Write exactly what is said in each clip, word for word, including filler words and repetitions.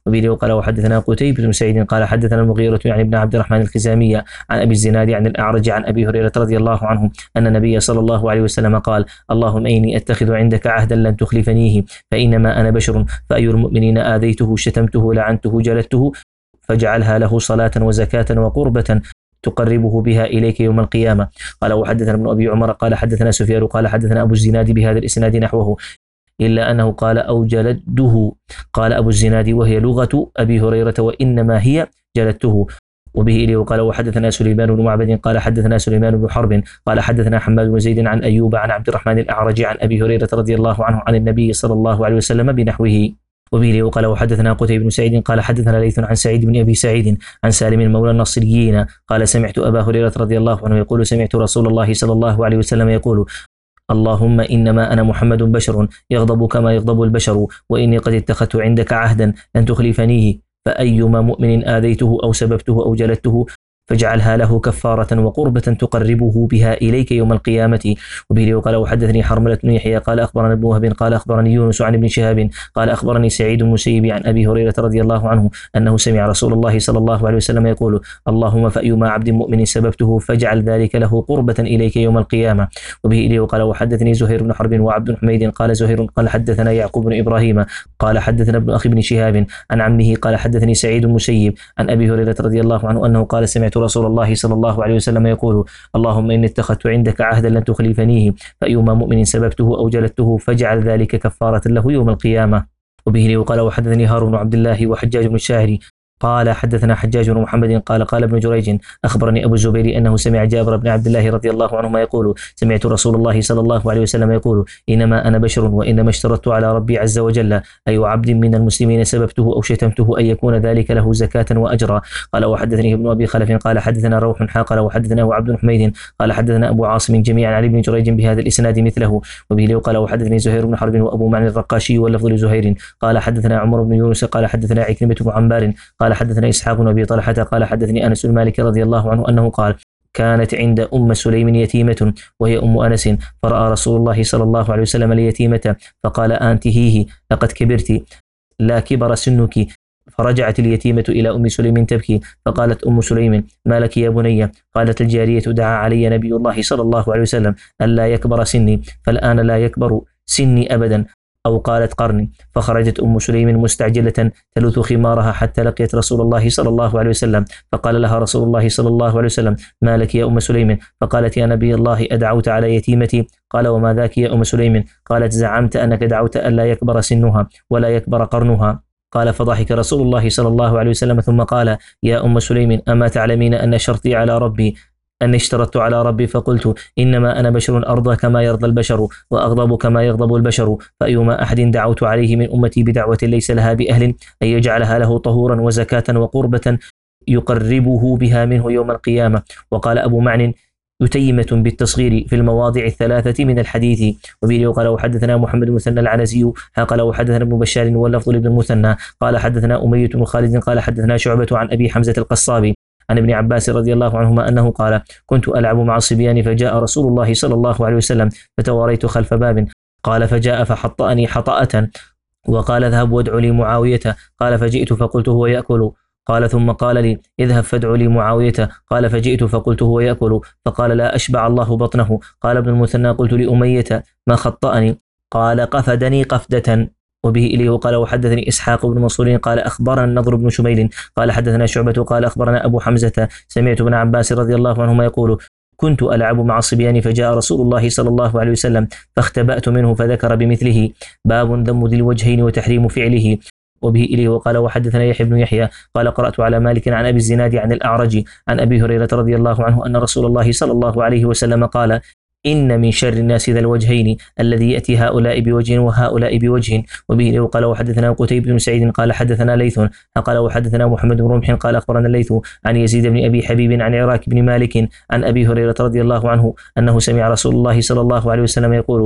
وبه قال وحدثنا قتيبة بن سعيد قال حدثنا المغيرة يعني ابن عبد الرحمن الخزامي عن أبي الزناد عن الأعرج عن أبي هريرة رضي الله عنه أن النبي صلى الله عليه وسلم قال اللهم إني أتخذ عندك عهدا لن تخلفنيه فإنما أنا بشر فأي المؤمنين آذيته شتمته لعنته جلدته فاجعلها له صلاة وزكاة وقربة تقربه بها إليك يوم القيامة. قال وحدثنا ابن أبي عمر قال حدثنا سفيان قال حدثنا أبو الزناد بهذا الإسناد نحوه إلا أنه قال أو جلده. قال أبو الزناد وهي لغة أبي هريرة وإنما هي جلدته. وبه إليه قال وحدثنا سليمان بن معبد قال حدثنا سليمان بن حرب قال حدثنا حماد بن زيد عن أيوب عن عبد الرحمن الأعرج عن أبي هريرة رضي الله عنه عن النبي صلى الله عليه وسلم بنحوه. وبه إليه قال وحدثنا قتيبة بن سعيد قال حدثنا ليث عن سعيد بن أبي سعيد عن سالم مولى النصريين قال سمعت أبا هريرة رضي الله عنه يقول سمعت رسول الله صلى الله عليه وسلم يقول اللهم إنما أنا محمد بشر يغضب كما يغضب البشر وإني قد اتخذت عندك عهدا لن تخلفنيه فأيما مؤمن آذيته أو سببته أو جلدته فاجعلها له كفارة وقربة تقربه بها إليك يوم القيامة. وبه قال وحدثني حرملة بن يحيى قال أخبرنا ابن وهب قال أخبرني يونس عن ابن شهاب قال أخبرني سعيد بن المسيب عن أبي هريرة رضي الله عنه أنه سمع رسول الله صلى الله عليه وسلم يقول اللهم فأيما عبد مؤمن سببته فاجعل ذلك له قربة إليك يوم القيامة. وبه إليه قال وحدثني زهير بن حرب وعبد حميد قال زهير قال حدثنا يعقوب بن إبراهيم قال حدثنا ابن أخي بن شهاب عن عمه قال حدثني سعيد بن المسيب عن أبي هريرة رضي الله عنه أنه قال سمعت رسول الله صلى الله عليه وسلم يقول اللهم إني اتخذت عندك عهدا لن تخلفنيه فأيما مؤمن سببته أو جلدته فاجعل ذلك كفارة له يوم القيامة. وبه قال وحدثني هارون عبد الله وحجاج بن الشاعري قال حدثنا حجاج بن محمد قال قال ابن جريج أخبرني أبو الزبير أنه سمع جابر بن عبد الله رضي الله عنهما يقول سمعت رسول الله صلى الله عليه وسلم يقول إنما أنا بشر وإنما اشترطت على ربي عز وجل أي عبد من المسلمين سببته أو شتمته أن يكون ذلك له زكاة وأجرا. قال وحدثني ابن أبي خلف قال حدثنا روح حاقل وحدثناه عبد حميد قال حدثنا أبو عاصم جميعا عن ابن جريج بهذا الإسناد مثله. وبه قال وحدثني زهير بن حرب وأبو معنى الرقاشي واللفظ لزهير قال حدثنا عمر بن يونس قال حدثنا عكرمة بن عمار قال حدثنا إسحاق بن أبي طلحة قال حدثني أنس بن مالك رضي الله عنه أنه قال كانت عند أم سليم يتيمة وهي أم أنس فرأى رسول الله صلى الله عليه وسلم اليتيمة فقال أنتهيه لقد كبرت لا كبر سنك. فرجعت اليتيمة إلى أم سليم تبكي فقالت أم سليم ما لك يا بني؟ قالت الجارية دعا علي نبي الله صلى الله عليه وسلم ألا يكبر سني فالآن لا يكبر سني أبدا أو قالت قرني. فخرجت أم سليم مستعجلة تلوث خمارها حتى لقيت رسول الله صلى الله عليه وسلم فقال لها رسول الله صلى الله عليه وسلم ما لك يا أم سليم؟ فقالت يا نبي الله أدعوت على يتيمتي؟ قال وما ذاك يا أم سليم؟ قالت زعمت أنك دعوت ألا يكبر سنها ولا يكبر قرنها. قال فضحك رسول الله صلى الله عليه وسلم ثم قال يا أم سليم أما تعلمين أن شرطي على ربي أن اشترطت على ربي فقلت إنما أنا بشر أرضى كما يرضى البشر وأغضب كما يغضب البشر فأيما أحد دعوت عليه من أمتي بدعوة ليس لها بأهل أن يجعلها له طهورا وزكاة وقربة يقربه بها منه يوم القيامة. وقال أبو معن يتيمة بالتصغير في المواضع الثلاثة من الحديث. وبه قال وحدثنا محمد بن مثنى العنزي قال وحدثنا ابن بشار واللفظ لابن المثنى قال حدثنا أمية بن خالد قال حدثنا شعبة عن أبي حمزة القصابي عن ابن عباس رضي الله عنهما أنه قال كنت ألعب مع الصبيان فجاء رسول الله صلى الله عليه وسلم فتواريت خلف باب قال فجاء فحطأني حطأة وقال اذهب وادع لي معاوية قال فجئت فقلت هو يأكل قال ثم قال لي اذهب فادع لي معاوية قال فجئت فقلت هو يأكل فقال لا أشبع الله بطنه. قال ابن المثنى قلت لأمية ما خطأني؟ قال قفدني قفدة. وبه إليه قال وحدثني إسحاق بن منصور قال أخبرنا النضر بن شميل قال حدثنا شعبة قال أخبرنا أبو حمزة سمعت ابن عباس رضي الله عنهما يقول كنت ألعب مع الصبيان فجاء رسول الله صلى الله عليه وسلم فاختبأت منه فذكر بمثله باب ذم ذي الوجهين وتحريم فعله. وبه إليه وقال وحدثنا يحيى بن يحيى قال قرأت على مالك عن أبي الزناد عن الأعرج عن أبي هريرة رضي الله عنه أن رسول الله صلى الله عليه وسلم قال إن من شر الناس ذا الوجهين الذي يأتي هؤلاء بوجه وهؤلاء بوجه. وبه قال وحدثنا قتيبة بن سعيد قال حدثنا ليث قال وحدثنا محمد بن رمح قال أخبرنا الليث عن يزيد بن أبي حبيب عن عراك بن مالك عن أبي هريرة رضي الله عنه أنه سمع رسول الله صلى الله عليه وسلم يقول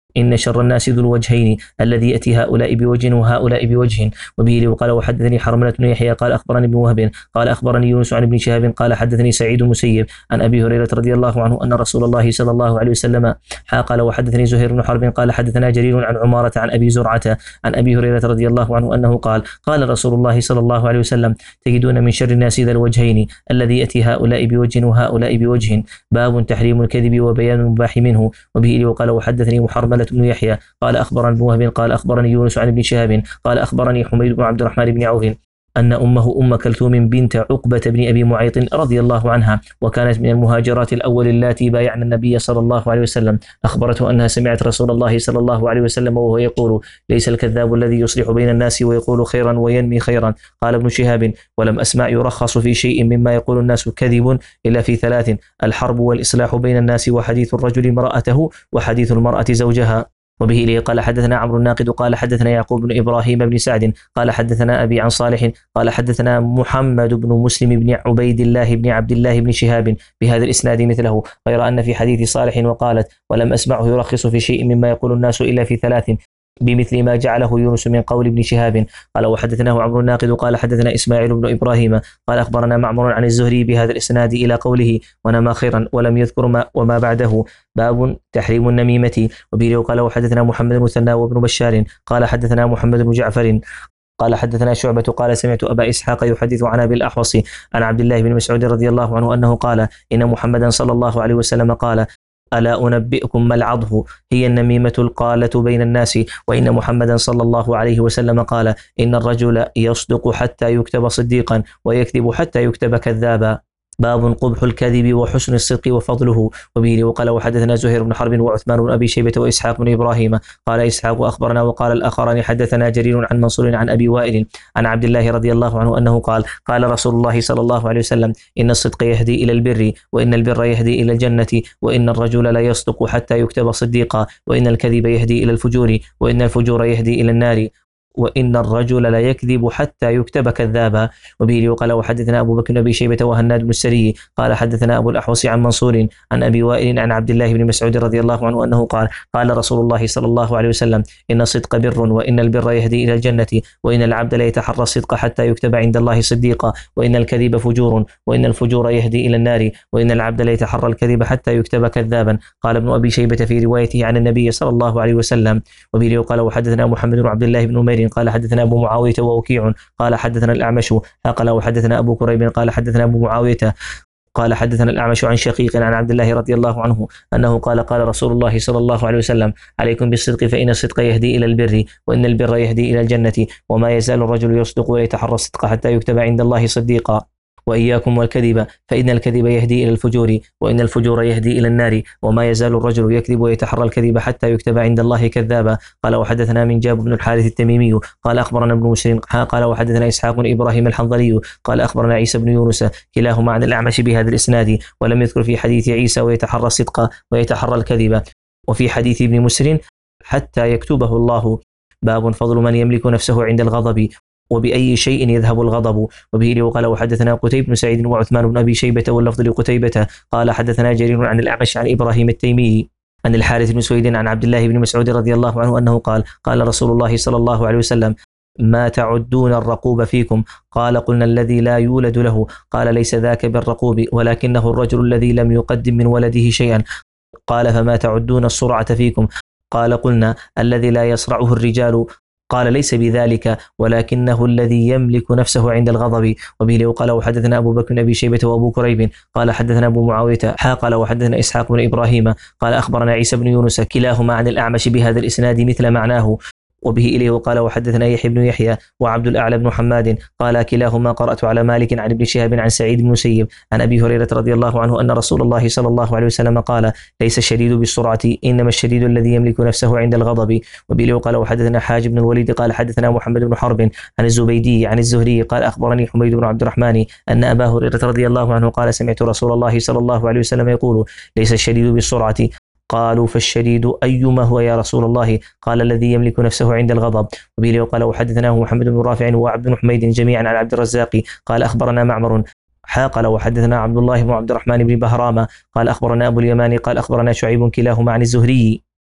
إن شر الناس ذو الوجهين الذي يأتي هؤلاء بوجه وهؤلاء بوجه. وبه قال وحدثني حرملة بن يحيى قال أخبرني ابن وهب قال أخبرني يونس عن ابن شهاب قال حدثني سعيد المسيب عن أبي هريرة رضي الله عنه أن رسول الله صلى الله عليه وسلم قال وحدثني زهير بن حرب قال حدثنا جرير عن عمارة عن أبي زرعة عن أبي هريرة رضي الله عنه أنه قال قال رسول الله صلى الله عليه وسلم تجدون من شر الناس ذا الوجهين الذي يأتي هؤلاء بوجه وهؤلاء بوجه. باب تحريم الكذب وبيان المباح منه. وبه قال وحدثني محرملة بن يحيى قال أخبرني ابن وهب قال أخبرني يونس عن ابن شهاب قال أخبرني حميد بن عبد الرحمن بن عوف أن أمه أم كلثوم بنت عقبة بن أبي معيط رضي الله عنها وكانت من المهاجرات الأول اللاتي بايعن النبي صلى الله عليه وسلم أخبرته أنها سمعت رسول الله صلى الله عليه وسلم وهو يقول ليس الكذاب الذي يصلح بين الناس ويقول خيرا وينمي خيرا. قال ابن شهاب ولم أسمع يرخص في شيء مما يقول الناس كذب إلا في ثلاث: الحرب والإصلاح بين الناس وحديث الرجل امرأته وحديث المرأة زوجها. وبه إليه قال حدثنا عمرو الناقد قال حدثنا يعقوب بن إبراهيم بن سعد قال حدثنا أبي عن صالح قال حدثنا محمد بن مسلم بن عبيد الله بن عبد الله بن شهاب بهذا الإسناد مثله غير أن في حديث صالح وقالت ولم أسمعه يرخص في شيء مما يقول الناس إلا في ثلاث بمثل ما جعله يونس من قول ابن شهاب. قال وحدثناه عمرو الناقد قال حدثنا إسماعيل بن إبراهيم قال أخبرنا معمر عن الزهري بهذا الإسناد إلى قوله ونما خيرا ولم يذكر ما وما بعده. باب تحريم النميمة. وبه قال وحدثنا محمد المثنى وابن بشار قال حدثنا محمد بن جعفر قال حدثنا شعبة قال سمعت أبا إسحاق يحدث عن أبي الأحوص عن عبد الله بن مسعود رضي الله عنه أنه قال إن محمدا صلى الله عليه وسلم قال ألا أنبئكم ما العضه هي النميمة القالة بين الناس. وإن محمدا صلى الله عليه وسلم قال إن الرجل يصدق حتى يكتب صديقا ويكذب حتى يكتب كذابا. باب قبح الكذب وحسن الصدق وفضله. وبه وقال وحدثنا زهير بن حرب وعثمان بن أبي شيبة وإسحاق بن إبراهيم قال إسحاق أخبرنا وقال الآخران حدثنا جرير عن منصور عن أبي وائل عن عبد الله رضي الله عنه أنه قال قال رسول الله صلى الله عليه وسلم إن الصدق يهدي إلى البر وإن البر يهدي إلى الجنة وإن الرجل لا يصدق حتى يكتب صديقا وإن الكذب يهدي إلى الفجور وإن الفجور يهدي إلى النار وإن الرجل لا يكذب حتى يكتب كذابا. وبه قال وحدثنا أبو بكر بن أبي شيبة وهناد بن السري قال حدثنا أبو الأحوص عن منصور عن أبي وائل عن عبد الله بن مسعود رضي الله عنه أنه قال قال رسول الله صلى الله عليه وسلم إن الصدق بر وإن البر يهدي إلى الجنة وإن العبد لا يتحرى الصدق حتى يكتب عند الله صديقا وإن الكذب فجور وإن الفجور يهدي إلى النار وإن العبد لا يتحرى الكذب حتى يكتب كذابا. قال ابن أبي شيبة في روايته عن النبي صلى الله عليه وسلم. وبه قال وحدثنا محمد بن عبد الله بن نمير قال حدثنا أبو معاوية ووكيع قال حدثنا الأعمش قال وحدثنا أبو كريب قال حدثنا أبو معاوية قال حدثنا الأعمش عن شقيق عن عبد الله رضي الله عنه أنه قال قال رسول الله صلى الله عليه وسلم عليكم بالصدق فإن الصدق يهدي إلى البر وإن البر يهدي إلى الجنة وما يزال الرجل يصدق ويتحرى الصدق حتى يكتب عند الله صديقا. وإياكم والكذب فإن الكذب يهدي إلى الفجور وإن الفجور يهدي إلى النار وما يزال الرجل يكذب ويتحرى الكذب حتى يكتب عند الله كذابا. قال وحدثنا من جاب بن الحارث التميمي قال أخبرنا ابن مسلم قال وحدثنا إسحاق بن إبراهيم الحنظلي قال أخبرنا عيسى بن يونس كلاهما عن الأعمش بهذا الإسناد ولم يذكر في حديث عيسى ويتحرى الصدق ويتحرى الكذب وفي حديث ابن مسلم حتى يكتبه الله. باب فضل من يملك نفسه عند الغضب وبأي شيء يذهب الغضب. وبه وقال وحدثنا قتيبة بن سعيد وعثمان بن أبي شيبة واللفظ لقتيبة قال حدثنا جرير عن الأعمش عن إبراهيم التيمي عن الحارث بن سويد عن عبد الله بن مسعود رضي الله عنه أنه قال قال رسول الله صلى الله عليه وسلم ما تعدون الرقوب فيكم؟ قال قلنا الذي لا يولد له. قال ليس ذاك بالرقوب ولكنه الرجل الذي لم يقدم من ولده شيئا. قال فما تعدون الصرعة فيكم؟ قال قلنا الذي لا يصرعه الرجال. قال ليس بذلك ولكنه الذي يملك نفسه عند الغضب. وبه قال وحدثنا أبو بكر بن أبي شيبة وأبو كريب قال حدثنا أبو معاوية قال وحدثنا إسحاق بن إبراهيم قال أخبرنا عيسى بن يونس كلاهما عن الأعمش بهذا الإسناد مثل معناه. وبه إليه وقال وحدثنا يحيى بن يحيى وعبد الأعلى بن حماد قال كلاهما قرأت على مالك عن ابن شهاب عن سعيد بن مسيب عن أبي هريرة رضي الله عنه أن رسول الله صلى الله عليه وسلم قال ليس الشديد بالسرعة إنما الشديد الذي يملك نفسه عند الغضب. وبه وقال وحدثنا حاج بن الوليد قال حدثنا محمد بن حرب عن الزبيدي عن الزهري قال أخبرني حميد بن عبد الرحمن أن أبا هريرة رضي الله عنه قال سمعت رسول الله صلى الله عليه وسلم يقول ليس الشديد بالسرعة. قالوا فالشديد أيما هو يا رسول الله؟ قال الذي يملك نفسه عند الغضب. وبه قال وحدثناه محمد بن رافع وعبد بن حميد جميعا عن عبد الرزاق قال أخبرنا معمر قال وحدثنا عبد الله بن عبد الرحمن بن بهرام قال أخبرنا أبو اليمان قال أخبرنا شعيب كلاهما عن الزهري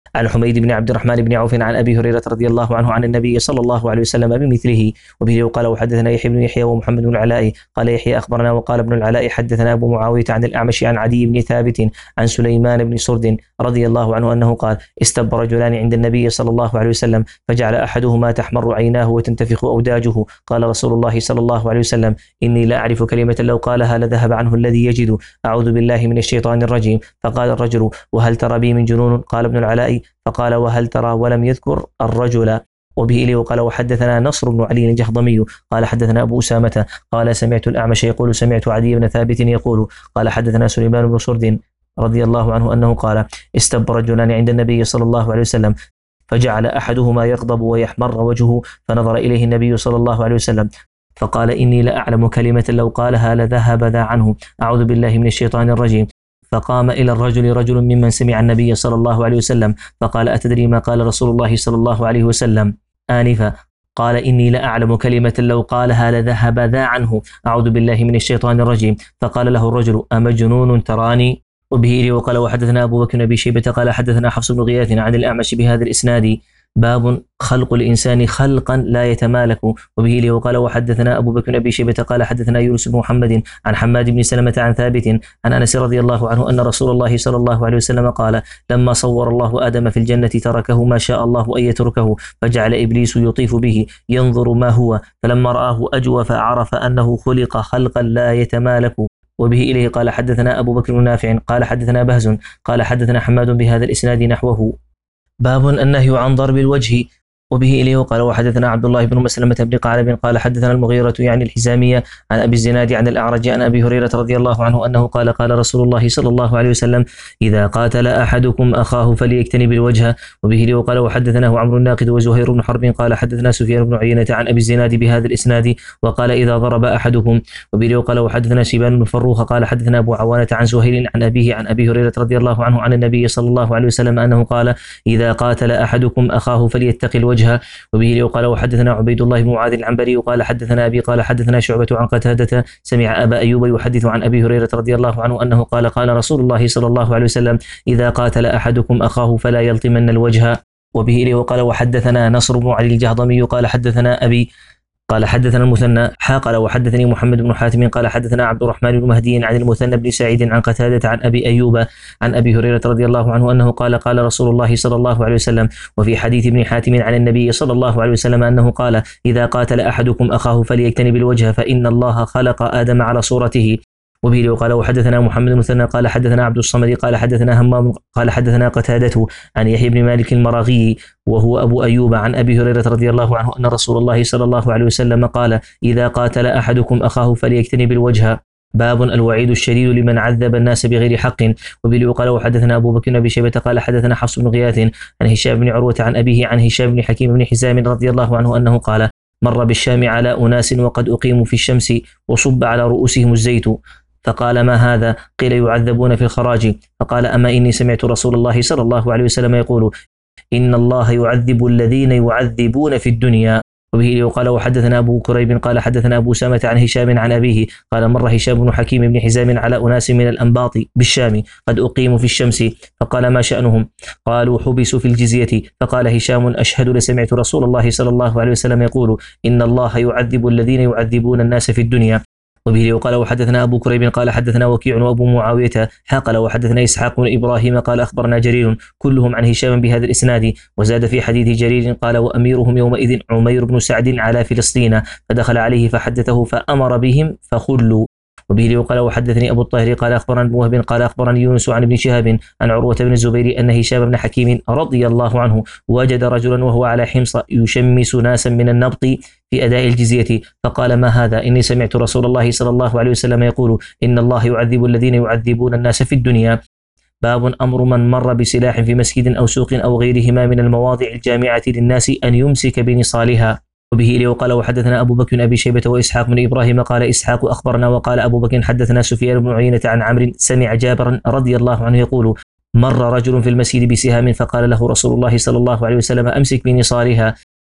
عن حميد بن عبد الرحمن بن عوف عن ابي هريره رضي الله عنه عن النبي صلى الله عليه وسلم بمثله. وبه قال وحدثنا يحيى بن يحيى ومحمد بن العلاء قال يحيى اخبرنا وقال ابن العلاء حدثنا ابو معاويه عن الاعمش عن عدي بن ثابت عن سليمان بن سرد رضي الله عنه انه قال استب رجلان عند النبي صلى الله عليه وسلم فجعل احدهما تحمر عيناه وتنتفخ اوداجه قال رسول الله صلى الله عليه وسلم اني لا اعرف كلمه لو قالها لذهب عنه الذي يجد اعوذ بالله من الشيطان الرجيم. فقال الرجل وهل ترى بي من جنون؟ قال ابن العلاء فقال وهل ترى ولم يذكر الرجل. وبه إليه وقال وحدثنا نصر بن علي الجهضمي قال حدثنا أبو أسامة قال سمعت الأعمش يقول سمعت عدي بن ثابت يقول قال حدثنا سليمان بن سرد رضي الله عنه أنه قال استب رجلان عند النبي صلى الله عليه وسلم فجعل أحدهما يغضب ويحمر وجهه فنظر إليه النبي صلى الله عليه وسلم فقال إني لأعلم كلمة لو قالها لذهب ذا عنه أعوذ بالله من الشيطان الرجيم. فقام إلى الرجل رجل ممن سمع النبي صلى الله عليه وسلم فقال أتدري ما قال رسول الله صلى الله عليه وسلم آنفا؟ قال إني لأعلم كلمة لو قالها لذهب ذا عنه أعوذ بالله من الشيطان الرجيم. فقال له الرجل أمجنون تراني؟ وبه إليه وقال وحدثنا أبو بكر بن أبي شيبة قال حدثنا حفص بن غياث عن الأعمش بهذا الإسناد باب خلق الإنسان خلقا لا يتمالك. وبه إليه وقال وحدثنا أبو بكر بن أبي شيبة قال حدثنا يونس بن محمد عن حماد بن سلمة عن ثابت عن أنس رضي الله عنه أن رسول الله صلى الله عليه وسلم قال لما صور الله آدم في الجنة تركه ما شاء الله أن يتركه فجعل إبليس يطيف به ينظر ما هو فلما رآه أجوف عرف أنه خلق خلقا لا يتمالك. وبه إليه قال حدثنا أبو بكر بن نافع قال حدثنا بهز قال حدثنا حماد بهذا الإسناد نحوه. باب النهي عن ضرب الوجه. وبه إليه قال وحدثنا عبد الله بن مسلمة بن قعنب قال حدثنا المغيرة يعني الحزامية عن أبي الزناد عن الأعرج عن أبي هريرة رضي الله عنه أنه قال قال رسول الله صلى الله عليه وسلم إذا قاتل أحدكم أخاه فليجتنب الوجه. وبه إليه قال وحدثناه عمرو الناقد وزهير بن حرب قال حدثنا سفيان بن عيينة عن أبي الزناد بهذا الإسناد وقال إذا ضرب أحدكم. وبه إليه قال وحدثنا شيبان بن فروخ قال حدثنا أبو عوانة عن زهير عن أبيه عن أبي هريرة رضي الله عنه عن النبي صلى الله عليه وسلم أنه قال إذا قاتل أحدكم أخاه فليتقي الوجه. وبه قال وحدثنا عبيد الله بن معاذ العنبري قال حدثنا أبي قال حدثنا شعبة عن قتادة سمع أبا أيوب يحدث عن أبي هريرة رضي الله عنه أنه قال قال رسول الله صلى الله عليه وسلم إذا قاتل أحدكم أخاه فلا يلطمن الوجه. وبه إليه وقال وحدثنا نصر بن علي الجهضمي قال حدثنا أبي قال حدثنا المثنى حا قال وحدثني محمد بن حاتم قال حدثنا عبد الرحمن بن مهدي عن المثنى بن سعيد عن قتادة عن أبي أيوب عن أبي هريرة رضي الله عنه أنه قال قال رسول الله صلى الله عليه وسلم. وفي حديث ابن حاتم عن النبي صلى الله عليه وسلم أنه قال إذا قاتل أحدكم أخاه فليجتنب الوجه فإن الله خلق آدم على صورته. وبه قال وحدثنا محمد بن مثنى قال حدثنا عبد الصمد قال حدثنا همام قال حدثنا قتادة عن يحيى بن مالك المراغي وهو أبو أيوب عن أبي هريرة رضي الله عنه أن رسول الله صلى الله عليه وسلم قال إذا قاتل أحدكم أخاه فليجتنب الوجه. باب الوعيد الشديد لمن عذب الناس بغير حق. وبه قال وحدثنا أبو بكر بن شيبة قال حدثنا حفص بن غياث عن هشام بن عروة عن أبيه عن هشام بن حكيم بن حزام رضي الله عنه أنه قال مر بالشام على أناس وقد أقيموا في الشمس وصب على رؤوسهم الزيت فقال ما هذا؟ قيل يعذبون في الخراج. فقال أما إني سمعت رسول الله صلى الله عليه وسلم يقول إن الله يعذب الذين يعذبون في الدنيا. وبه قال وحدثنا أبو كريب قال حدثنا أبو سامة عن هشام عن أبيه قال مر هشام بن حكيم بن حزام على أناس من الأنباط بالشام قد أقيموا في الشمس فقال ما شأنهم؟ قالوا حبسوا في الجزية. فقال هشام أشهد لسمعت رسول الله صلى الله عليه وسلم يقول إن الله يعذب الذين يعذبون الناس في الدنيا. وبه قال وحدثنا أبو كريب قال حدثنا وكيع وأبو معاوية قال وحدثنا إسحاق بن إبراهيم قال أخبرنا جرير كلهم عن هشام بهذا الإسناد. وزاد في حديث جرير قال وأميرهم يومئذ عمير بن سعد على فلسطين فدخل عليه فحدثه فأمر بهم فخلوا. وبه قال وحدثني أبو الطاهر قال أخبرنا ابن وهب قال أخبرني يونس عن ابن شهاب عن عروة بن الزبير أن هشام بن حكيم رضي الله عنه وجد رجلا وهو على حمص يشمس ناسا من النبط في أداء الجزية فقال ما هذا؟ إني سمعت رسول الله صلى الله عليه وسلم يقول إن الله يعذب الذين يعذبون الناس في الدنيا. باب أمر من مر بسلاح في مسجد أو سوق أو غيرهما من المواضع الجامعة للناس أن يمسك بنصالها. وبه إليه قال وحدثنا أبو بكر بن أبي شيبة وإسحاق بن إبراهيم قال إسحاق أخبرنا وقال أبو بكر حدثنا سفيان بن عيينة عن عمرو سمع جابرا رضي الله عنه يقول مر رجل في المسجد بسهام فقال له رسول الله صلى الله عليه وسلم أمسك بنصالها.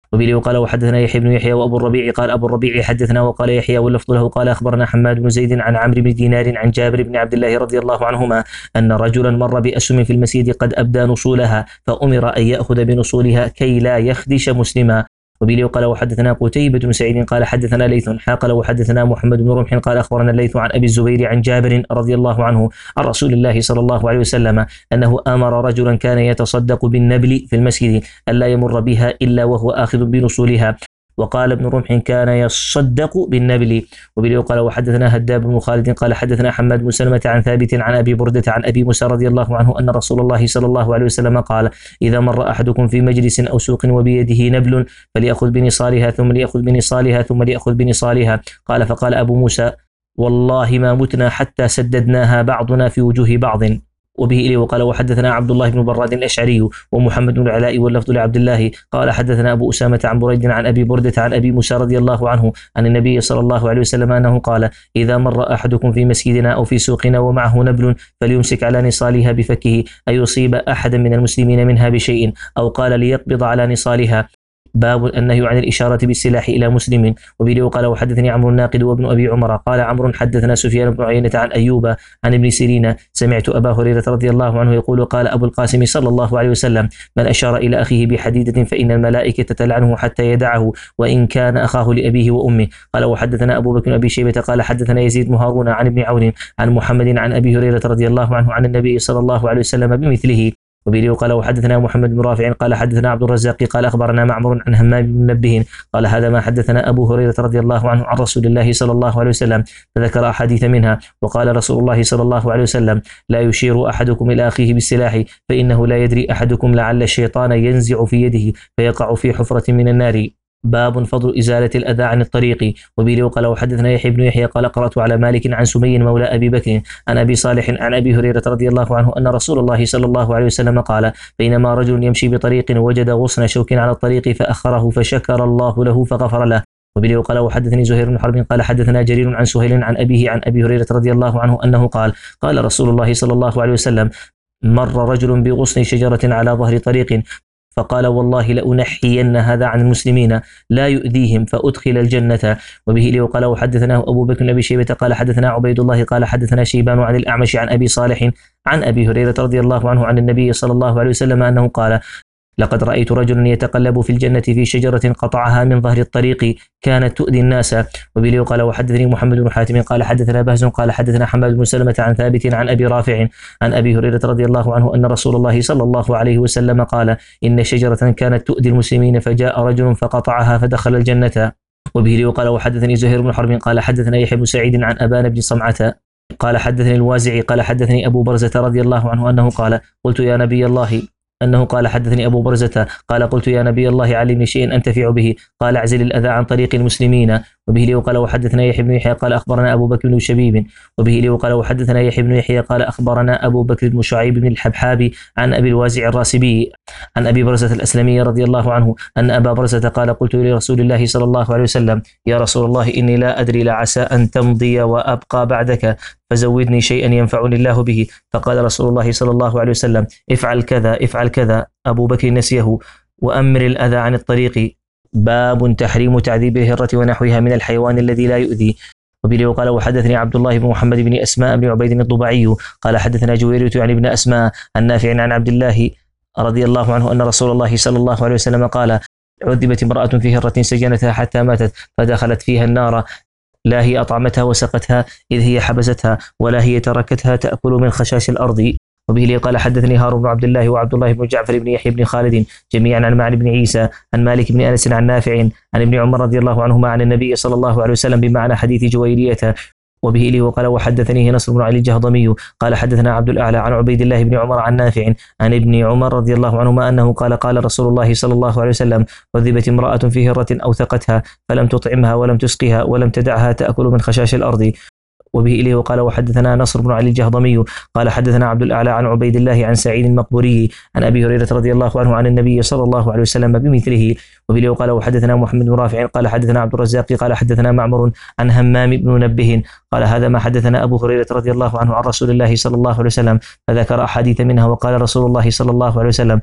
وبه قال وحدثنا يحيى بن يحيى وأبو الربيع قال أبو الربيع حدثنا وقال يحيى واللفظ له قال أخبرنا حماد بن زيد عن عمرو بن دينار عن جابر بن عبد الله رضي الله عنهما أن رجلا مر بأسهم في المسجد قد أبدى نصولها فأمر أن يأخذ بنصولها كي لا يخدش مسلما. وبه قال وحدثنا قتيبة بن سعيد قال حدثنا ليث قال وحدثنا محمد بن رمح قال أخبرنا الليث عن أبي الزبير عن جابر رضي الله عنه عن رسول الله صلى الله عليه وسلم أنه أمر رجلا كان يتصدق بالنبل في المسجد ألا يمر بها إلا وهو آخذ بنصولها، وقال ابن رمح كان يصدق بالنبل. وبه قال وحدثنا هداب بن خالد قال حدثنا حماد بن سلمة عن ثابت عن أبي بردة عن أبي موسى رضي الله عنه أن رسول الله صلى الله عليه وسلم قال إذا مر أحدكم في مجلس أو سوق وبيده نبل فليأخذ بنصالها ثم ليأخذ بنصالها ثم ليأخذ بنصالها. قال فقال أبو موسى والله ما متنا حتى سددناها بعضنا في وجوه بعض. وبه إليه وقال وحدثنا عبد الله بن براد الأشعري ومحمد بن العلاء واللفظ لعبد الله قال حدثنا أبو أسامة عن بريد عن أبي بردة عن أبي موسى رضي الله عنه عن النبي صلى الله عليه وسلم أنه قال إذا مر أحدكم في مسجدنا أو في سوقنا ومعه نبل فليمسك على نصالها بفكه أن يصيب أحدا من المسلمين منها بشيء، أو قال ليقبض على نصالها. باب النهي عن الإشارة بالسلاح إلى مسلم. وبه قال وحدثني عمرو الناقد وابن أبي عمر قال عمرو حدثنا سفيان بن عيينة عن أيوب عن ابن سيرين سمعت أبا هريرة رضي الله عنه يقول قال أبو القاسم صلى الله عليه وسلم من أشار إلى أخيه بحديدة فإن الملائكة تلعنه حتى يدعه وإن كان أخاه لأبيه وأمه. قال وحدثنا أبو بكر أبي شيبة قال حدثنا يزيد بن هارون عن ابن عون عن محمد عن أبي هريرة رضي الله عنه عن النبي صلى الله عليه وسلم بمثله. وبه قال وحدثنا محمد بن رافع قال حدثنا عبد الرزاق قال أخبرنا معمر عن همام بن منبه قال هذا ما حدثنا أبو هريرة رضي الله عنه عن رسول الله صلى الله عليه وسلم فذكر أحاديث منها. وقال رسول الله صلى الله عليه وسلم لا يشير أحدكم إلى أخيه بالسلاح فإنه لا يدري أحدكم لعل الشيطان ينزع في يده فيقع في حفرة من النار. باب فضل إزالة الأذى عن الطريق. وبه قال وحدثنا يحيى بن يحيى قال قرأت على مالك عن سمي مولى أبي بكر عن أبي صالح عن أبي هريرة رضي الله عنه أن رسول الله صلى الله عليه وسلم قال بينما رجل يمشي بطريق وجد غصن شوك على الطريق فأخره فشكر الله له فغفر له. وبه قال وحدثني زهير بن حرب قال حدثنا جرير عن سهيل عن أبيه عن أبي هريرة رضي الله عنه أنه قال قال رسول الله صلى الله عليه وسلم مر رجل بغصن شجرة على ظهر طريق فقال والله لأنحين هذا عن المسلمين لا يؤذيهم فأدخل الجنة. وبه لي قال وحدثناه أبو بكر بن أبي شيبة قال حدثنا عبيد الله قال حدثنا شيبان عن الأعمش عن أبي صالح عن أبي هريرة رضي الله عنه عن النبي صلى الله عليه وسلم أنه قال لقد رأيت رجلا يتقلب في الجنة في شجرة قطعها من ظهر الطريق كانت تؤذي الناس. وبه قال وحدثني محمد بن حاتم قال حدثنا بهز قال حدثنا حماد بن سلمة عن ثابت عن أبي رافع عن أبي هريرة رضي الله عنه أن رسول الله صلى الله عليه وسلم قال إن شجرة كانت تؤذي المسلمين فجاء رجل فقطعها فدخل الجنة. وبه قال وحدثني زهير بن حرب قال حدثنا يحيى بن سعيد عن أبان بن صمعة قال حدثني الوازعي قال حدثني أبو برزة رضي الله عنه أنه قال قلت يا نبي الله أنه قال حدثني أبو برزة قال قلت يا نبي الله علمني شيء أنتفع به قال اعزل الأذى عن طريق المسلمين. وبه لي قال وحدثنا يحيى بن يحيى قال أخبرنا أبو بكر بن شبيب. وبه لي قال وحدثنا يحيى بن يحيى قال أخبرنا أبو بكر بن شعيب بن الحبحابي عن أبي الوازع الراسبي عن أبي برزة الأسلمي رضي الله عنه أن أبا برزة قال قلت لرسول الله صلى الله عليه وسلم يا رسول الله إني لا أدري لعسى أن تمضي وأبقى بعدك فزودني شيئا ينفعني الله به. فقال رسول الله صلى الله عليه وسلم افعل كذا افعل كذا. أبو بكر نسيه وأمر الأذى عن الطريق. باب تحريم تعذيب الهرة ونحوها من الحيوان الذي لا يؤذي. وبه قال وحدثني عبد الله بن محمد بن أسماء بن عبيد الضبعي قال حدثنا جويرية يعني ابن أسماء عن نافع عن عبد الله رضي الله عنه أن رسول الله صلى الله عليه وسلم قال عذبت امرأة في هرة سجنتها حتى ماتت فدخلت فيها النار لا هي أطعمتها وسقتها إذ هي حبستها ولا هي تركتها تأكل من خشاش الأرض. وبه لي قال حدثني هارون بن عبد الله وعبد الله بن جعفر بن يحيى بن خالد جميعا عن معن بن عيسى عن مالك بن أنس عن نافع عن ابن عمر رضي الله عنهما عن النبي صلى الله عليه وسلم بمعنى حديث جويرية. وبه لي وقال وحدثنيه نصر بن علي الجهضمي قال حدثنا عبد الأعلى عن عبيد الله بن عمر عن نافع عن ابن عمر رضي الله عنهما أنه قال قال رسول الله صلى الله عليه وسلم عذبت امرأة في هرة أوثقتها فلم تطعمها ولم تسقها ولم تدعها تأكل من خشاش الأرض. وبه إليه وقال وحدثنا نصر بن علي الجهضمي قال حدثنا عبد الأعلى عن عبيد الله عن سعيد المقبوري عن أبي هريرة رضي الله عنه عن النبي صلى الله عليه وسلم بمثله. وبه إليه وقال وحدثنا محمد بن رافع قال حدثنا عبد الرزاق قال حدثنا معمر عن همام بن منبه قال هذا ما حدثنا أبو هريرة رضي الله عنه عن رسول الله صلى الله عليه وسلم فذكر أحاديث منها. وقال رسول الله صلى الله عليه وسلم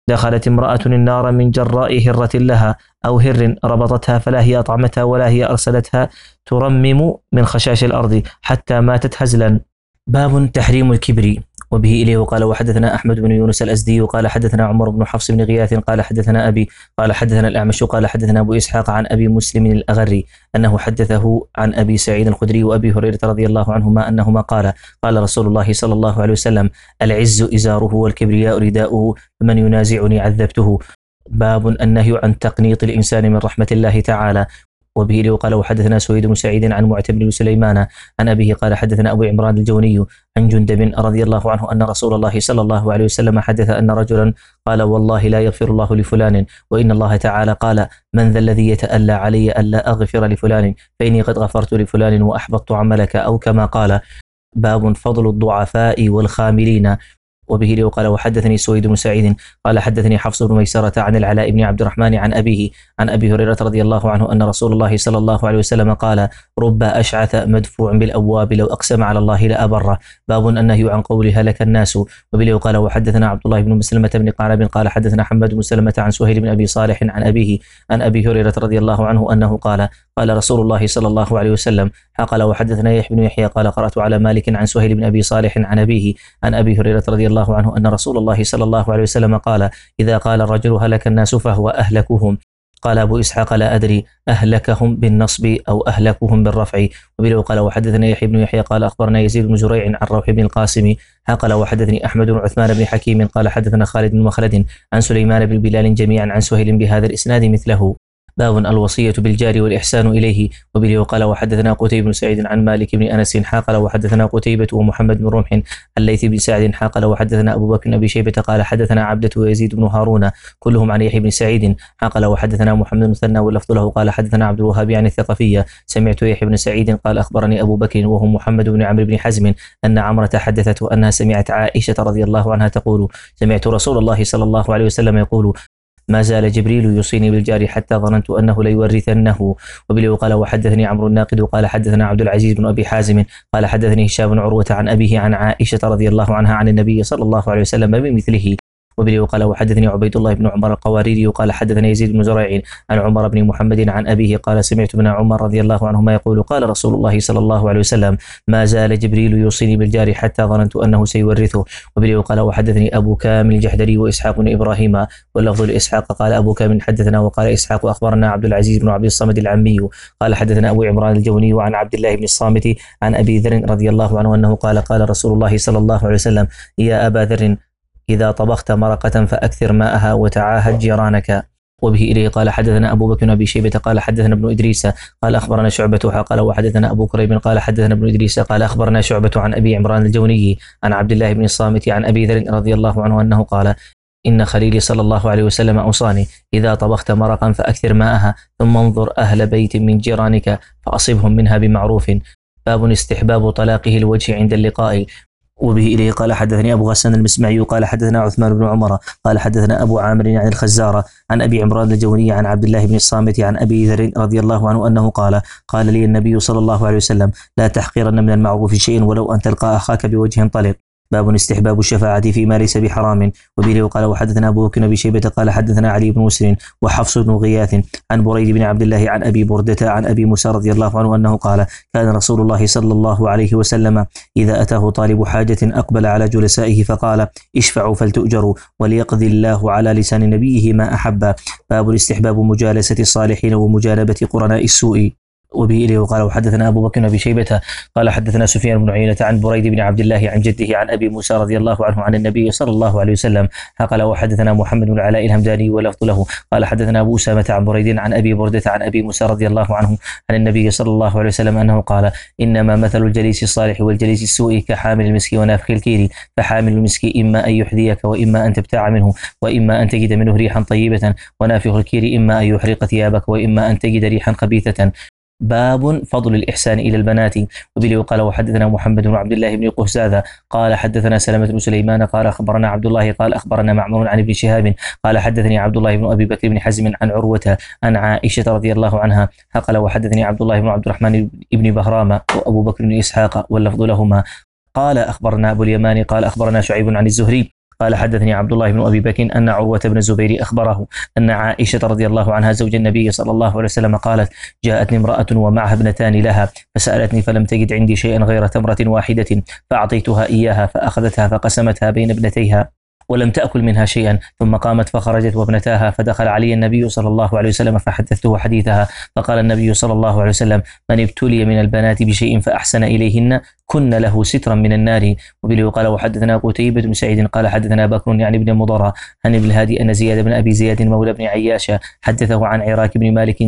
دخلت امرأة النار من جراء هرة لها أو هر ربطتها فلا هي أطعمتها ولا هي أرسلتها ترمم من خشاش الأرض حتى ماتت هزلا. باب تحريم الكبر. وبه إليه قال وحدثنا أحمد بن يونس الأزدي قال حدثنا عمر بن حفص بن غياث قال حدثنا أبي قال حدثنا الأعمش قال حدثنا أبو إسحاق عن أبي مسلم الأغري أنه حدثه عن أبي سعيد الخدري وأبي هريرة رضي الله عنهما أنهما قال قال رسول الله صلى الله عليه وسلم العز إزاره والكبرياء رداؤه فمن ينازعني عذبته. باب النهي عن تقنيط الإنسان من رحمة الله تعالى. وبه إليه قال وحدثنا سويد بن سعيد عن معتمر بن سليمان عن أبيه قال حدثنا أبو عمران الجوني عن جندب رضي الله عنه أن رسول الله صلى الله عليه وسلم حدث أن رجلا قال والله لا يغفر الله لفلان وإن الله تعالى قال من ذا الذي يتألى علي ألا أغفر لفلان فإني قد غفرت لفلان وأحبطت عملك أو كما قال. باب فضل الضعفاء والخاملين. وبه لي قال وحدثني سويد بن سعيد قال حدثني حفص بن ميسرة عن العلاء بن عبد الرحمن عن أبيه عن أبي هريرة رضي الله عنه أن رسول الله صلى الله عليه وسلم قال رب أشعث مدفوع بالأبواب لو أقسم على الله لأبره. باب النهي عن قول هلك الناس. وبه قال وحدثنا عبد الله بن مسلمة بن قعنب قال حدثنا حماد بن سلمة عن سهيل بن أبي صالح عن أبيه عن أبي هريرة رضي الله عنه أنه قال قال رسول الله صلى الله عليه وسلم قال وحدثنا يحيى بن يحيى قال قرأت على مالك عن سهيل بن أبي صالح عن أبيه عن أبي هريرة رضي الله عنه أن رسول الله صلى الله عليه وسلم قال إذا قال الرجل هلك الناس فهو أهلكهم. قال أبو إسحاق لا أدري أهلكهم بالنصب أو أهلكهم بالرفع. وبه قال وحدثنا يحيى بن يحيى قال أخبرنا يزيد بن زريع عن روح بن القاسم قال وحدثني أحمد بن عثمان بن حكيم قال حدثنا خالد بن مخلد عن سليمان بن بلال جميعا عن سهيل بهذا الإسناد مثله. باب الوصية بالجار والإحسان إليه. وبه قال وحدثنا قتيبة بن سعيد عن مالك بن أنس قال وحدثنا قتيبة ومحمد بن رمح عن الليث بن سعد قال وحدثنا أبو بكر بن أبي شيبة قال حدثنا عبدة ويزيد بن هارون كلهم عن يحيى بن سعيد قال وحدثنا محمد بن مثنى واللفظ له قال حدثنا عبد الوهاب عن الثقفية سمعت يحيى بن سعيد قال أخبرني أبو بكر وهو محمد بن عمرو بن حزم أن عمرة حدثته أنها سمعت عائشة رضي الله عنها تقول سمعت رسول الله صلى الله عليه وسلم يقول ما زال جبريل يوصيني بالجار حتى ظننت أنه ليورثنه. وبه قال وحدثني عمرو الناقد قال حدثنا عبد العزيز بن أبي حازم قال حدثني هشام بن عروة عن أبيه عن عائشة رضي الله عنها عن النبي صلى الله عليه وسلم بمثله. وبه قال وحدثني عبيد الله بن عمر القواريري قال حدثنا يزيد بن زريع عن عمر بن محمد عن أبيه قال سمعت ابن عمر رضي الله عنهما يقول قال رسول الله صلى الله عليه وسلم ما زال جبريل يوصيني بالجار حتى ظننت أنه سيورثه. وبه قال وحدثني أبو كامل الجحدري وإسحاق بن إبراهيم واللفظ لإسحاق قال أبو كامل حدثنا وقال إسحاق أخبرنا عبد العزيز بن عبد الصمد العمي قال حدثنا أبو عمران الجوني وعن عبد الله بن الصامت عن أبي ذر رضي الله عنه أنه قال قال رسول الله صلى الله عليه وسلم يا أبا ذر إذا طبخت مرقة فأكثر ماءها وتعاهد جيرانك. وبه إليه قال حدثنا أبو بكر بن أبي شيبة قال حدثنا ابن إدريس قال أخبرنا شعبة قال وحدثنا أبو كريب قال حدثنا ابن إدريس قال أخبرنا شعبة عن أبي عمران الجوني عن عبد الله بن الصامت عن أبي ذر رضي الله عنه أنه قال إن خليلي صلى الله عليه وسلم أوصاني إذا طبخت مرقا فأكثر ماءها ثم انظر أهل بيت من جيرانك فأصبهم منها بمعروف. باب استحباب طلاقه الوجه عند اللقاء. وبه إليه قال حدثني أبو غسان المسمعي قال حدثنا عثمان بن عمر قال حدثنا أبو عامر عن الخزارة عن أبي عمران الجوني عن عبد الله بن الصامت عن أبي ذر رضي الله عنه أنه قال قال لي النبي صلى الله عليه وسلم لا تحقرن من المعروف شيء ولو أن تلقى أخاك بوجه طلق. باب استحباب الشفاعة فيما ليس بحرام. وبه قال وحدثنا أبو بكر بن أبي شيبة قال حدثنا علي بن مسلم وحفص بن غياث عن بريد بن عبد الله عن أبي بردة عن أبي موسى رضي الله عنه أنه قال كان رسول الله صلى الله عليه وسلم إذا أتاه طالب حاجة أقبل على جلسائه فقال اشفعوا فلتؤجروا وليقضي الله على لسان نبيه ما أحب. باب الاستحباب مجالسة الصالحين ومجانبة قرناء السوء. وبه إليه قال وحدثنا أبو بكر بن أبي شيبة قال حدثنا سفيان بن عيينة عن بريد بن عبد الله عن جده عن أبي موسى رضي الله عنه عن النبي صلى الله عليه وسلم قال وحدثنا محمد بن العلاء الهمداني ولفظ له قال حدثنا أبو أسامة عن بريد عن أبي بردة عن أبي موسى رضي الله عنه عن النبي صلى الله عليه وسلم أنه قال إنما مثل الجليس الصالح والجليس السوء كحامل المسك ونافخ الكير فحامل المسك إما أن يحذيك وإما أن تبتاع منه وإما أن تجد منه ريحا طيبة ونافخ الكير إما أن يحرق ثيابك وإما أن تجد ريحا خبيثة. باب فضل الإحسان إلى البنات. وبه قال وحدثنا محمد بن عبد الله بن قهزاذة قال حدثنا سلمة بن سليمان قال أخبرنا عبد الله قال أخبرنا معمر عن ابن شهاب قال حدثني عبد الله بن أبي بكر بن حزم عن عروة عن عائشة رضي الله عنها قال وحدثني عبد الله بن عبد الرحمن بن بهرام وأبو بكر بن إسحاق واللفظ لهما قال أخبرنا أبو اليمان قال أخبرنا شعيب عن الزهري قال حدثني عبد الله بن أبي بكر أن عروة بن الزبير أخبره أن عائشة رضي الله عنها زوج النبي صلى الله عليه وسلم قالت: جاءتني امرأة ومعها ابنتان لها فسألتني فلم تجد عندي شيئا غير تمرة واحدة فأعطيتها إياها فأخذتها فقسمتها بين ابنتيها ولم تأكل منها شيئا، ثم قامت فخرجت وابنتاها، فدخل علي النبي صلى الله عليه وسلم فحدثته حديثها، فقال النبي صلى الله عليه وسلم: من ابتلي من البنات بشيء فأحسن إليهن كن له سترا من النار. وبه قال وحدثنا قتيبة بن سعيد قال حدثنا بكر يعني بن مضر عن ابن الهادي أن زياد بن أبي زياد مولى بن عياش حدثه عن عراك بن مالك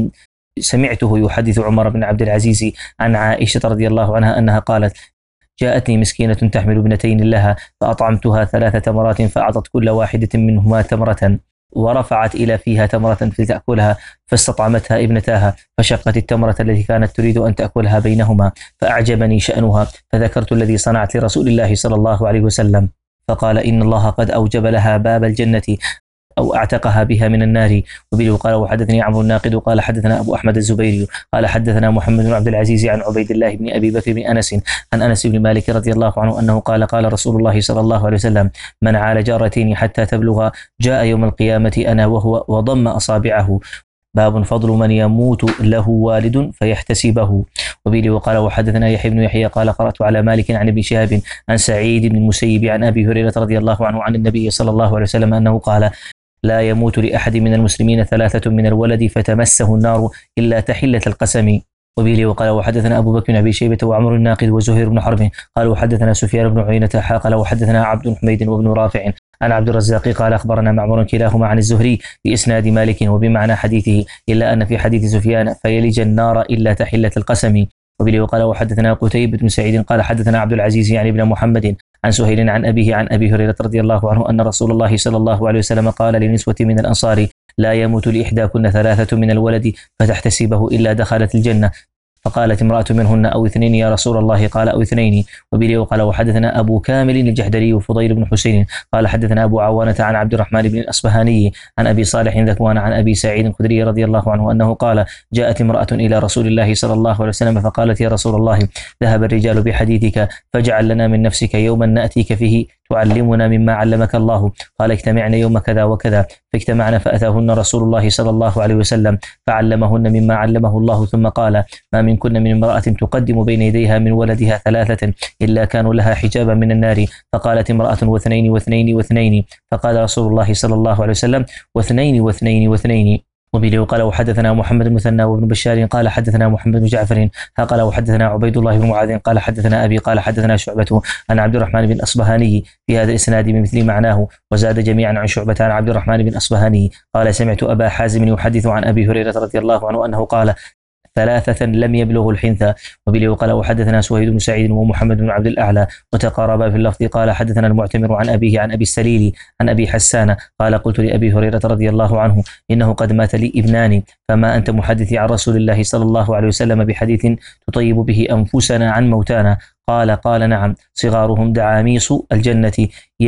سمعته يحدث عمر بن عبد العزيز عن عائشة رضي الله عنها أنها قالت: جاءتني مسكينة تحمل ابنتين لها فأطعمتها ثلاث تمرات فأعطت كل واحدة منهما تمرة ورفعت إلى فيها تمرة لتأكلها فاستطعمتها ابنتاها فشقت التمرة التي كانت تريد أن تأكلها بينهما فأعجبني شأنها فذكرت الذي صنعت لرسول الله صلى الله عليه وسلم فقال: إن الله قد أوجب لها باب الجنة أو أعتقها بها من النار. وبه قال وحدثني عمرو الناقد قال حدثنا أبو أحمد الزبيري قال حدثنا محمد بن عبد العزيز عن عبيد الله بن أبي بكر بن أنس عن أنس بن مالك رضي الله عنه أنه قال: قال رسول الله صلى الله عليه وسلم: من عال جارتين حتى تبلغ جاء يوم القيامة أنا وهو وضم أصابعه. باب فضل من يموت له والد فيحتسبه. وبه وقال وحدثنا يحيى بن يحيى قال قرأت على مالك عن ابن شهاب عن سعيد بن المسيب عن أبي هريرة رضي الله عنه عن النبي صلى الله عليه وسلم أنه قال: لا يموت لأحد من المسلمين ثلاثة من الولد فتمسه النار إلا تحلة القسم. وبه وقال وحدثنا أبو بكر بن أبي شيبة وعمر الناقد وزهير بن حرب قال وحدثنا سفيان بن عيينة قال وحدثنا عبد حميد وابن رافع عن عبد الرزاق قال أخبرنا معمر كلاهما عن الزهري بإسناد مالك وبمعنى حديثه إلا أن في حديث سفيان فيلج النار إلا تحلة القسم. وبه وقال وحدثنا قتيبة بن سعيد قال حدثنا عبد العزيز يعني ابن محمد عن سهيل عن أبيه عن أبي هريرة رضي الله عنه أن رسول الله صلى الله عليه وسلم قال لنسوة من الأنصار: لا يموت لإحداكن ثلاثة من الولد فتحتسبه إلا دخلت الجنة. فقالت امرأة منهن: أو اثنين يا رسول الله؟ قال: أو اثنين. وبه وقال وحدثنا أبو كامل الجحدري وفضيل بن حسين قال حدثنا أبو عوانة عن عبد الرحمن بن الأصبهاني عن أبي صالح ذكوان عن أبي سعيد الخدري رضي الله عنه أنه قال: جاءت امرأة إلى رسول الله صلى الله عليه وسلم فقالت: يا رسول الله، ذهب الرجال بحديثك فاجعل لنا من نفسك يوما نأتيك فيه تعلمنا مما علمك الله. قال: اجتمعنا يوم كذا وكذا، فاجتمعنا فأتاهن رسول الله صلى الله عليه وسلم فعلمهن مما علمه الله، ثم قال: ما منكن من امرأة تقدم بين يديها من ولدها ثلاثة إلا كانوا لها حجابا من النار. فقالت امرأة: واثنين واثنين واثنين. فقال رسول الله صلى الله عليه وسلم: واثنين واثنين واثنين. وبه قال وحدثنا محمد المثنى وابن بشار قال حدثنا محمد بن جعفر قال وحدثنا عبيد الله بن معاذ قال حدثنا أبي قال حدثنا شعبة عن عبد الرحمن بن الأصبهاني في هذا الإسناد بمثل معناه، وزاد جميعا عن شعبة عن عبد الرحمن بن الأصبهاني قال: سمعت أبا حازم يحدث عن أبي هريرة رضي الله عنه أنه قال: ثلاثة لم يبلغوا الحنثى. وبه قال وحدثنا سويد بن سعيد ومحمد بن عبد الأعلى وتقاربا في اللفظ قال حدثنا المعتمر عن أبيه عن أبي السليل عن أبي حسان قال: قلت لأبي هريرة رضي الله عنه: إنه قد مات لي ابنان، فما أنت محدثي عن رسول الله صلى الله عليه وسلم بحديث تطيب به أنفسنا عن موتانا؟ قال: قال: نعم، صغارهم دعاميص الجنة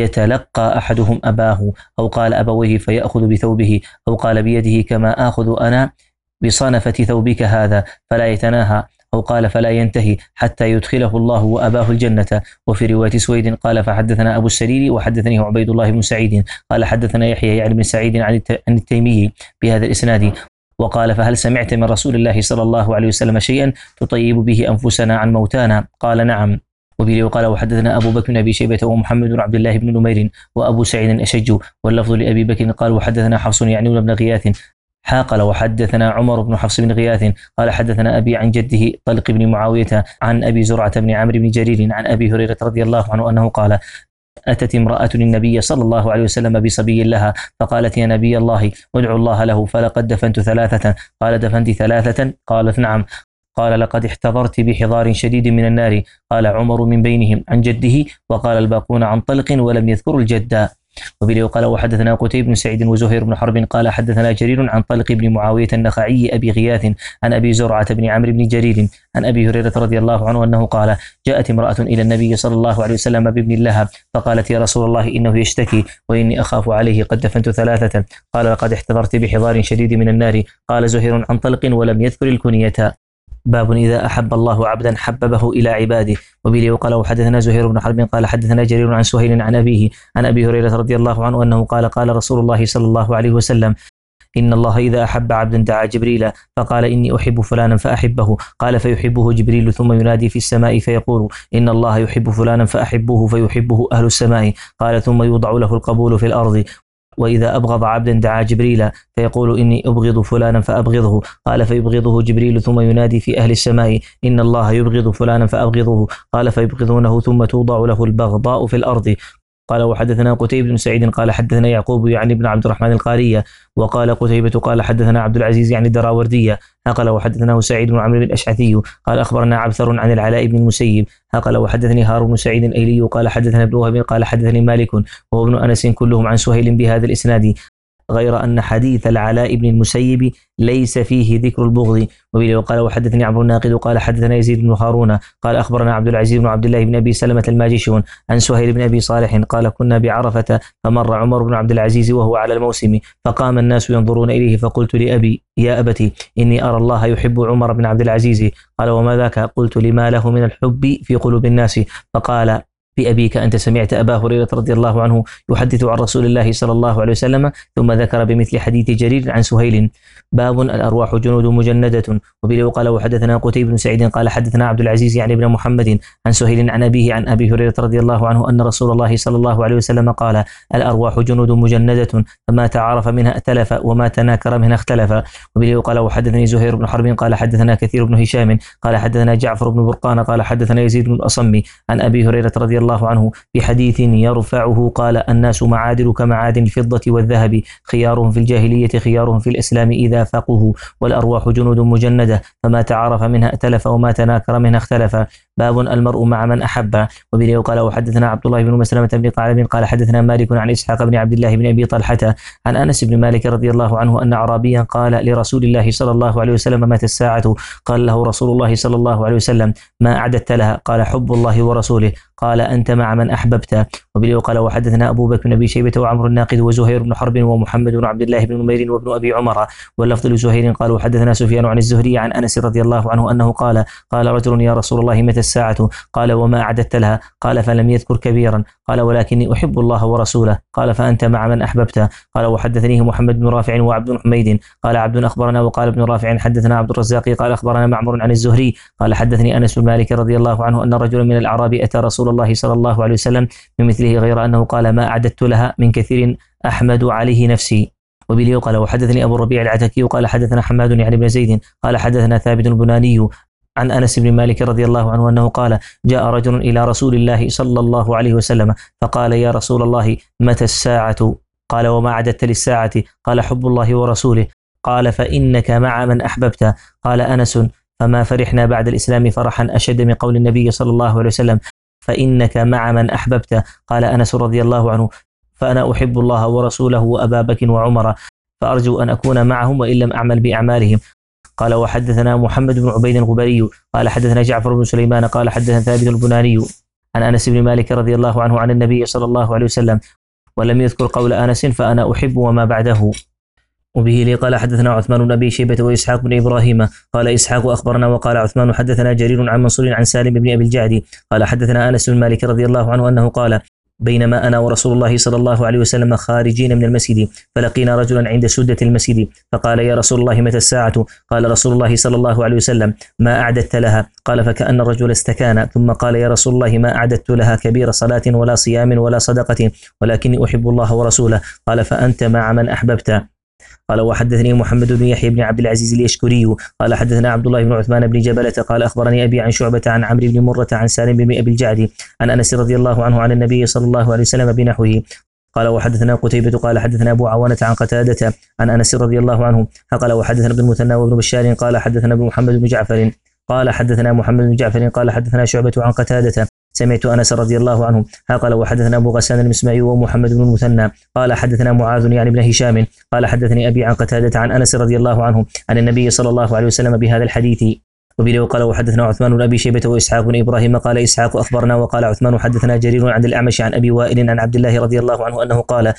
يتلقى أحدهم أباه، أو قال أبويه فيأخذ بثوبه، أو قال بيده كما آخذ أنا بصنفة ثوبك هذا فلا يتناهى، أو قال فلا ينتهي حتى يدخله الله وأباه الجنة. وفي رواية سويد قال: فحدثنا أبو السليل وحدثني عبيد الله بن سعيد قال حدثنا يحيى يعني بن سعيد عن التيمي بهذا الإسناد، وقال: فهل سمعت من رسول الله صلى الله عليه وسلم شيئا تطيب به أنفسنا عن موتانا؟ قال: نعم. وبه قال وحدثنا أبو بكر بن أبي شيبة ومحمد بن عبد الله بن نمير وأبو سعيد الأشج، واللفظ لأبي بكر قال وحدثنا حفص يعني بن غياث حاقل وحدثنا عمر بن حفص بن غياث قال حدثنا أبي عن جده طلق بن معاوية عن أبي زرعة بن عمرو بن جرير عن أبي هريرة رضي الله عنه أنه قال: أتت امرأة النبي صلى الله عليه وسلم بصبي لها فقالت: يا نبي الله، ادعو الله له، فلقد دفنت ثلاثة. قال: دفنت ثلاثة؟ قالت: نعم. قال: لقد احتضرت بحضار شديد من النار. قال عمر: من بينهم عن جده، وقال الباقون عن طلق ولم يذكروا الجد. وبه قال وحدثنا قتيبة بن سعيد وزهير بن حرب قال حدثنا جرير عن طلق بن معاوية النخعي أبي غياث عن أبي زرعة بن عمرو بن جرير عن أبي هريرة رضي الله عنه أنه قال: جاءت امرأة إلى النبي صلى الله عليه وسلم بابن لها فقالت: يا رسول الله، إنه يشتكي وإني أخاف عليه، قد دفنت ثلاثة. قال: لقد احتضرت بحضار شديد من النار. قال زهير عن طلق ولم يذكر الكنية. باب إذا أحب الله عبدا حببه إلى عباده. وبه وقال وحدثنا زهير بن حرب قال حدثنا جرير عن سهيل عن أبيه عن أبي هريرة رضي الله عنه أنه قال قال رسول الله صلى الله عليه وسلم إن الله إذا أحب عبدا دعا جبريل فقال إني أحب فلانا فأحبه، قال فيحبه جبريل ثم ينادي في السماء فيقول إن الله يحب فلانا فأحبه فيحبه أهل السماء، قال ثم يوضع له القبول في الأرض. وإذا أبغض عبدا دعا جبريل فيقول إني أبغض فلانا فأبغضه، قال فيبغضه جبريل ثم ينادي في أهل السماء إن الله يبغض فلانا فأبغضه، قال فيبغضونه ثم توضع له البغضاء في الأرض. قال وحدثنا قتيبة بن سعيد قال حدثنا يعقوب يعني بن عبد الرحمن القارية، وقال قتيبة قال حدثنا عبد العزيز يعني الدراوردية، قال وحدثناه سعيد بن عمرو الأشعثي قال أخبرنا عبثر عن العلاء بن المسيب، قال وحدثني هارون بن سعيد الأيلي قال حدثنا ابن وهب قال حدثني مالك وهو ابن أنس كلهم عن سهيل بهذا الإسناد، غير أن حديث العلاء بن المسيب ليس فيه ذكر البغض. وبه وقال وحدثني عمرو الناقد قال حدثنا يزيد بن هارون قال أخبرنا عبد العزيز بن عبد الله بن أبي سلمة الماجشون عن سهيل بن أبي صالح قال كنا بعرفة فمر عمر بن عبد العزيز وهو على الموسم فقام الناس ينظرون إليه فقلت لأبي يا أبتي إني أرى الله يحب عمر بن عبد العزيز، قال وما ذاك؟ قلت لما له من الحب في قلوب الناس، فقال بأبيك أنت سمعت أبا هريرة رضي الله عنه يحدث عن رسول الله صلى الله عليه وسلم، ثم ذكر بمثل حديث جرير عن سهيل. باب الأرواح جنود مجندة. وبه قال وحدثنا قتيبة بن سعيد قال حدثنا عبد العزيز يعني بن محمد عن سهيل عن أبيه عن أبي هريرة رضي الله عنه أن رسول الله صلى الله عليه وسلم قال الأرواح جنود مجندة فما تعارف منها ائتلف وما تناكر منها اختلف. وبه قال وحدثني زهير بن حرب قال حدثنا كثير بن هشام قال حدثنا جعفر بن برقان قال حدثنا يزيد بن الأصم عن أبي هريرة رضي الله عنه بحديث يرفعه قال الناس معادل كمعادن الفضة والذهب خيارهم في الجاهلية خيارهم في الإسلام إذا فقهوا، والأرواح جنود مجندة فما تعارف منها ائتلف وما تناكر منها اختلف. باب المرء مع من أحب. وبه قال وحدثنا عبد الله بن مسلمة بن قعنب قال حدثنا مالك عن إسحاق بن عبد الله بن أبي طلحة عن أنس بن مالك رضي الله عنه أن أعرابيا قال لرسول الله صلى الله عليه وسلم متى الساعة؟ قال له رسول الله صلى الله عليه وسلم ما أعددت لها؟ قال حب الله ورسوله، قال أنت مع من أحببت. وبه قال وحدثنا أبو بكر بن أبي شيبة وعمر الناقد وزهير بن حرب ومحمد بن عبد الله بن نمير وابن أبي عمر، واللفظ لزهير قال وحدثنا سفيان عن الزهري عن أنس رضي الله عنه أنه قال قال رجل يا رسول الله متى الساعة؟ قال وما أعددت لها؟ قال فلم يذكر كبيرا، قال ولكني أحب الله ورسوله، قال فأنت مع من أحببت. قال وحدثنيه محمد بن رافع وعبد بن حميد قال عبد أخبرنا وقال ابن رافع حدثنا عبد الرزاق قال أخبرنا معمر عن الزهري قال حدثني أنس بن مالك رضي الله عنه أن رجلا من الأعراب أتى رسول الله صلى الله عليه وسلم بمثله غير أنه قال ما أعددت لها من كثير أحمد عليه نفسي. وبه قال وحدثني أبو الربيع العتكي قال حدثنا حماد يعني بن زيد قال حدثنا ثابت البناني عن أنس بن مالك رضي الله عنه أنه قال جاء رجل إلى رسول الله صلى الله عليه وسلم فقال يا رسول الله متى الساعة؟ قال وما أعددت للساعة؟ قال حب الله ورسوله، قال فإنك مع من أحببت. قال أنس فما فرحنا بعد الإسلام فرحا أشد من قول النبي صلى الله عليه وسلم فإنك مع من أحببت. قال أنس رضي الله عنه فأنا أحب الله ورسوله وأبا بكر وعمر فأرجو أن أكون معهم وإن لم أعمل بأعمالهم. قال وحدثنا محمد بن عبيد الغبري قال حدثنا جعفر بن سليمان قال حدثنا ثابت البناني عن أنس بن مالك رضي الله عنه عن النبي صلى الله عليه وسلم ولم يذكر قول أنس فأنا أحب وما بعده. وبه لي قال حدثنا عثمان بن أبي شيبة وإسحاق بن إبراهيم قال إسحاق أخبرنا وقال عثمان حدثنا جرير عن منصور عن سالم بن أبي الجعد قال حدثنا أنس بن مالك رضي الله عنه أنه قال بينما أنا ورسول الله صلى الله عليه وسلم خارجين من المسجد فلقينا رجلا عند سدة المسجد فقال يا رسول الله متى الساعة؟ قال رسول الله صلى الله عليه وسلم ما أعددت لها؟ قال فكأن الرجل استكان ثم قال يا رسول الله ما أعددت لها كبير صلاة ولا صيام ولا صدقة ولكني أحب الله ورسوله. قال فأنت مع من أحببت. قال وحدثني محمد بن يحيى بن عبد العزيز اليشكري قال حدثنا عبد الله بن عثمان بن جبلة قال أخبرني أبي عن شعبة عن عمرو بن مرة عن سالم بن أبي الجعد عن أنس رضي الله عنه عن النبي صلى الله عليه وسلم بنحوه. قال وحدثنا قتيبة قال حدثنا أبو عوانة عن قتادة عن أنس رضي الله عنه قال وحدثنا ابن المثنى وابن بشار قال حدثنا ابن محمد بن جعفر قال حدثنا محمد بن جعفر قال حدثنا شعبة عن قتادة سمعت أنس رضي الله عنه قال وحدثنا أبو غسان المسمعي ومحمد بن المثنى قال حدثنا معاذ يعني بن هشام قال حدثني أبي عن قتادة عن أنس رضي الله عنه عن النبي صلى الله عليه وسلم بهذا الحديث. وبه قال وحدثنا عثمان بن أبي شيبة وإسحاق بن إبراهيم قال إسحاق أخبرنا وقال عثمان حدثنا جرير عن الأعمش عن أبي وائل عن عبد الله رضي الله عنه أنه قال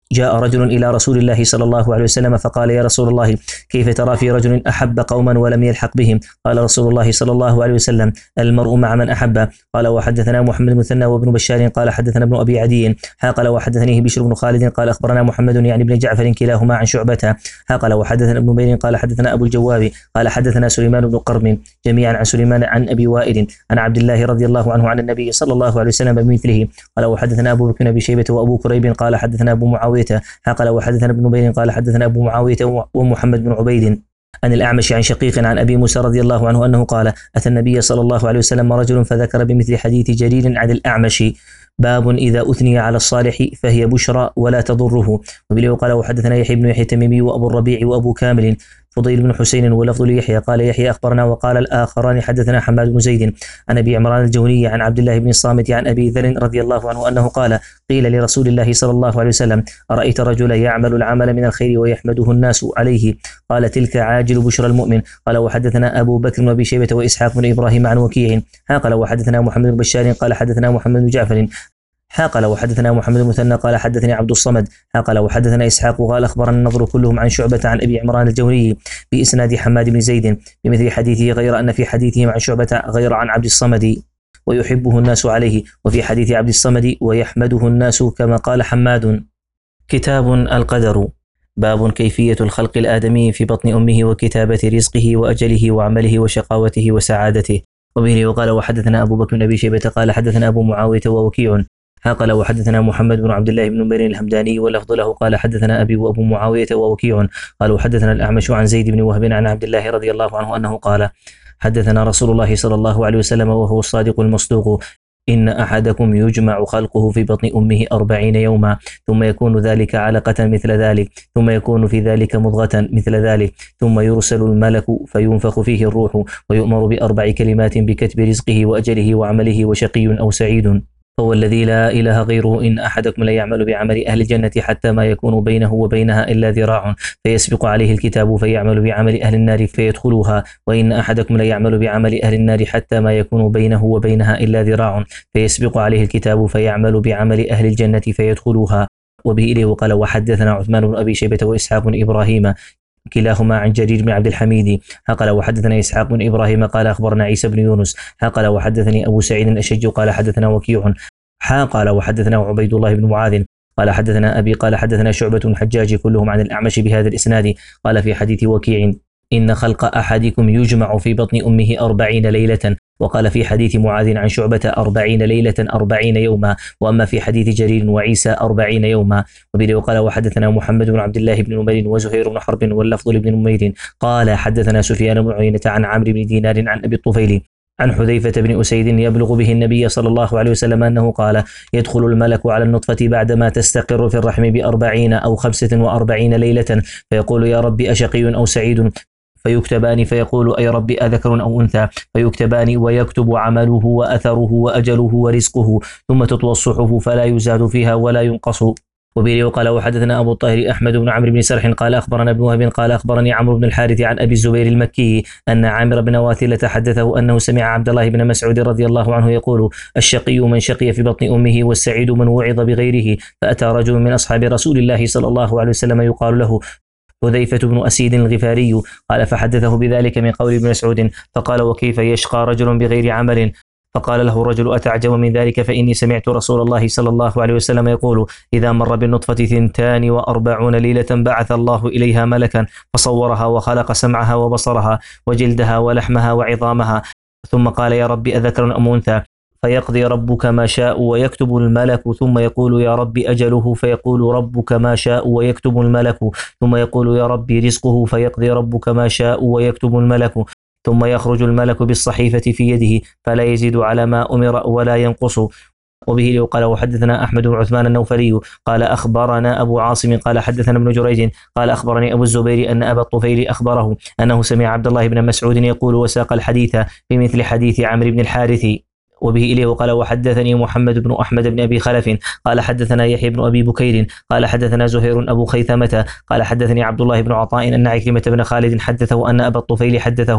جاء رجل إلى رسول الله صلى الله عليه وسلم فقال: يا رسول الله، كيف ترى في رجل أحب قوما ولم يلحق بهم؟ قال رسول الله صلى الله عليه وسلم: المرء مع من أحب. قال: وحدثنا محمد بن مثنى وابن بشار قال حدثنا ابن أبي عدي قال وحدثني بشر بن خالد قال أخبرنا محمد يعني بن جعفر كلاهما عن شعبة قال وحدثنا ابن بين قال حدثنا أبو الجواب قال حدثنا سليمان بن قرم جميعا عن سليمان عن أبي وائل عن عبد الله رضي الله عنه عن النبي صلى الله عليه وسلم بمثله. قال وحدثنا أبو بكر بن شيبة وأبو كريب قال حدثنا أبو معاوية قال وحدثنا ابن بين قال حدثنا أبو معاوية ومحمد بن عبيد عن الأعمش عن شقيق عن أبي موسى رضي الله عنه أنه قال: أتى النبي صلى الله عليه وسلم رجل فذكر بمثل حديث جرير عن الأعمش: باب إذا أثني على الصالح فهي بشرى ولا تضره. وبه قال وحدثنا يحيى بن يحيى التميمي وأبو الربيع وأبو كامل فضيل بن حسين ولفظ ليحيى قال يحيى أخبرنا وقال الآخران حدثنا حماد بن زيد عن أبي عمران الجوني عن عبد الله بن الصامت عن أبي ذر رضي الله عنه أنه قال: قيل لرسول الله صلى الله عليه وسلم: أرأيت رجلا يعمل العمل من الخير ويحمده الناس عليه؟ قال: تلك عاجل بشرى المؤمن. قال وحدثنا أبو بكر وأبي شيبة وإسحاق بن إبراهيم عن وكيع قال وحدثنا محمد بن بشار قال حدثنا محمد بن جعفر قال وحدثنا محمد المثنى قال حدثني عبد الصمد قال وحدثنا إسحاق قال أخبرنا النضر كلهم عن شعبة عن أبي عمران الجوني بإسناد حماد بن زيد بمثل حديثه غير أن في حديثهم عن شعبة غير عن عبد الصمد ويحبه الناس عليه، وفي حديث عبد الصمد ويحمده الناس كما قال حماد. كتاب القدر. باب كيفية الخلق الآدمي في بطن أمه وكتابة رزقه وأجله وعمله وشقاوته وسعادته. وبه وقال وحدثنا أبو بكر بن أبي شيبة قال حدثنا أبو معاوية ووكيع قال وحدثنا محمد بن عبد الله بن نمير الهمداني واللفظ له قال حدثنا أبي وأبو معاوية ووكيع قال وحدثنا الأعمش عن زيد بن وهب عن عبد الله رضي الله عنه أنه قال: حدثنا رسول الله صلى الله عليه وسلم وهو الصادق المصدوق: إن أحدكم يجمع خلقه في بطن أمه أربعين يوما ثم يكون ذلك علقة مثل ذلك ثم يكون في ذلك مضغة مثل ذلك ثم يرسل الملك فينفخ فيه الروح ويؤمر بأربع كلمات بكتب رزقه وأجله وعمله وشقي أو سعيد. هو الذي لا إله غيره: إن أحدكم لا يعمل بعمل أهل الجنة حتى ما يكون بينه وبينها إلا ذراع فيسبق عليه الكتاب فيعمل بعمل أهل النار فيدخلوها، وإن أحدكم لا يعمل بعمل أهل النار حتى ما يكون بينه وبينها إلا ذراع فيسبق عليه الكتاب فيعمل بعمل أهل الجنة فيدخلوها. وبه إليه وقال وحدثنا عثمان بن أبي شيبة وإسحاق بن إبراهيم كلاهما عن جرير بن عبد الحميد قال وحدثنا إسحاق بن إبراهيم قال أخبرنا عيسى بن يونس قال وحدثني أبو سعيد الأشج قال حدثنا وكيع قال وحدثنا عبيد الله بن معاذ قال حدثنا أبي قال حدثنا شعبة الحجاج كلهم عن الأعمش بهذا الإسناد. قال في حديث وكيع: إن خلق أحدكم يجمع في بطن أمه أربعين ليلة. وقال في حديث معاذ عن شعبة أربعين ليلة أربعين يوما، وأما في حديث جرير وعيسى أربعين يوما. وبه وقال وحدثنا محمد بن عبد الله بن نمير وزهير بن حرب واللفظ لابن نمير قال حدثنا سفيان بن عيينة عن عمرو بن دينار عن أبي الطفيل عن حذيفة بن أسيد يبلغ به النبي صلى الله عليه وسلم أنه قال: يدخل الملك على النطفة بعدما تستقر في الرحم بأربعين أو خمسة وأربعين ليلة فيقول: يا رب أشقي أو سعيد؟ فيكتبان فيقول: أي رب أذكر أو أنثى؟ فيكتبان ويكتب عمله وأثره وأجله ورزقه، ثم تطوى الصحف فلا يزاد فيها ولا ينقص. وبه وقال وحدثنا أبو الطاهر أحمد بن عمرو بن سرح قال أخبرنا ابن وهب قال أخبرني عمرو بن الحارث عن أبي الزبير المكي أن عامر بن واثلة حدثه أنه سمع عبد الله بن مسعود رضي الله عنه يقول: الشقي من شقي في بطن أمه والسعيد من وعظ بغيره. فأتى رجل من أصحاب رسول الله صلى الله عليه وسلم يقال له حذيفة بن أسيد الغفاري قال فحدثه بذلك من قول ابن مسعود فقال: وكيف يشقى رجل بغير عمل؟ فقال له الرجل: أتعجب من ذلك؟ فإني سمعت رسول الله صلى الله عليه وسلم يقول: إذا مر بالنطفة ثنتان وأربعون ليلة بعث الله إليها ملكا فصورها وخلق سمعها وبصرها وجلدها ولحمها وعظامها، ثم قال: يا رب أذكر أم أنثى؟ فيقضي ربك ما شاء ويكتب الملك، ثم يقول: يا رب أجله؟ فيقول ربك ما شاء ويكتب الملك، ثم يقول: يا رب رزقه؟ فيقضي ربك ما شاء ويكتب الملك، ثم يخرج الملك بالصحيفة في يده فلا يزيد على ما أمر ولا ينقص. وبه قال وحدثنا أحمد بن عثمان النوفلي قال أخبرنا أبو عاصم قال حدثنا ابن جريج قال أخبرني أبو الزبير أن أبا الطفيل أخبره أنه سمع عبد الله بن مسعود يقول وساق الحديث بمثل حديث عمرو بن الحارث. وبه إليه قال وحدثني محمد بن أحمد بن أبي خلف قال حدثنا يحيى بن أبي بكير قال حدثنا زهير أبو خيثمة قال حدثني عبد الله بن عطاء أن عكرمة بن خالد حدثه أن أبا الطفيل حدثه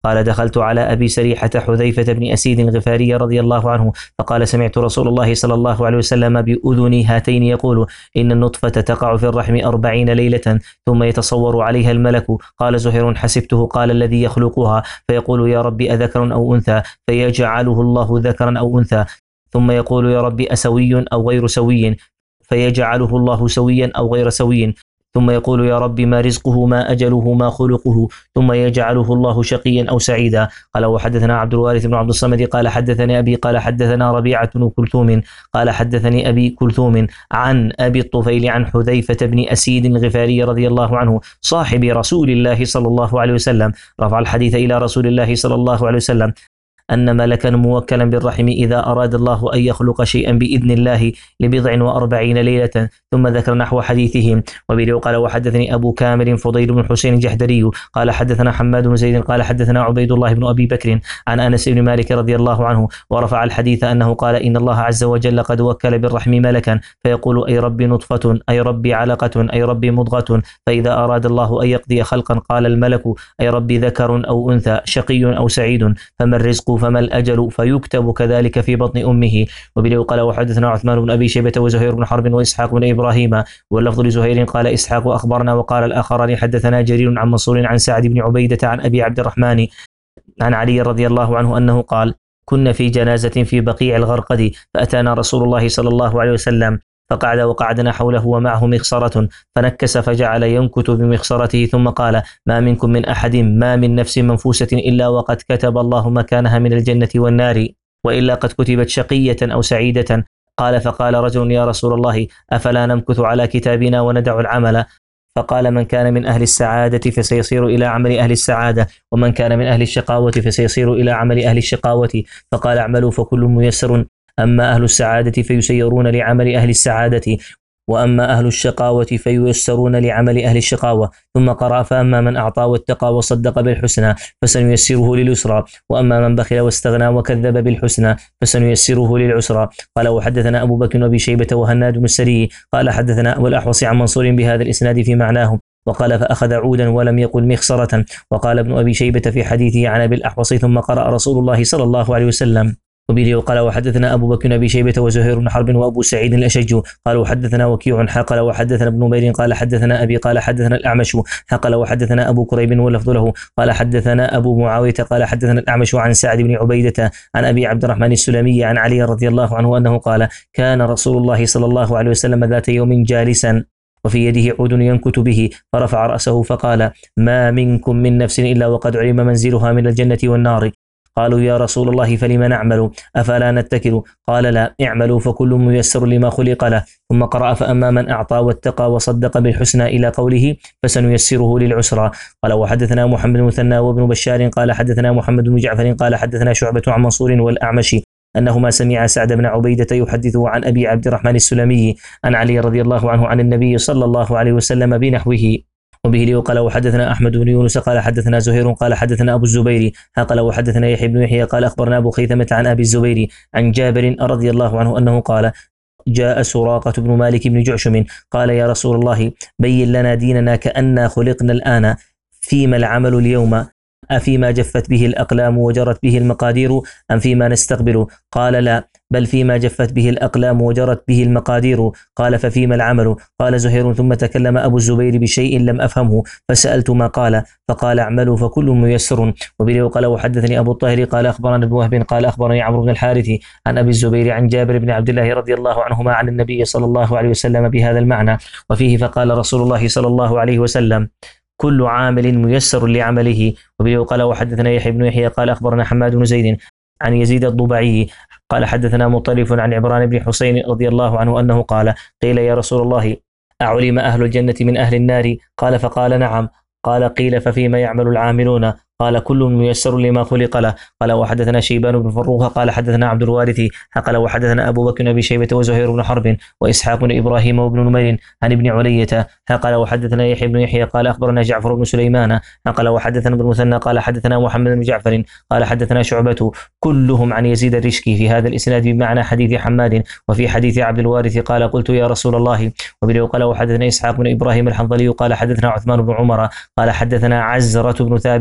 قال دخلت على أبي سريحة حذيفة بن أسيد الغفاري رضي الله عنه فقال سمعت رسول الله صلى الله عليه وسلم بأذني هاتين يقول إن النطفة تقع في الرحم أربعين ليلة ثم يتصور عليها الملك. قال زهير حسبته قال الذي يخلقها فيقول يا رب أذكر أو أنثى فيجعله الله ذكرا أو أنثى ثم يقول يا رب أسوي أو غير سوي فيجعله الله سويا أو غير سوي ثم يقول يا رب ما رزقه ما أجله ما خلقه ثم يجعله الله شقيا أو سعيدا. قال وحدثنا عبد الوارث بن عبد الصمد قال حدثني أبي قال حدثنا ربيعة بن كلثوم قال حدثني أبي كلثوم عن أبي الطفيل عن حذيفة بن أسيد الغفاري رضي الله عنه صاحب رسول الله صلى الله عليه وسلم رفع الحديث إلى رسول الله صلى الله عليه وسلم أن ملكا موكلا بالرحم إذا أراد الله أن يخلق شيئا بإذن الله لبضع وأربعين ليلة ثم ذكر نحو حديثهم. وبه قال وحدثني أبو كامل فضيل بن حسين الجحدري قال حدثنا حماد بن زيد قال حدثنا عبيد الله بن أبي بكر عن أنس بن مالك رضي الله عنه ورفع الحديث أنه قال إن الله عز وجل قد وكل بالرحم ملكا فيقول أي ربي نطفة أي ربي علقة أي ربي مضغة فإذا أراد الله أن يقضي خلقا قال الملك أي ربي ذكر أو أنثى شقي أو سعيد فما الرزق فما الأجل فيكتب كذلك في بطن أمه. وبه قال وحدثنا عثمان بن أبي شيبة وزهير بن حرب وإسحاق بن إبراهيم واللفظ لزهير قال إسحاق أخبرنا وقال الآخران حدثنا جرير عن منصور عن سعد بن عبيدة عن أبي عبد الرحمن عن علي رضي الله عنه أنه قال كنا في جنازة في بقيع الغرقد فأتانا رسول الله صلى الله عليه وسلم فقعد وقعدنا حوله ومعه مخصرة فنكس فجعل ينكت بمخصرته ثم قال ما منكم من أحد ما من نفس منفوسة إلا وقد كتب الله مكانها من الجنة والنار وإلا قد كتبت شقية أو سعيدة. قال فقال رجل يا رسول الله أفلا نمكث على كتابنا وندع العمل؟ فقال من كان من أهل السعادة فسيصير إلى عمل أهل السعادة ومن كان من أهل الشقاوة فسيصير إلى عمل أهل الشقاوة. فقال اعملوا فكل ميسر أما أهل السعادة فيسيرون لعمل أهل السعادة وأما أهل الشقاوة فييسرون لعمل أهل الشقاوة. ثم قرأ فأما من أعطى واتقى وصدق بالحسنى فسنيسره لليسرى وأما من بخل واستغنى وكذب بالحسنى فسنيسره للعسرى. قال وحدثنا أبو بكر وأبي شيبة وهناد بن السري قال حدثنا أبو الأحوص عن منصور بهذا الإسناد في معناه وقال فأخذ عودا ولم يقل مخصرة. وقال ابن أبي شيبة في حديثه عن أبي الأحوص ثم قرأ رسول الله صلى الله عليه وسلم. وبه قال وحدثنا أبو بكر أبي شيبة وزهير بن حرب وأبو سعيد الأشج قال وحدثنا وكيع حقل وحدثنا ابن نمير قال حدثنا أبي قال حدثنا الأعمش حقل وحدثنا أبو كريب واللفظ له قال حدثنا أبو معاوية قال حدثنا الأعمش عن سعد بن عبيدة عن أبي عبد الرحمن السلمي عن علي رضي الله عنه أنه قال كان رسول الله صلى الله عليه وسلم ذات يوم جالسا وفي يده عود ينكت به فرفع رأسه فقال ما منكم من نفس إلا وقد علم منزلها من الجنة والنار. قالوا يا رسول الله فلم نعمل أفلا نتكل؟ قال لا اعملوا فكل ميسر لما خلق له. ثم قرأ فأما من أعطى واتقى وصدق بالحسنى إلى قوله فسنيسره للعسرى. قال وحدثنا محمد المثنى وابن بشار قال حدثنا محمد بن جعفر قال حدثنا شعبة عن منصور والأعمش أنهما سمع سعد بن عبيدة يحدثه عن أبي عبد الرحمن السلمي عن علي رضي الله عنه عن النبي صلى الله عليه وسلم بنحوه. وبه قال وحدثنا أحمد بن يونس قال حدثنا زهير قال حدثنا أبو الزبير قال وحدثنا يحيى بن يحيى قال أخبرنا أبو خيثمة عن أبي الزبير عن جابر رضي الله عنه أنه قال جاء سراقة بن مالك بن جعشم قال يا رسول الله بين لنا ديننا كأننا خلقنا الآن فيما العمل اليوم أفيما جفت به الأقلام وجرت به المقادير أم فيما نستقبل؟ قال لا بل فيما جفت به الأقلام وجرت به المقادير. قال ففيما العمل؟ قال زهير ثم تكلم أبو الزبير بشيء لم أفهمه فسألت ما قال فقال اعملوا فكل ميسر. وبه قال وحدثني أبو الطاهر قال أخبرنا ابن وهب قال أخبرني عمرو بن الحارث عن أبي الزبير عن جابر بن عبد الله رضي الله عنهما عن النبي صلى الله عليه وسلم بهذا المعنى. وفيه فقال رسول الله صلى الله عليه وسلم كل عامل ميسر لعمله. وبه قال وحدثنا يحيى بن يحيى قال أخبرنا حماد بن زيد عن يزيد الضبعي قال حدثنا مطرف عن عمران بن حسين رضي الله عنه أنه قال قيل يا رسول الله أعلم أهل الجنة من أهل النار؟ قال فقال نعم. قال قيل ففيما يعمل العاملون؟ قال كل ميسر لما خلق له. قال وحدثنا شيبان بن فروخ قال حدثنا عبد الوارث قال وحدثنا أبو بكر بن شيبة وزهير بن حرب وإسحاق بن إبراهيم وابن نمير عن ابن علية قال وحدثنا يحيى بن يحيى قال أخبرنا جعفر بن سليمان قال وحدثنا ابن المثنى قال حدثنا محمد بن جعفر قال حدثنا شعبة كلهم عن يزيد الرشكي في هذا الإسناد بمعنى حديث حماد. وفي حديث عبد الوارث قال قلت يا رسول الله. وبه قال وحدثنا إسحاق بن إبراهيم الحنظلي قال حدثنا عثمان بن عمر قال حدثنا عزرة بن ثابت عن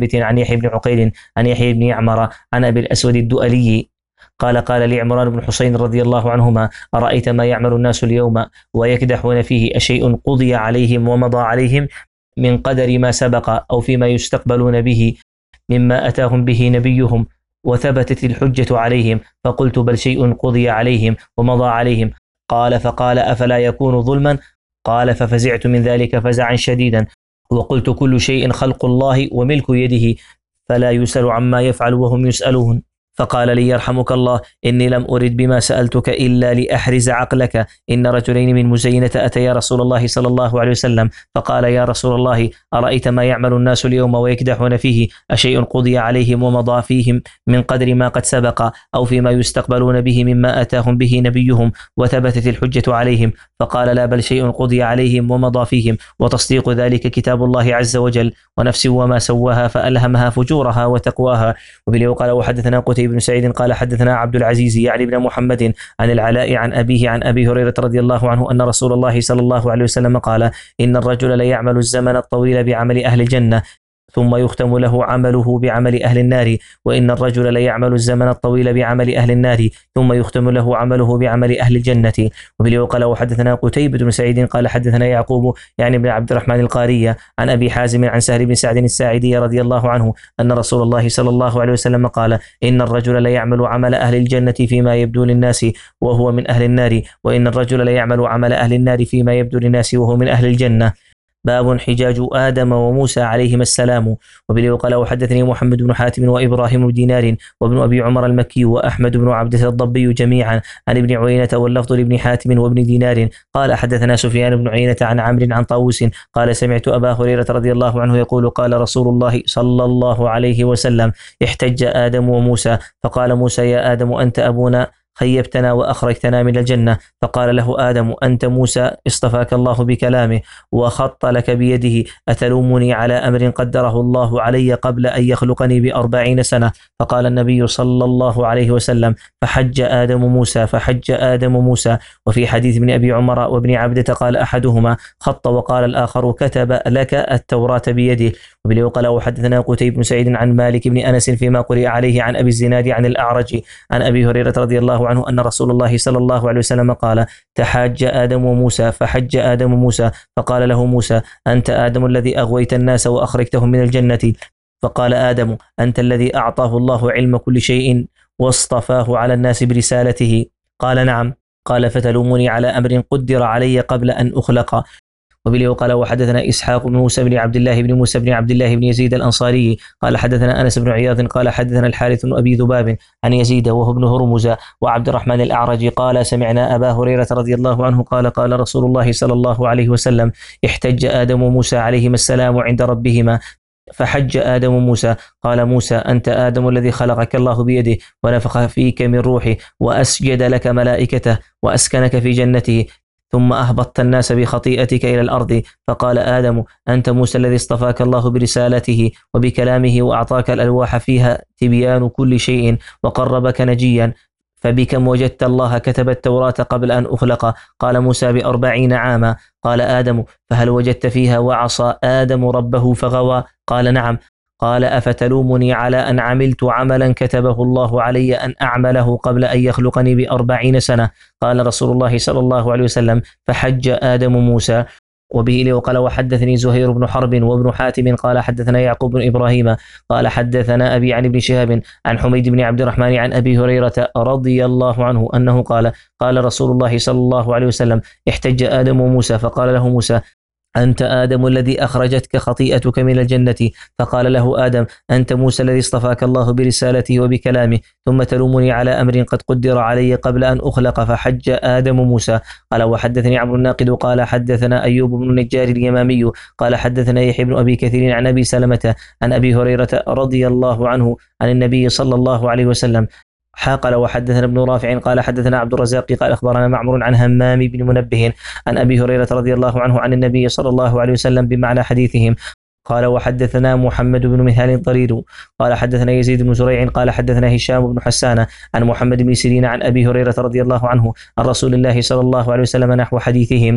يحيى بن عقيل عن يحيى بن يعمر عن أبي الأسود الدؤلي قال قال لي عمران بن حسين رضي الله عنهما: أرأيت ما يعمل الناس اليوم ويكدحون فيه أشيء قضي عليهم ومضى عليهم من قدر ما سبق أو فيما يستقبلون به مما أتاهم به نبيهم وثبتت الحجة عليهم؟ فقلت: بل شيء قضي عليهم ومضى عليهم. قال فقال: أفلا يكون ظلما؟ قال ففزعت من ذلك فزعا شديدا، وقلت: كل شيء خلق الله وملك يده، فلا يسأل عما يفعل وهم يسألون. فقال لي: يرحمك الله، إني لم أرد بما سألتك إلا لأحرز عقلك. إن رجلين من مزينة أتيا رسول الله صلى الله عليه وسلم فقال: يا رسول الله، أرأيت ما يعمل الناس اليوم ويكدحون فيه أشيء قضي عليهم ومضى فيهم من قدر ما قد سبق أو فيما يستقبلون به مما أتاهم به نبيهم وثبتت الحجة عليهم؟ فقال: لا، بل شيء قضي عليهم ومضى فيهم، وتصديق ذلك كتاب الله عز وجل، ونفس وما سواها فألهمها فجورها وتقواها. وبه قال: وحدثنا قتيبة بن سعيد قال حدثنا عبد العزيز يعني بن محمد عن العلاء عن أبيه عن أبي هريرة رضي الله عنه أن رسول الله صلى الله عليه وسلم قال: إن الرجل ليعمل الزمن الطويل بعمل أهل الجنة ثم يختم له عمله بعمل أهل النار، وإن الرجل ليعمل الزمن الطويل بعمل أهل النار ثم يختم له عمله بعمل أهل الجنة. وبه قال: وحدثنا قتيبة بن سعيد قال حدثنا يعقوب يعني بن عبد الرحمن القارية عن أبي حازم عن سهل بن سعد الساعدي رضي الله عنه أن رسول الله صلى الله عليه وسلم قال: إن الرجل ليعمل عمل أهل الجنة فيما يبدو للناس وهو من أهل النار، وإن الرجل ليعمل عمل أهل النار فيما يبدو للناس وهو من أهل الجنة. باب حجاج آدم وموسى عليهما السلام. وبه قال: وحدثني محمد بن حاتم وإبراهيم بن دينار وابن أبي عمر المكي وأحمد بن عبدة الضبي جميعا عن ابن عيينة واللفظ لابن حاتم وابن دينار قال حدثنا سفيان بن عيينة عن عمرو عن طاووس قال: سمعت أبا هريرة رضي الله عنه يقول: قال رسول الله صلى الله عليه وسلم: احتج آدم وموسى، فقال موسى: يا آدم، أنت أبونا، خيبتنا وأخرجتنا من الجنة. فقال له آدم: أنت موسى، اصطفاك الله بكلامه وخط لك بيده، أتلومني على أمر قدره الله علي قبل أن يخلقني بأربعين سنة؟ فقال النبي صلى الله عليه وسلم: فحج آدم موسى فحج آدم موسى. وفي حديث ابن أبي عمر وابن عبدة قال أحدهما: خط، وقال الآخر: كتب لك التوراة بيده. وبه قال: وحدثنا قتيبة بن سعيد عن مالك بن أنس فيما قرئ عليه عن أبي الزناد عن الأعرج عن أبي هريرة رضي الله عنه أن رسول الله صلى الله عليه وسلم قال: تحاج آدم وموسى فحج آدم موسى، فقال له موسى: أنت آدم الذي أغويت الناس وأخرجتهم من الجنة. فقال آدم: أنت الذي أعطاه الله علم كل شيء واصطفاه على الناس برسالته. قال: نعم. قال: فتلومني على أمر قدر علي قبل أن أخلق. وبه قال: وحدثنا إسحاق بن موسى بن عبد الله بن موسى بن عبد الله بن يزيد الأنصاري قال حدثنا أنس بن عياض قال حدثنا الحارث بن أبي ذباب عن يزيد وهو ابن هرمز وعبد الرحمن الأعرج قال: سمعنا أبا هريرة رضي الله عنه قال: قال رسول الله صلى الله عليه وسلم: احتج آدم وموسى عليهما السلام عند ربهما، فحج آدم موسى. قال موسى: أنت آدم الذي خلقك الله بيده ونفخ فيك من روحه وأسجد لك ملائكته وأسكنك في جنته، ثم أهبطت الناس بخطيئتك إلى الأرض. فقال آدم: أنت موسى الذي اصطفاك الله برسالته وبكلامه وأعطاك الألواح فيها تبيان كل شيء وقربك نجيا، فبكم وجدت الله كتب التوراة قبل أن أخلق؟ قال موسى: بأربعين عاما. قال آدم: فهل وجدت فيها وعصى آدم ربه فغوى؟ قال: نعم. قال: أفتلومني على أن عملت عملا كتبه الله علي أن أعمله قبل أن يخلقني بأربعين سنة؟ قال رسول الله صلى الله عليه وسلم: فحج آدم موسى. وبه لي وقال: وحدثني زهير بن حرب وابن حاتم قال حدثنا يعقوب بن إبراهيم قال حدثنا أبي عن ابن شهاب عن حميد بن عبد الرحمن عن أبي هريرة رضي الله عنه أنه قال: قال رسول الله صلى الله عليه وسلم: احتج آدم وموسى، فقال له موسى: أنت آدم الذي أخرجتك خطيئتك من الجنة. فقال له آدم: أنت موسى الذي اصطفاك الله برسالته وبكلامه، ثم تلومني على أمر قد قدر علي قبل أن أخلق؟ فحج آدم موسى. قال: وحدثني عمرو الناقد قال حدثنا أيوب بن النجار اليمامي قال حدثنا يحيى بن أبي كثير عن أبي سلمة عن أبي هريرة رضي الله عنه عن النبي صلى الله عليه وسلم. قال: وحدثنا ابن رافع قال حدثنا عبد الرزاق قال أخبرنا معمر عن همام بن منبه عن أبي هريرة رضي الله عنه عن النبي صلى الله عليه وسلم بمعنى حديثهم. قال: وحدثنا محمد بن مهال ضرير قال حدثنا يزيد بن زريع قال حدثنا هشام بن حسان عن محمد بن سيرين عن أبي هريرة رضي الله عنه عن رسول الله صلى الله عليه وسلم نحو حديثهم.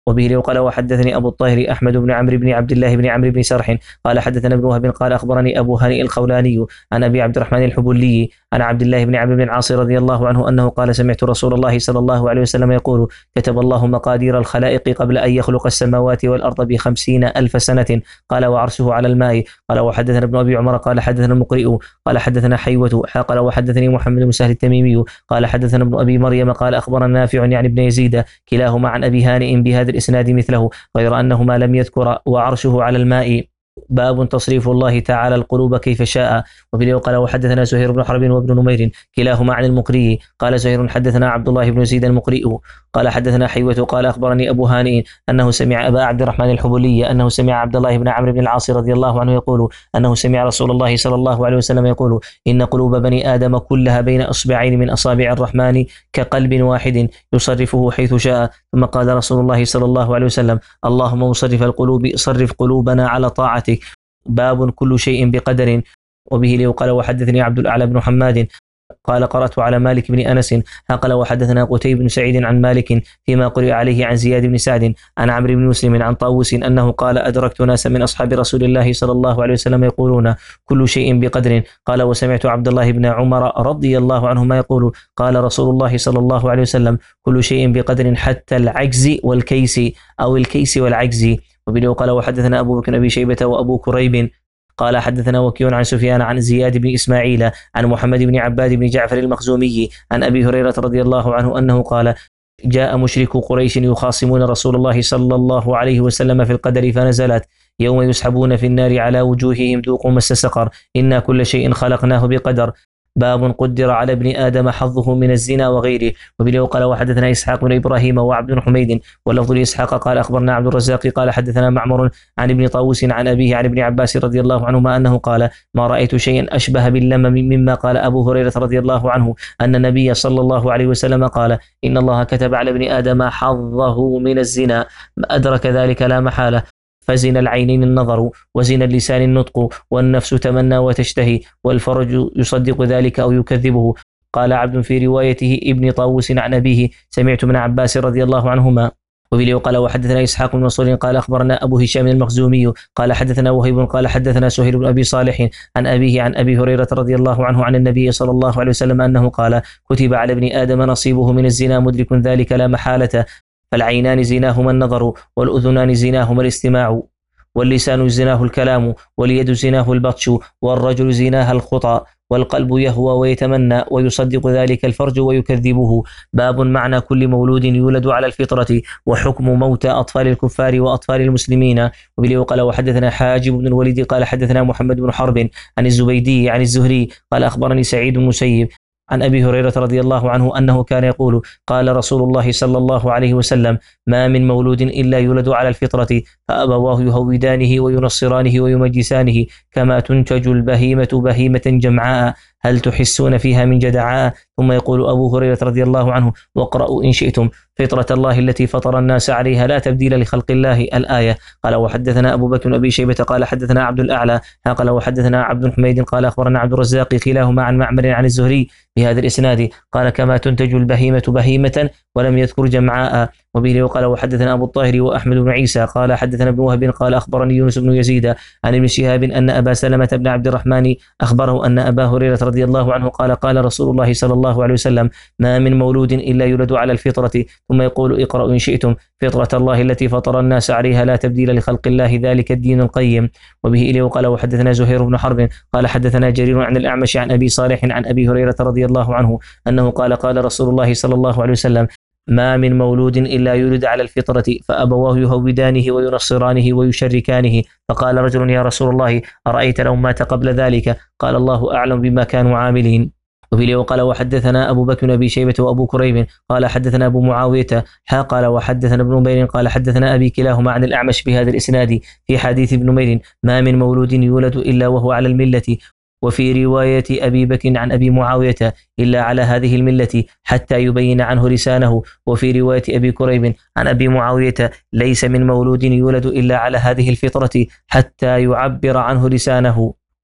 وبه قال وحدثني أبو الطاهر أحمد بن عمرو بن عبد الله بن عمرو بن سرح قال حدثنا ابن وهب قال أخبرني أبو هانئ الخولاني عن أبي عبد الرحمن الحبلي عن عبد الله بن عمرو بن العاص رضي الله عنه أنه قال سمعت رسول الله صلى الله عليه وسلم يقول كتب الله مقادير الخلائق قبل أن يخلق السماوات والأرض بخمسين ألف سنة قال وعرشه على الماء قال وحدثنا ابن أبي عمر قال حدثنا المقرئ قال حدثنا حيوة قال وحدثني محمد بن سهل التميمي قال حدثنا ابن أبي مريم قال أخبرنا نافع يعني ابن يزيد كلاهما عن أبي هانئ بهذا الإسناد مثله غير أنهما لم يذكر وعرشه على الماء. باب تصريف الله تعالى القلوب كيف شاء. وبه قال وحدثنا زهير بن حرب وابن نمير كلاهما عن المقري قال زهير حدثنا عبد الله بن زيد المقري قال حدثنا حيوة قال أخبرني أبو هانئ أنه سمع أبا عبد الرحمن الحبلي أنه سمع عبد الله بن عمرو بن العاص رضي الله عنه يقول أنه سمع رسول الله صلى الله عليه وسلم يقول إن قلوب بني آدم كلها بين أصبعين من أصابع الرحمن كقلب واحد يصرفه حيث شاء. ثم قال رسول الله صلى الله عليه وسلم اللهم مصرف القلوب صرف قلوبنا على طاعتك. باب كل شيء بقدر. وبه قال وحدثني عبد الأعلى بن حماد قال قرأت على مالك بن أنس قال وحدثنا قتيبة بن سعيد عن مالك فيما قرئ عليه عن زياد بن سعد عن عمرو بن مسلم عن طاووس أنه قال أدركت ناسا من أصحاب رسول الله صلى الله عليه وسلم يقولون كل شيء بقدر. قال وسمعت عبد الله بن عمر رضي الله عنهما يقول قال رسول الله صلى الله عليه وسلم كل شيء بقدر حتى العجز والكيس أو الكيس والعجز. وبه قال وحدثنا أبو بكر أبي شيبة وأبو كريب قال حدثنا وكيع عن سفيان عن زياد بن إسماعيل عن محمد بن عباد بن جعفر المخزومي عن أبي هريرة رضي الله عنه أنه قال جاء مشرك قريش يخاصمون رسول الله صلى الله عليه وسلم في القدر فنزلت يوم يسحبون في النار على وجوههم ذوقوا مس سقر إنا كل شيء خلقناه بقدر. باب قدر على ابن آدم حظه من الزنا وغيره. وبه قال وحدثنا إسحاق بن إبراهيم وعبد بن حميد واللفظ لإسحاق قال أخبرنا عبد الرزاق قال حدثنا معمر عن ابن طاووس عن أبيه عن ابن عباس رضي الله عنهما أنه قال ما رأيت شيئا أشبه باللمم مما قال أبو هريرة رضي الله عنه أن النبي صلى الله عليه وسلم قال إن الله كتب على ابن آدم حظه من الزنا أدرك ذلك لا محالة فزن العينين النظر وزن اللسان النطق والنفس تمنى وتشتهي والفرج يصدق ذلك أو يكذبه. قال عبد في روايته ابن طاووس عن أبيه سمعت ابن عباس رضي الله عنهما. وبه قال وحدثنا إسحاق بن منصور قال أخبرنا أبو هشام المخزومي قال حدثنا وهيب قال حدثنا سهيل بن أبي صالح عن أبيه عن أبي هريرة رضي الله عنه عن النبي صلى الله عليه وسلم أنه قال كتب على ابن آدم نصيبه من الزنا مدرك ذلك لا محالة فالعينان زناهما النظر والأذنان زناهما الاستماع واللسان زناه الكلام واليد زناه البطش والرجل زناها الخطى والقلب يهوى ويتمنى ويصدق ذلك الفرج ويكذبه. باب معنى كل مولود يولد على الفطرة وحكم موت أطفال الكفار وأطفال المسلمين. وبه قال وحدثنا حاجب بن الوليد قال حدثنا محمد بن حرب عن الزبيدي عن الزهري قال أخبرني سعيد بن مسيب عن أبي هريرة رضي الله عنه أنه كان يقول قال رسول الله صلى الله عليه وسلم ما من مولود إلا يولد على الفطرة فأبواه يهودانه وينصرانه ويمجسانه كما تنتج البهيمة بهيمة جمعاء هل تحسون فيها من جدعاء. ثم يقول أبو هريرة رضي الله عنه واقرأوا إن شئتم فطرة الله التي فطر الناس عليها لا تبديل لخلق الله الآية. قال وحدثنا أبو بكر بن أبي شيبة قال حدثنا عبد الأعلى قال وحدثنا عبد حميد قال أخبرنا عبد الرزاق كلاهما عن معمر عن الزهري بهذا الإسناد قال كما تنتج البهيمة بهيمة ولم يذكر جمعاء. وبه وقال وحدثنا أبو الطاهر وأحمد بن عيسى قال حدثنا ابن وهب قال أخبرني يونس بن يزيد عن ابن شهاب أن أبا سلمة بن عبد الرحمن أخبره أن أبا هريرة رضي الله عنه قال قال رسول الله صلى الله عليه وسلم ما من مولود إلا يولد على الفطرة ثم يقول اقرأوا إن شئتم فطرة الله التي فطر الناس عليها لا تبديل لخلق الله ذلك الدين القيم. وبه إليه وقال وحدثنا زهير بن حرب قال حدثنا جرير عن الأعمش عن أبي صالح عن أبي هريرة رضي الله عنه أنه قال قال رسول الله صلى الله عليه وسلم ما من مولود إلا يولد على الفطرة فأبواه يهودانه وينصرانه ويشركانه. فقال رجل يا رسول الله أرأيت لو مات قبل ذلك؟ قال الله أعلم بما كانوا عاملين. وبه وقال وحدثنا أبو بكر بن أبي شيبة وأبو كريب قال حدثنا أبو معاوية حا قال وحدثنا ابن نمير قال حدثنا أبي كلاهما عن الأعمش بهذا الإسناد في حديث ابن نمير ما من مولود يولد إلا وهو على الملة. وفي رواية أبي بكر عن أبي معاوية إلا على هذه الملة حتى يبين عنه لسانه. وفي رواية أبي كريب عن أبي معاوية ليس من مولود يولد إلا على هذه الفطرة حتى يعبر عنه لسانه.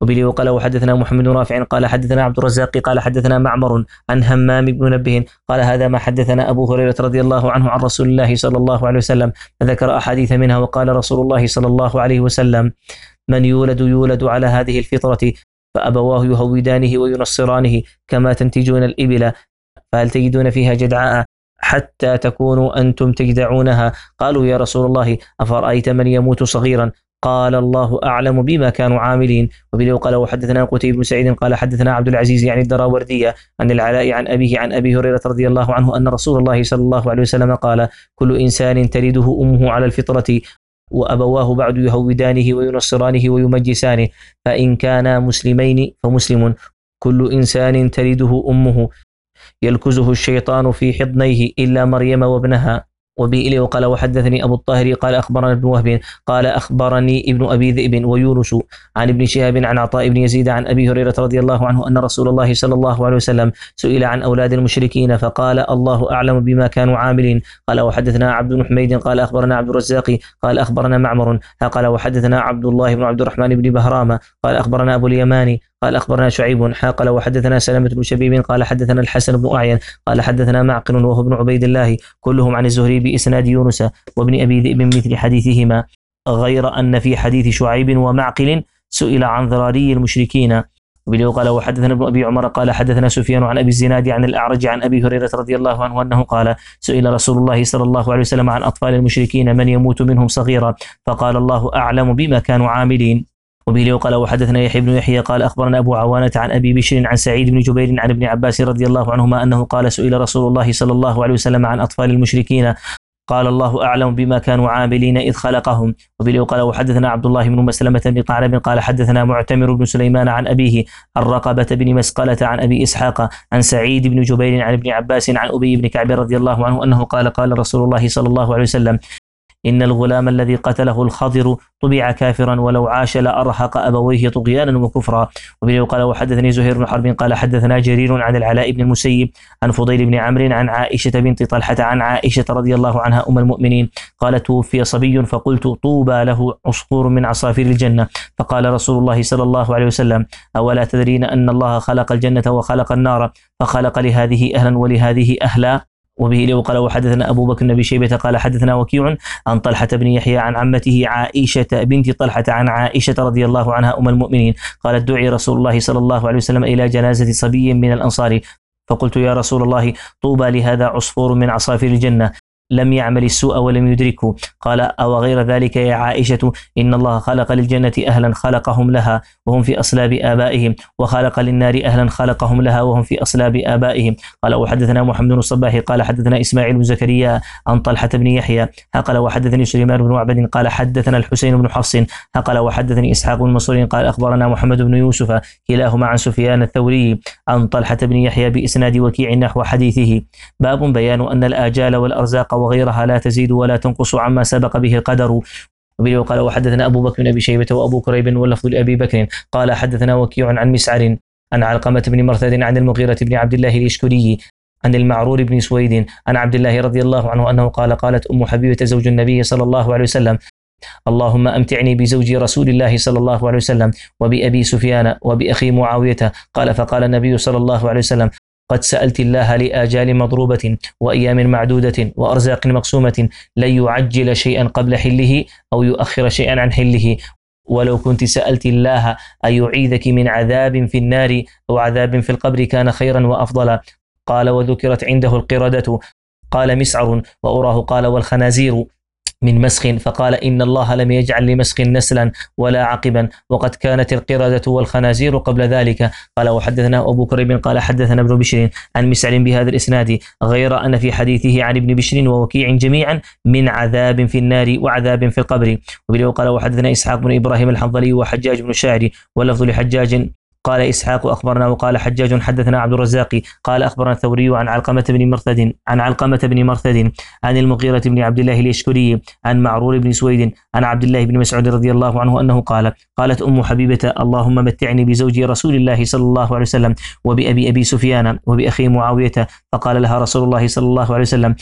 وبه وقال وحدثنا محمد بن رافع قال حدثنا عبد الرزاق قال حدثنا معمر عن همام بن منبه قال هذا ما حدثنا أبو هريرة رضي الله عنه عن رسول الله صلى الله عليه وسلم، فذكر أحاديث منها وقال رسول الله صلى الله عليه وسلم: من يولد يولد على هذه الفطرة فأبواه يهودانه وينصرانه كما تنتجون الإبل، فهل تجدون فيها جدعاء حتى تكونوا أنتم تجدعونها؟ قالوا يا رسول الله أفرأيت من يموت صغيرا؟ قال الله أعلم بما كانوا عاملين. وبه قال وحدثنا قتيبة بن سعيد قال حدثنا عبد العزيز يعني الدراوردية عن العلاء عن أبيه عن أبي هريرة رضي الله عنه أن رسول الله صلى الله عليه وسلم قال: كل إنسان تلده أمه على الفطرة وأبواه بعد يهودانه وينصرانه ويمجسانه، فإن كانا مسلمين فمسلم. كل إنسان تلده أمه يلكزه الشيطان في حضنيه إلا مريم وابنها. وبه وقال وحدثني أبو الطاهر قال أخبرنا ابن وهب قال أخبرني ابن أبي ذئب ويونس عن ابن شهاب عن عطاء بن يزيد عن أبي هريرة رضي الله عنه أن رسول الله صلى الله عليه وسلم سئل عن أولاد المشركين فقال: الله أعلم بما كانوا عاملين. قال وحدثنا عبد بن حميد قال أخبرنا عبد الرزاق قال أخبرنا معمر قال وحدثنا عبد الله بن عبد الرحمن بن بهرام قال أخبرنا أبو اليماني قال أخبرنا شعيب قال وحدثنا سلمة بن شبيب قال حدثنا الحسن بن أعين قال حدثنا معقل وهو ابن عبيد الله كلهم عن الزهري بإسناد يونس وابن أبي ذئب مثل حديثهما، غير أن في حديث شعيب ومعقل سئل عن ضراري المشركين. وبه قال وحدثنا ابن أبي عمر قال حدثنا سفيان عن أبي الزناد عن الأعرج عن أبي هريرة رضي الله عنه أنه قال: سئل رسول الله صلى الله عليه وسلم عن أطفال المشركين من يموت منهم صغيرا، فقال: الله أعلم بما كانوا عاملين. وبه قال وحدثنا يحيى بن يحيى قال أخبرنا أبو عوانة عن أبي بشر عن سعيد بن جبير عن ابن عباس رضي الله عنهما أنه قال: سئل رسول الله صلى الله عليه وسلم عن أطفال المشركين، قال: الله أعلم بما كانوا عاملين إذ خلقهم. وبه قال وحدثنا عبد الله بن مسلمة بن قعنب قال حدثنا معتمر بن سليمان عن أبيه عن رقبة بن مسقلة عن أبي إسحاق عن سعيد بن جبير عن ابن عباس عن أبي بن كعب رضي الله عنه أنه قال: قال رسول الله صلى الله عليه وسلم: إن الغلام الذي قتله الخضر طبع كافرا ولو عاش لأرهق أبويه طغيانا وكفرا. وبه قال وحدثني زهير بن حرب قال حدثنا جرير عن العلاء بن المسيب عن فضيل بن عمرو عن عائشة بنت طلحة عن عائشة رضي الله عنها أم المؤمنين قالت: توفي صبي فقلت: طوبى له عصفور من عصافير الجنة. فقال رسول الله صلى الله عليه وسلم: أولا تدرين أن الله خلق الجنة وخلق النار، فخلق لهذه أهلا ولهذه أهلا. وبه لو قال وحدثنا أبو بكر بن شيبة قال حدثنا وكيع عن طلحة بن يحيى عن عمته عائشة بنت طلحة عن عائشة رضي الله عنها أم المؤمنين قالت: دعي رسول الله صلى الله عليه وسلم إلى جنازة صبي من الأنصار، فقلت: يا رسول الله، طوبى لهذا عصفور من عصافير الجنة لم يعمل السوء ولم يدركه. قال: أو غير ذلك يا عائشة، إن الله خلق للجنة أهلا خلقهم لها وهم في أصلاب آبائهم، وخلق للنار أهلا خلقهم لها وهم في أصلاب آبائهم. قال: وحدثنا محمد بن الصباح قال حدثنا إسماعيل بن زكريا عن طلحة بن يحيى قال وحدثني سليمان بن عبد قال حدثنا الحسين بن حفص قال وحدثني إسحاق بن منصور قال أخبرنا محمد بن يوسف كلاهما عن سفيان الثوري عن طلحة بن يحيى بإسناد وكيع نحو حديثه. باب بيان أن الآجال والأرزاق وغيرها لا تزيد ولا تنقص عما سبق به القدر. وبه قال وحدثنا أبو بكر بن أبي شيبة وأبو كريب واللفظ لأبي بكر قال حدثنا وكيع عن مسعر عن علقمة بن مرثد عن المغيرة بن عبد الله اليشكري عن المعرور بن سويد عن عبد الله رضي الله عنه أنه قال: قالت أم حبيبة زوج النبي صلى الله عليه وسلم: اللهم أمتعني بزوج رسول الله صلى الله عليه وسلم وبأبي سفيان وبأخي معاوية. قال: فقال النبي صلى الله عليه وسلم: قد سألت الله لآجال مضروبة وأيام معدودة وأرزاق مقسومة لن يعجل شيئا قبل حله أو يؤخر شيئا عن حله، ولو كنت سألت الله أن يعيذك من عذاب في النار أو عذاب في القبر كان خيرا وأفضل. قال: وذكرت عنده القردة. قال مسعر: وأراه قال: والخنازير من مسخ. فقال: إن الله لم يجعل لمسخ نسلا ولا عقبا، وقد كانت القردة والخنازير قبل ذلك. قال: وحدثنا أبو كريب قال حدثنا ابن بشر عن مسعر بهذا الإسناد، غير أن في حديثه عن ابن بشر ووكيع جميعا من عذاب في النار وعذاب في القبر. وبه قال وحدثنا إسحاق بن إبراهيم الحنظلي وحجاج بن الشاعري واللفظ لحجاج قال إسحاق أخبرنا وقال حجاج حدثنا عبد الرزاق قال أخبرنا الثوري عن علقمة بن مرثد عن علقمة بن مرثد عن المغيرة بن عبد الله اليشكري عن معرور بن سويد عن عبد الله بن مسعود رضي الله عنه أنه قال: قالت أم حبيبة: اللهم متعني بزوج رسول الله صلى الله عليه وسلم وبأبي أبي سفيان وبأخي معاوية. فقال لها رسول الله صلى الله عليه وسلم: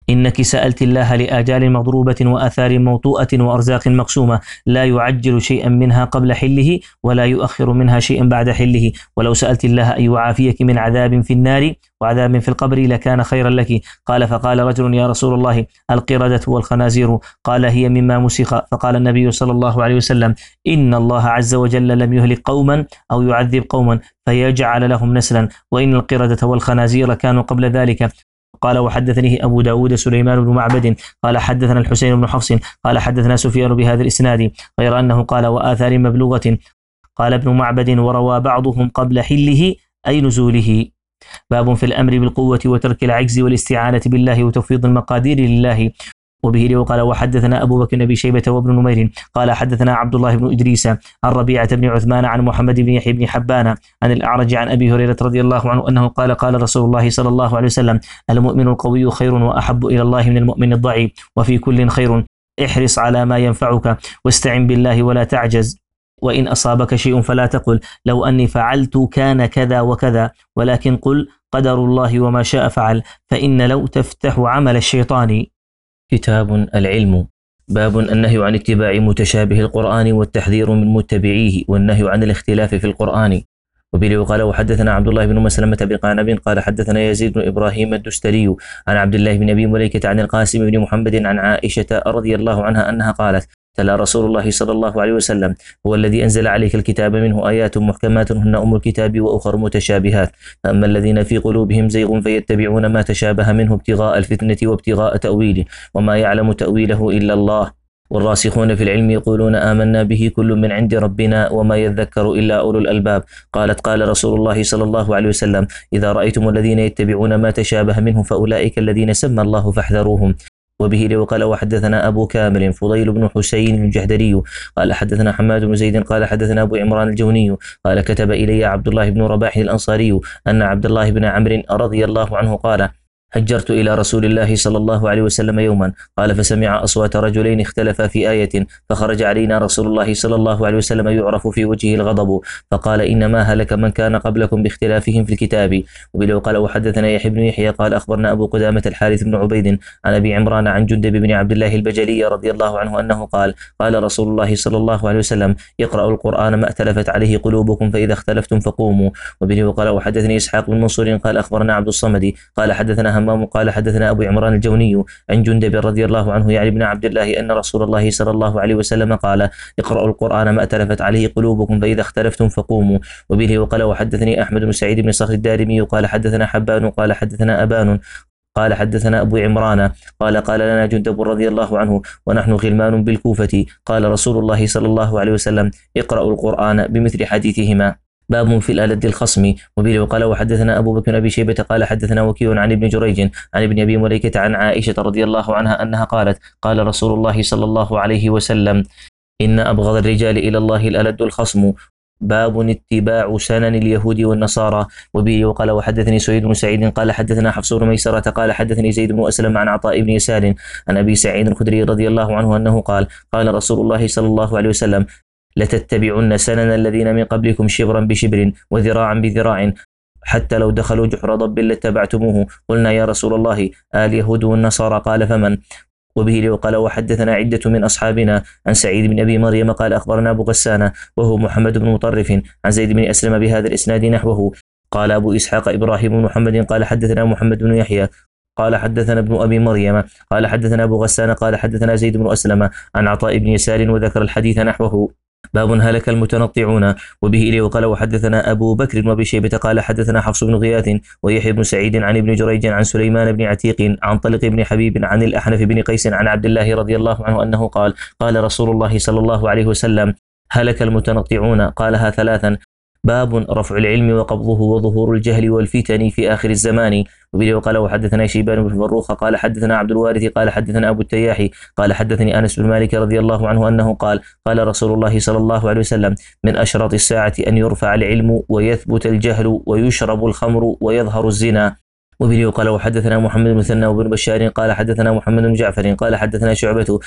إنك سألت الله لآجال مضروبة وآثار موطوءة وأرزاق مقسومة لا يعجل شيئا منها قبل حله ولا يؤخر منها شيئا بعد حله، ولو سألت الله أن يعافيك من عذاب في النار وعذاب في القبر لكان خيرا لك. قال فقال رجل يا رسول الله القردة والخنازير؟ قال هي مما مسخ. فقال النبي صلى الله عليه وسلم إن الله عز وجل لم يهلك قوما أو يعذب قوما فيجعل لهم نسلا، وإن القردة والخنازير كانوا قبل ذلك. قال وحدثنيه أبو داود سليمان بن معبد قال حدثنا الحسين بن حفص قال حدثنا سفيان بهذا الإسناد غير أنه قال وآثار مبلوغة. قال ابن معبد وروى بعضهم قبل حله أي نزوله. باب في الأمر بالقوة وترك العجز والاستعانة بالله وتفويض المقادير لله. وبه وقال وحدثنا أبو بكر بن شيبة وابن نمير قال حدثنا عبد الله بن إدريس عن ربيعة بن عثمان عن محمد بن يحيى بن حبان عن الأعرج عن أبي هريرة رضي الله عنه أنه قال قال رسول الله صلى الله عليه وسلم المؤمن القوي خير وأحب إلى الله من المؤمن الضعيف، وفي كل خير، احرص على ما ينفعك واستعن بالله ولا تعجز، وإن أصابك شيء فلا تقل لو أني فعلت كان كذا وكذا، ولكن قل قدر الله وما شاء فعل، فإن لو تفتح عمل الشيطان. كتاب العلم. باب النهي عن اتباع متشابه القرآن والتحذير من متبعيه والنهي عن الاختلاف في القرآن. وبه قال وحدثنا عبد الله بن مسلمة بن قعنب قال حدثنا يزيد بن إبراهيم الدستري عن عبد الله بن أبي مليكة عن القاسم بن محمد عن عائشة رضي الله عنها أنها قالت تلا رسول الله صلى الله عليه وسلم هو الذي أنزل عليك الكتاب منه آيات محكمات هن أم الكتاب وأخر متشابهات، فأما الذين في قلوبهم زيغ فيتبعون ما تشابه منه ابتغاء الفتنة وابتغاء تأويله وما يعلم تأويله إلا الله، والراسخون في العلم يقولون آمنا به كل من عند ربنا وما يذكر إلا أولو الألباب. قالت قال رسول الله صلى الله عليه وسلم إذا رأيتم الذين يتبعون ما تشابه منه فأولئك الذين سمى الله فاحذروهم. وبه وقال وحدثنا أبو كامل فضيل بن حسين الجحدري قال حدثنا حماد بن زيد قال حدثنا أبو عمران الجوني قال كتب إلي عبد الله بن رباح الأنصاري أن عبد الله بن عمرو رضي الله عنه قال هجرت إلى رسول الله صلى الله عليه وسلم يوما قال فسمع أصوات رجلين اختلفا في آية فخرج علينا رسول الله صلى الله عليه وسلم يعرف في وجهه الغضب فقال إنما هلك من كان قبلكم باختلافهم في الكتاب. وبه قال وحدثنا يحيى بن يحيى قال أخبرنا أبو قدامة الحارث بن عبيد عن أبي عمران عن جندب بن عبد الله البجلي رضي الله عنه أنه قال قال رسول الله صلى الله عليه وسلم اقرأوا القرآن ما ائتلفت عليه قلوبكم فإذا اختلفتم فقوموا. وبه قال وحدثني إسحاق بن منصور قال أخبرنا عبد الصمد قال حدثنا همام قال حدثنا أبو عمران الجوني عن جندب رضي الله عنه يعني ابن عبد الله أن رسول الله صلى الله عليه وسلم قال اقرأوا القرآن ما ائتلفت عليه قلوبكم فإذا اختلفتم فقوموا. وبه وقال وحدثني أحمد بن سعيد بن صخر الدارمي قال حدثنا حبان قال حدثنا أبان قال حدثنا أبو عمران قال قال لنا جندب رضي الله عنه ونحن غلمان بالكوفة قال رسول الله صلى الله عليه وسلم اقرأوا القرآن بمثل حديثهما. باب في الألد الخصم. وبه وقال وحدثنا أبو بكر أبي شيبة قال حدثنا وكيع عن ابن جريج عن ابن أبي مليكة عن عائشة رضي الله عنها أنها قالت قال رسول الله صلى الله عليه وسلم إن أبغض الرجال إلى الله الألد الخصم. باب اتباع سنن اليهود والنصارى. وبه وقال وحدثني سعيد بن سعيد قال حدثنا حفص بن ميسرة قال حدثني زيد بن أسلم عن عطاء بن يسار عن أبي سعيد الخدري رضي الله عنه أنه قال قال رسول الله صلى الله عليه وسلم لتتبعن سنن الذين من قبلكم شبرا بشبر وذراعا بذراع حتى لو دخلوا جحر ضب لاتبعتموه. قلنا يا رسول الله اليهود والنصارى قال فمن؟ وبه وقال وحدثنا عدة من أصحابنا عن سعيد بن أبي مريم قال أخبرنا أبو غسان وهو محمد بن مطرف عن زيد بن أسلم بهذا الإسناد نحوه. قال أبو إسحاق إبراهيم بن محمد قال حدثنا محمد بن يحيى قال حدثنا ابن أبي مريم قال حدثنا أبو غسان قال حدثنا زيد بن أسلم عن عطاء بن يسار وذكر الحديث نحوه. باب هلك المتنطعون. وبه إليه وقال وحدثنا أبو بكر وأبي شيبة قال حدثنا حفص بن غياث ويحيى بن سعيد عن ابن جريج عن سليمان بن عتيق عن طلق بن حبيب عن الأحنف بن قيس عن عبد الله رضي الله عنه أنه قال قال رسول الله صلى الله عليه وسلم هلك المتنطعون قالها ثلاثا. باب رفع العلم وقبضه وظهور الجهل والفتن في آخر الزمان. وبه وقال وحدثنا شيبان بن فروخ قال حدثنا عبد الوارث قال حدثنا أبو التياحي قال حدثني أنس بن مالك رضي الله عنه أنه قال قال رسول الله صلى الله عليه وسلم من أشراط الساعة أن يرفع العلم ويثبت الجهل ويشرب الخمر ويظهر الزنا. وبه وقال وحدثنا محمد بن مثنى وابن بشار قال حدثنا محمد بن جعفر قال حدثنا شعبة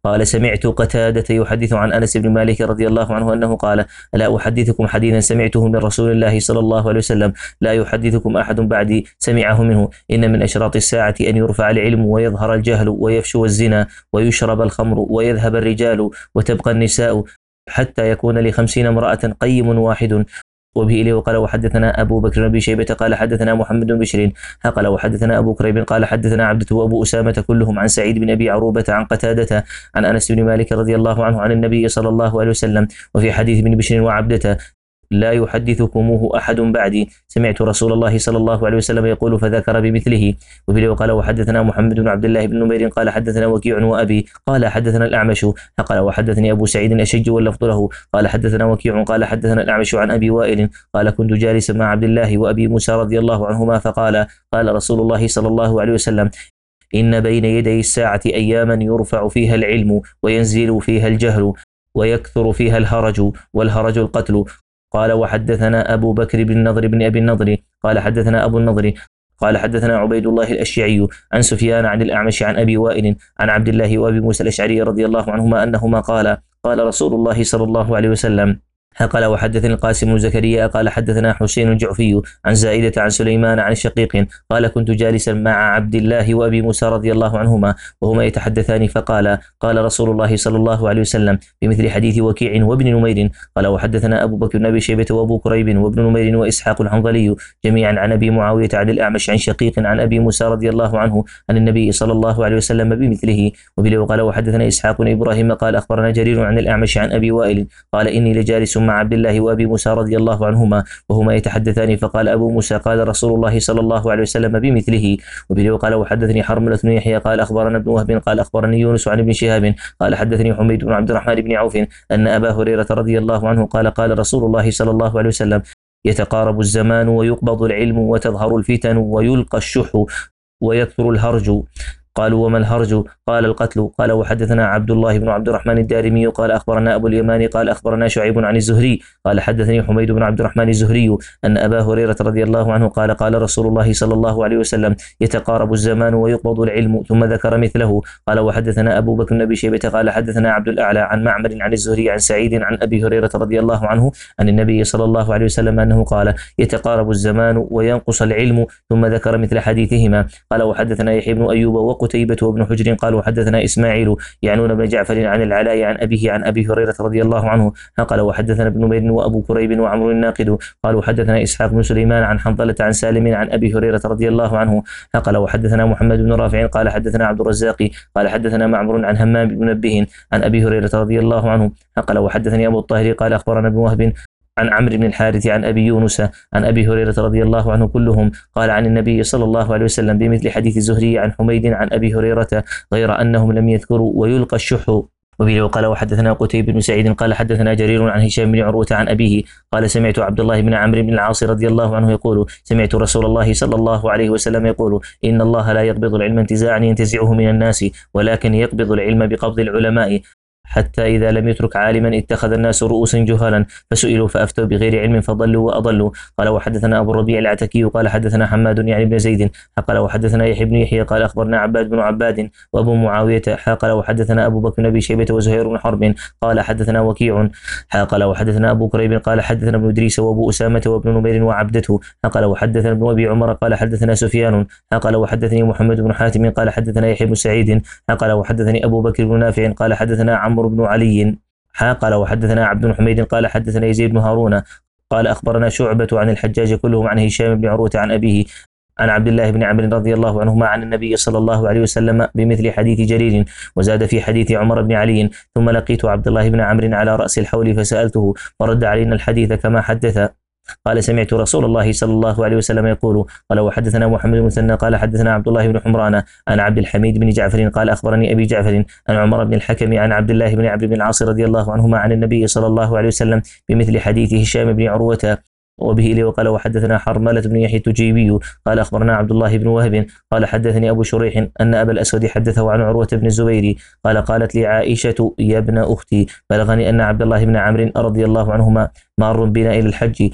قال سمعت قتادة يحدث عن أنس بن مالك رضي الله عنه أنه قال ألا أحدثكم حديثا سمعته من رسول الله صلى الله عليه وسلم لا يحدثكم أحد بعدي سمعه منه إن من أشراط الساعة أن يرفع العلم ويظهر الجهل ويفشو الزنا ويشرب الخمر ويذهب الرجال وتبقى النساء حتى يكون لخمسين امرأة قيم واحد. وبه إليه وقال وحدثنا أبو بكر بن شيبة قال حدثنا محمد بن بشر قال وحدثنا أبو كريب قال حدثنا عبدة وأبو أسامة كلهم عن سعيد بن أبي عروبة عن قتادة عن أنس بن مالك رضي الله عنه عن النبي صلى الله عليه وسلم. وفي حديث بن بشر وعبدة لا يحدثكموه أحد بعدي سمعت رسول الله صلى الله عليه وسلم يقول فذكر بمثله. وبه وقال وحدثنا محمد بن عبد الله بن نمير قال حدثنا وكيع وأبي قال حدثنا الأعمش قال وحدثني أبو سعيد الأشج واللفظ له قال حدثنا وكيع قال حدثنا الأعمش عن أبي وائل قال كنت جالسا مع عبد الله وأبي موسى رضي الله عنهما فقال قال رسول الله صلى الله عليه وسلم إن بين يدي الساعة أياما يرفع فيها العلم وينزل فيها الجهل ويكثر فيها الهرج والهرج القتل. قال وحدثنا أبو بكر بن نضر بن أبي النضر قال حدثنا أبو النضر قال حدثنا عبيد الله الأشعري عن سفيان عن الأعمش عن أبي وائل عن عبد الله وأبي موسى الأشعري رضي الله عنهما أنهما قال قال رسول الله صلى الله عليه وسلم قال وحدثني القاسم بن زكريا قال حدثنا حسين الجعفي عن زائدة عن سليمان عن شقيق قال كنت جالسا مع عبد الله وأبي موسى رضي الله عنهما وهما يتحدثان فقال قال رسول الله صلى الله عليه وسلم بمثل حديث وكيع وابن نمير قال وحدثنا أبو بكر بن أبي شيبة وأبو كريب وابن نمير وإسحاق الحنظلي جميعا عن أبي معاوية عن الأعمش عن شقيق عن أبي موسى رضي الله عنه عن النبي صلى الله عليه وسلم بمثله. وبه قال وحدثنا إسحاق بن إبراهيم قال أخبرنا جرير عن الأعمش عن أبي وائل قال إني لجالس مع عبد الله وأبي موسى رضي الله عنهما وهما يتحدثان فقال أبو موسى قال رسول الله صلى الله عليه وسلم بمثله. وبه قال وحدثني حرملة بن يحيى قال أخبرنا ابن وهب قال أخبرني يونس عن ابن شهاب قال حدثني حميد بن عبد الرحمن بن عوف أن أبا هريرة رضي الله عنه قال قال رسول الله صلى الله عليه وسلم يتقارب الزمان ويقبض العلم وتظهر الفتن ويلقى الشح ويكثر الهرج. قالوا وما الهرج قال القتل. قال وحدثنا عبد الله بن عبد الرحمن الدارمي قال أخبرنا أبو اليمان قال أخبرنا شعيب عن الزهري قال حدثني حميد بن عبد الرحمن الزهري أن أبا هريرة رضي الله عنه قال قال رسول الله صلى الله عليه وسلم يتقارب الزمان ويقبض العلم ثم ذكر مثله. قال وحدثنا أبو بكر بن أبي شيبة قال حدثنا عبد الأعلى عن معمر عن الزهري عن سعيد عن أبي هريرة رضي الله عنه عن النبي صلى الله عليه وسلم أنه قال يتقارب الزمان وينقص العلم ثم ذكر مثل حديثهما. قال وحدثنا يحيى بن أيوب وقتيبة وابن حجر قال وحدثنا إسماعيل يعنون بن جعفر عن العلاء عن أبيه عن أبي هريرة رضي الله عنه قال وحدثنا ابن نمير وأبو كريب وعمرو الناقد قال وحدثنا إسحاق بن سليمان عن حنظلة عن سالم عن أبي هريرة رضي الله عنه قال وحدثنا محمد بن رافع قال حدثنا عبد الرزاق قال حدثنا معمر عن همام بن منبه عن أبي هريرة رضي الله عنه قال وحدثني أبو الطاهر قال أخبرنا ابن وهب عن عمرو بن الحارث عن أبي يونس عن أبي هريرة رضي الله عنه كلهم قال عن النبي صلى الله عليه وسلم بمثل حديث الزهري عن حميد عن أبي هريرة غير أنهم لم يذكروا ويلقى الشح. وبه قال وحدثنا قتيبة بن سعيد قال حدثنا جرير عن هشام بن عروة عن أبيه قال سمعت عبد الله بن عمرو بن العاص رضي الله عنه يقول سمعت رسول الله صلى الله عليه وسلم يقول إن الله لا يقبض العلم انتزاعا ينتزعه من الناس ولكن يقبض العلم بقبض العلماء حتى إذا لم يترك عالما اتخذ الناس رؤوسا جهالا فسئلوا فأفتوا بغير علم فضلوا وأضلوا. قال وحدثنا أبو الربيع العتكي قال حدثنا حماد يعني بن زيد قال وحدثنا يحيى بن يحيى قال أخبرنا عباد بن عباد وأبو معاوية قال وحدثنا أبو بكر بن أبي شيبة وزهير بن حرب قال حدثنا وكيع قال وحدثنا أبو كريب قال حدثنا ابن إدريس وأبو أسامة وابن نمير وعبدته قال وحدثنا ابن أبي عمر قال حدثنا سفيان قال وحدثني محمد بن حاتم قال حدثنا يحيى بن سعيد قال وحدثني أبو بكر بن نافع قال حدثنا عمرو بن علي قال وحدثنا عبد بن حميد قال حدثنا يزيد بن هارون قال أخبرنا شعبة عن الحجاج كلهم عن هشام بن عروة عن أبيه عن عبد الله بن عمرو رضي الله عنهما عن النبي صلى الله عليه وسلم بمثل حديث جرير وزاد في حديث عمر بن علي ثم لقيت عبد الله بن عمرو على رأس الحول فسألته فرد علينا الحديث كما حدث قال سمعت رسول الله صلى الله عليه وسلم يقول قال وحدثنا محمد بن مثنى قال حدثنا عبد الله بن حمران عن عبد الحميد بن جعفر قال أخبرني أبي جعفر عن عمر بن الحكم عن عبد الله بن عمرو بن العاص رضي الله عنهما عن النبي صلى الله عليه وسلم بمثل حديث هشام بن عروة. وبه إليه وقال وحدثنا حرملة بن يحيى التجيبي قال أخبرنا عبد الله بن وهب قال حدثني أبو شريح أن أبا الأسود حدثه عن عروة بن الزبير قال قالت لي عائشة يا ابن أختي بلغني أن عبد الله بن عمرو رضي الله عنهما مار بنا إلى الحج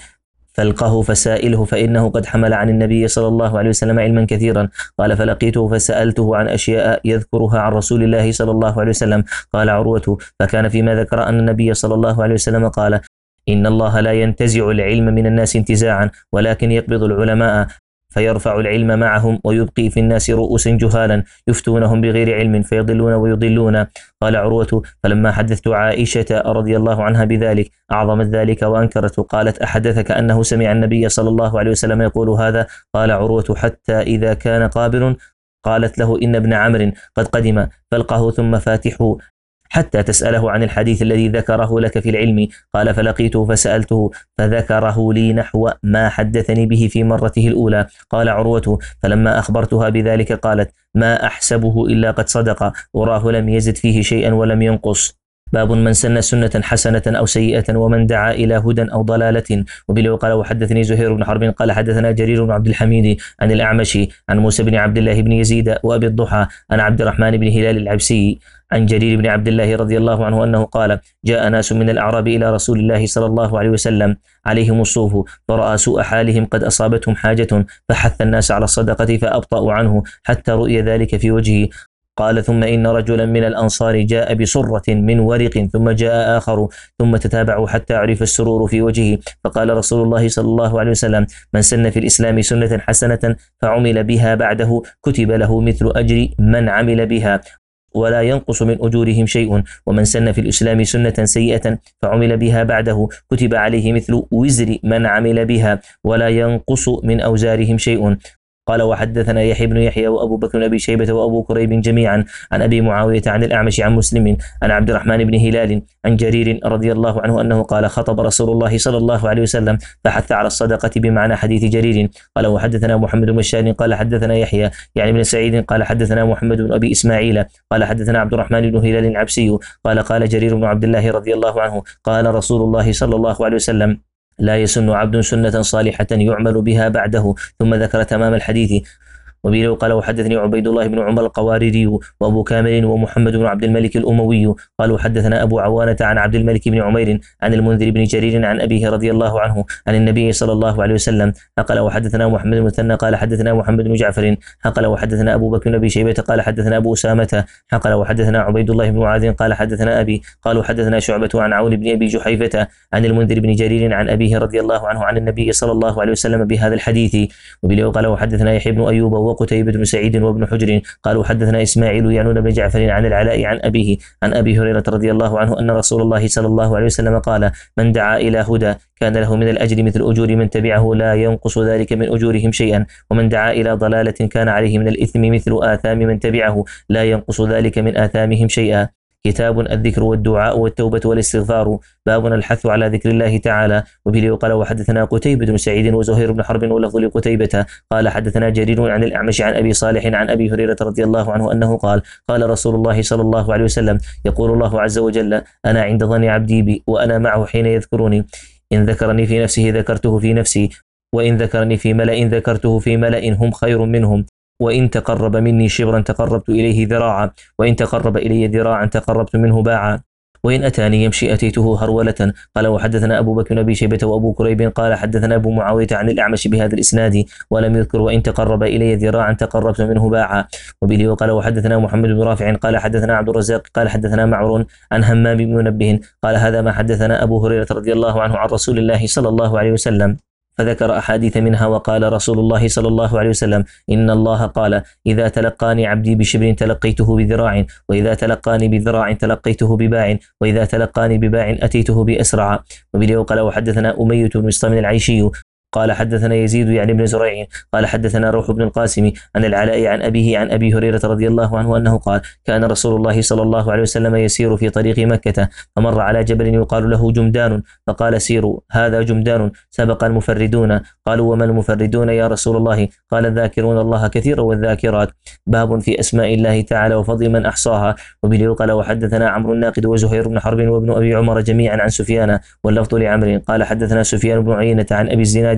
فالقه فسائله فإنه قد حمل عن النبي صلى الله عليه وسلم علما كثيرا. قال فلقيته فسألته عن أشياء يذكرها عن رسول الله صلى الله عليه وسلم. قال عروة فكان فيما ذكر أن النبي صلى الله عليه وسلم قال إن الله لا ينتزع العلم من الناس انتزاعا ولكن يقبض العلماء فيرفع العلم معهم ويبقي في الناس رؤوسا جهالا يفتونهم بغير علم فيضلون ويضلون. قال عروة فلما حدثت عائشة رضي الله عنها بذلك أعظمت ذلك وأنكرت. قالت أحدثك أنه سمع النبي صلى الله عليه وسلم يقول هذا؟ قال عروة حتى إذا كان قابل قالت له إن ابن عمرو قد قدم فالقه ثم فاتحه حتى تسأله عن الحديث الذي ذكره لك في العلم. قال فلقيته فسألته فذكره لي نحو ما حدثني به في مرته الأولى. قال عروة فلما أخبرتها بذلك قالت ما أحسبه إلا قد صدق وراه لم يزد فيه شيئا ولم ينقص. باب من سن سنة حسنة أو سيئة ومن دعا إلى هدى أو ضلالة. وبه قال وحدثني زهير بن حرب قال حدثنا جرير بن عبد الحميد عن الأعمش عن موسى بن عبد الله بن يزيد وأبي الضحى عن عبد الرحمن بن هلال العبسي عن جرير بن عبد الله رضي الله عنه أنه قال جاء ناس من الأعراب إلى رسول الله صلى الله عليه وسلم عليهم الصوف فرأى سوء حالهم قد أصابتهم حاجة فحث الناس على الصدقة فأبطأوا عنه حتى رؤي ذلك في وجهه. قال ثم إن رجلا من الأنصار جاء بصرة من ورق ثم جاء آخر ثم تتابعوا حتى عرف السرور في وجهه. فقال رسول الله صلى الله عليه وسلم من سن في الإسلام سنة حسنة فعمل بها بعده كتب له مثل أجر من عمل بها ولا ينقص من أجورهم شيء ومن سن في الإسلام سنة سيئة فعمل بها بعده كتب عليه مثل وزر من عمل بها ولا ينقص من أوزارهم شيء. قال وحدثنا يحيى بن يحيى وأبو بكر بن أبي شيبة وأبو كريب جميعا عن أبي معاوية عن الأعمش عن مسلم عن عبد الرحمن بن هلال عن جرير رضي الله عنه أنه قال خطب رسول الله صلى الله عليه وسلم فحث على الصدقة بمعنى حديث جرير. قال وحدثنا محمد بن بشار قال حدثنا يحيى يعني بن سعيد قال حدثنا محمد بن أبي إسماعيل قال حدثنا عبد الرحمن بن هلال العبسي قال قال جرير بن عبد الله رضي الله عنه قال رسول الله صلى الله عليه وسلم لا يسن عبد سنة صالحة يعمل بها بعده ثم ذكر تمام الحديث. وبه قال وحدثني عبيد الله بن عمر القواريري وابو كامل ومحمد بن عبد الملك الاموي قالوا حدثنا ابو عوانة عن عبد الملك بن عمير عن المنذر بن جرير عن ابيه رضي الله عنه عن النبي صلى الله عليه وسلم قال وحدثنا محمد بن مثنى قال حدثنا محمد بن جعفر قال وحدثنا ابو بكر بن ابي شيبه قال حدثنا ابو اسامه قال وحدثنا عبيد الله بن معاذ قال حدثنا ابي قالوا حدثنا شعبة عن عون بن ابي جحيفة عن المنذر بن جرير عن ابيه رضي الله عنه عن النبي صلى الله عليه وسلم بهذا الحديث. وبه قال وحدثنا يحيى بن ايوب وقتيبة بن سعيد وابن حجر قالوا حدثنا إسماعيل يعنون بن جعفر عن العلاء عن أبيه عن أبي هريرة رضي الله عنه أن رسول الله صلى الله عليه وسلم قال من دعا إلى هدى كان له من الأجر مثل أجور من تبعه لا ينقص ذلك من أجورهم شيئا ومن دعا إلى ضلالة كان عليه من الإثم مثل آثام من تبعه لا ينقص ذلك من آثامهم شيئا. كتاب الذكر والدعاء والتوبة والاستغفار. باب الحث على ذكر الله تعالى. وبه قال وحدثنا قتيبة بن سعيد وزهير بن حرب ولفظ لقتيبة قال حدثنا جرير عن الأعمش عن أبي صالح عن أبي هريرة رضي الله عنه أنه قال قال رسول الله صلى الله عليه وسلم يقول الله عز وجل أنا عند ظن عبدي بي وأنا معه حين يذكرني إن ذكرني في نفسه ذكرته في نفسي وإن ذكرني في ملأ ذكرته في ملأ هم خير منهم وإن تقرب مني شبرا تقربت إليه ذراعا وإن تقرب إلي ذراعا تقربت منه باعا وإن أتاني يمشي أتيته هرولة. قال وحدثنا أبو بكر بن أبي شيبة وأبو كريب قال حدثنا أبو معاوية عن الأعمش بهذا الإسناد ولم يذكر وإن تقرب إلي ذراعا تقربت منه باعا. وبه وقال وحدثنا محمد بن رافع قال حدثنا عبد الرزاق قال حدثنا معمر عن همام بن منبه قال هذا ما حدثنا أبو هريرة رضي الله عنه عن رسول الله صلى الله عليه وسلم فذكر أحاديث منها وقال رسول الله صلى الله عليه وسلم إن الله قال إذا تلقاني عبدي بشبر تلقيته بذراع وإذا تلقاني بذراع تلقيته بباع وإذا تلقاني بباع أتيته بأسرع. وبه قال وحدثنا أمية بن مسلم العيشي قال حدثنا يزيد يعني بن زريع قال حدثنا روح بن القاسم عن العلاء عن أبيه عن أبي هريرة رضي الله عنه أنه قال كان رسول الله صلى الله عليه وسلم يسير في طريق مكة فمر على جبل يقال له جمدان فقال سيروا هذا جمدان سبق المفردون. قالوا وما المفردون يا رسول الله؟ قال الذاكرون الله كثيرا والذاكرات. باب في أسماء الله تعالى وفضل من أحصاها. وبه قال وحدثنا عمرو الناقد وزهير بن حرب وابن أبي عمر جميعا عن سفيان واللفظ لعمرو قال حدثنا سفيان بن عيينة عن أبي الزناد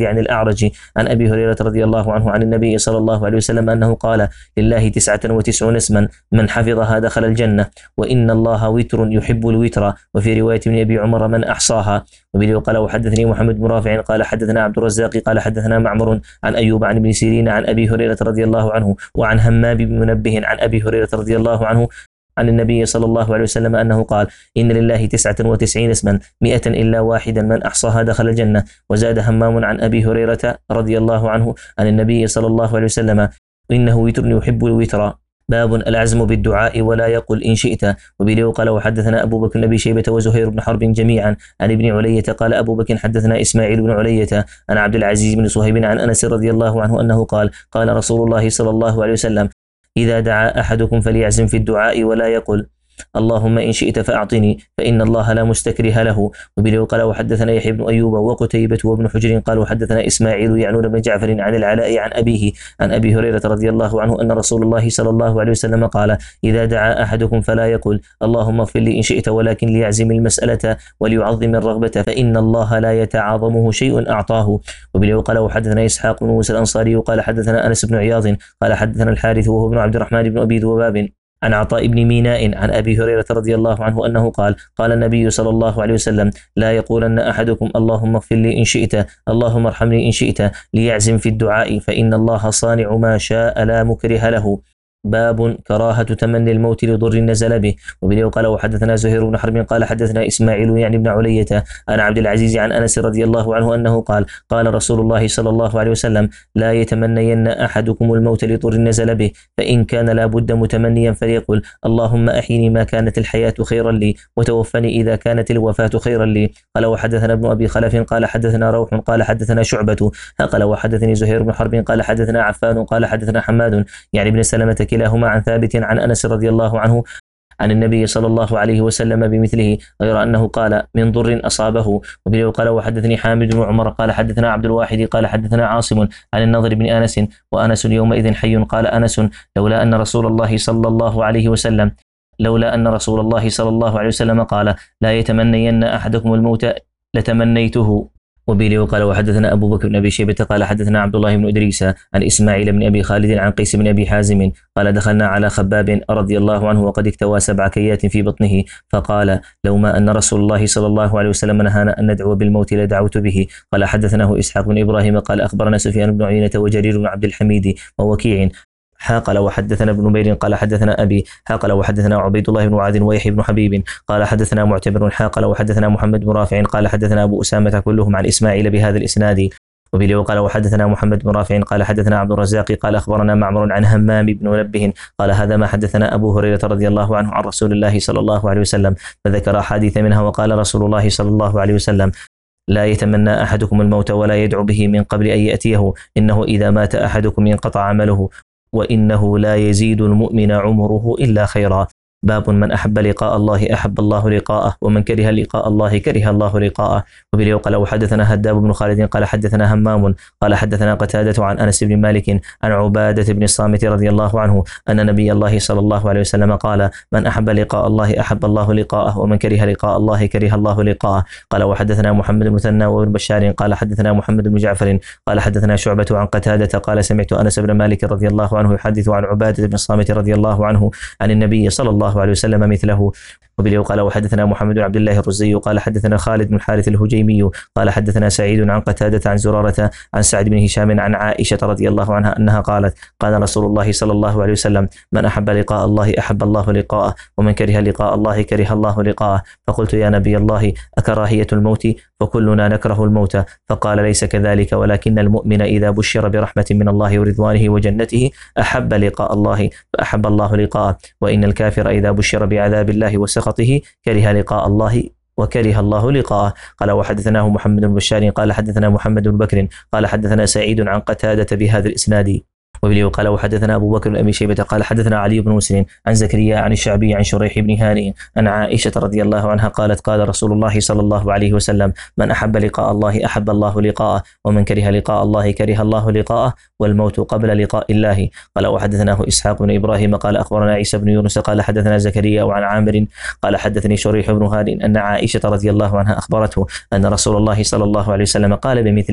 الزناد عن الأعرج عن أبي هريرة رضي الله عنه عن النبي صلى الله عليه وسلم أنه قال: لله تسعة وتسعون اسما من حفظها دخل الجنة، وإن الله وتر يحب الوتر. وفي رواية ابن أبي عمر: من أحصاها. وبه قال: وحدثني محمد بن رافع قال حدثنا عبد الرزاق قال حدثنا معمر عن أيوب عن ابن سيرين عن أبي هريرة رضي الله عنه وعن همام بن منبه عن أبي هريرة رضي الله عنه عن النبي صلى الله عليه وسلم أنه قال: إن لله تسعة وتسعين اسما مئة إلا واحدا من أحصاها دخل الجنة. وزاد همام عن أبي هريرة رضي الله عنه عن النبي صلى الله عليه وسلم: إنه وتر يحب الوتر. باب العزم بالدعاء ولا يقل إن شئت. وبه قال: وحدثنا أبو بكر بن أبي شيبة وزهير بن حرب جميعا عن ابن علية قال أبو بكر حدثنا إسماعيل بن علية عن عبد العزيز بن صهيب عن أنس رضي الله عنه أنه قال: قال رسول الله صلى الله عليه وسلم: إذا دعا أحدكم فليعزم في الدعاء ولا يقل اللهم إن شئت فأعطني فإن الله لا مستكره له. وبه قال: وحدثنا يحيى بن أيوب وقتيبة وابن حجر قال وحدثنا إسماعيل يعنون بن جعفر عن العلاء عن أبيه عن أبي هريرة رضي الله عنه أن رسول الله صلى الله عليه وسلم قال: إذا دعا أحدكم فلا يقل اللهم اغفر لي إن شئت، ولكن ليعزم المسألة وليعظم الرغبة، فإن الله لا يتعاظمه شيء أعطاه. وبه قال: وحدثنا إسحاق بن موسى الأنصاري قال حدثنا أنس بن عياض قال حدثنا الحارث وهو ابن عبد الرحمن بن أبي ذباب عن عطاء بن ميناء عن أبي هريرة رضي الله عنه أنه قال: قال النبي صلى الله عليه وسلم: لا يقولن أحدكم اللهم اغفر لي إن شئت، اللهم ارحمني إن شئت، ليعزم في الدعاء فإن الله صانع ما شاء لا مكره له. باب كراهة تمني الموت لضر نزل به. وبه قال: وحدثنا زهير بن حرب قال حدثنا إسماعيل يعني بن علية عن عبد العزيز عن أنس رضي الله عنه أنه قال: قال رسول الله صلى الله عليه وسلم: لا يتمنين أحدكم الموت لضر نزل به، فإن كان لا بد متمنيا فليقل اللهم أحيني ما كانت الحياة خيرا لي، وتوفني إذا كانت الوفاة خيرا لي. قال: وحدثنا ابن أبي خلف قال حدثنا روح قال حدثنا شعبة قال وحدثني زهير بن حرب قال حدثنا عفان قال حدثنا حماد يعني ابن سلمة كلاهما عن ثابت عن أنس رضي الله عنه عن النبي صلى الله عليه وسلم بمثله، غير أنه قال من ضر أصابه. وبه قال: وحدثني حامد بن عمر قال حدثنا عبد الواحد قال حدثنا عاصم عن النضر بن أنس وأنس يومئذ حي. قال أنس: لولا أن رسول الله صلى الله عليه وسلم لولا أن رسول الله صلى الله عليه وسلم قال: لا يتمنين أحدكم الموت لتمنيته. وبه قال: وحدثنا أبو بكر بن أبي شيبة قال حدثنا عبد الله بن إدريس عن إسماعيل بن أبي خالد عن قيس بن أبي حازم قال: دخلنا على خباب رضي الله عنه وقد اكتوى سبع كيات في بطنه، فقال: لو ما أن رسول الله صلى الله عليه وسلم نهانا أن ندعو بالموت لدعوت به. قال: حدثناه إسحاق بن إبراهيم قال أخبرنا سفيان بن عيينة وجرير بن عبد الحميد ووكيع قال: وحدثنا ابن نمير قال حدثنا أبي قال وحدثنا عبيد الله بن معاذ ويحيى بن حبيب قال حدثنا معتمر قال وحدثنا محمد بن رافع قال حدثنا أبو أسامة كلهم عن إسماعيل بهذا الإسناد. وبه قال: وحدثنا محمد بن رافع قال حدثنا عبد الرزاق قال أخبرنا معمر عن همام بن منبه قال هذا ما حدثنا أبو هريرة رضي الله عنه عن رسول الله صلى الله عليه وسلم، فذكر أحاديث منها. وقال رسول الله صلى الله عليه وسلم: لا يتمنى أحدكم الموت ولا يدعو به من قبل أن يأتيه، إنه إذا مات أحدكم انقطع عمله، وإنه لا يزيد المؤمن عمره إلا خيرا. باب من أحب لقاء الله أحب الله لقاءه، ومن كره لقاء الله كره الله لقاءه. وبه قال: وحدثنا هداب بن خالد قال حدثنا همام قال حدثنا قتادة عن أنس بن مالك عن عبادة بن الصامت رضي الله عنه أن نبي الله صلى الله عليه وسلم قال: من أحب لقاء الله أحب الله لقاءه، ومن كره لقاء الله كره الله لقاءه. قال: وحدثنا محمد بن مثنى وابن بشار قال حدثنا محمد بن جعفر قال حدثنا شعبة عن قتادة قال: سمعت أنس بن مالك رضي الله عنه يحدث عن عبادة بن الصامت رضي الله عنه عن النبي صلى الله عليه وسلم مثله. وبه قال: وحدثنا محمد بن عبد الله الرزي قال حدثنا خالد بن الحارث الهجيمي قال حدثنا سعيد عن قتادة عن زرارة عن سعد بن هشام عن عائشة رضي الله عنها أنها قالت: قال رسول الله صلى الله عليه وسلم: من أحب لقاء الله أحب الله لقاءه، ومن كره لقاء الله كره الله لقاءه. فقلت: يا نبي الله، أكراهية الموت؟ فكلنا نكره الموت. فقال: ليس كذلك، ولكن المؤمن إذا بشر برحمة من الله ورضوانه وجنته أحب لقاء الله فأحب الله لقاءه، وإن الكافر إذا بشر بعذاب الله وسخطه كره لقاء الله وكره الله لقاءه. قال: وحدثناه محمد بن بشار قال حدثنا محمد بن بكر قال حدثنا سعيد عن قتادة بهذا الإسناد. وبه قال: وحدثنا أبو بكر بن أبي شيبة قال حدثنا علي بن مسلم عن زكريا عن الشعبي عن شريح بن هانئ عن عائشة رضي الله عنها قالت: قال رسول الله صلى الله عليه وسلم: من أحب لقاء الله أحب الله لقاءه، ومن كره لقاء الله كره الله لقاءه، والموت قبل لقاء الله. قال: وحدثناه إسحاق بن إبراهيم قال أخبرنا عيسى بن يونس قال حدثنا زكريا وعن عامر قال حدثني شريح بن هانئ أن عائشة رضي الله عنها أخبرته أن رسول الله صلى الله عليه وسلم قال بمثله.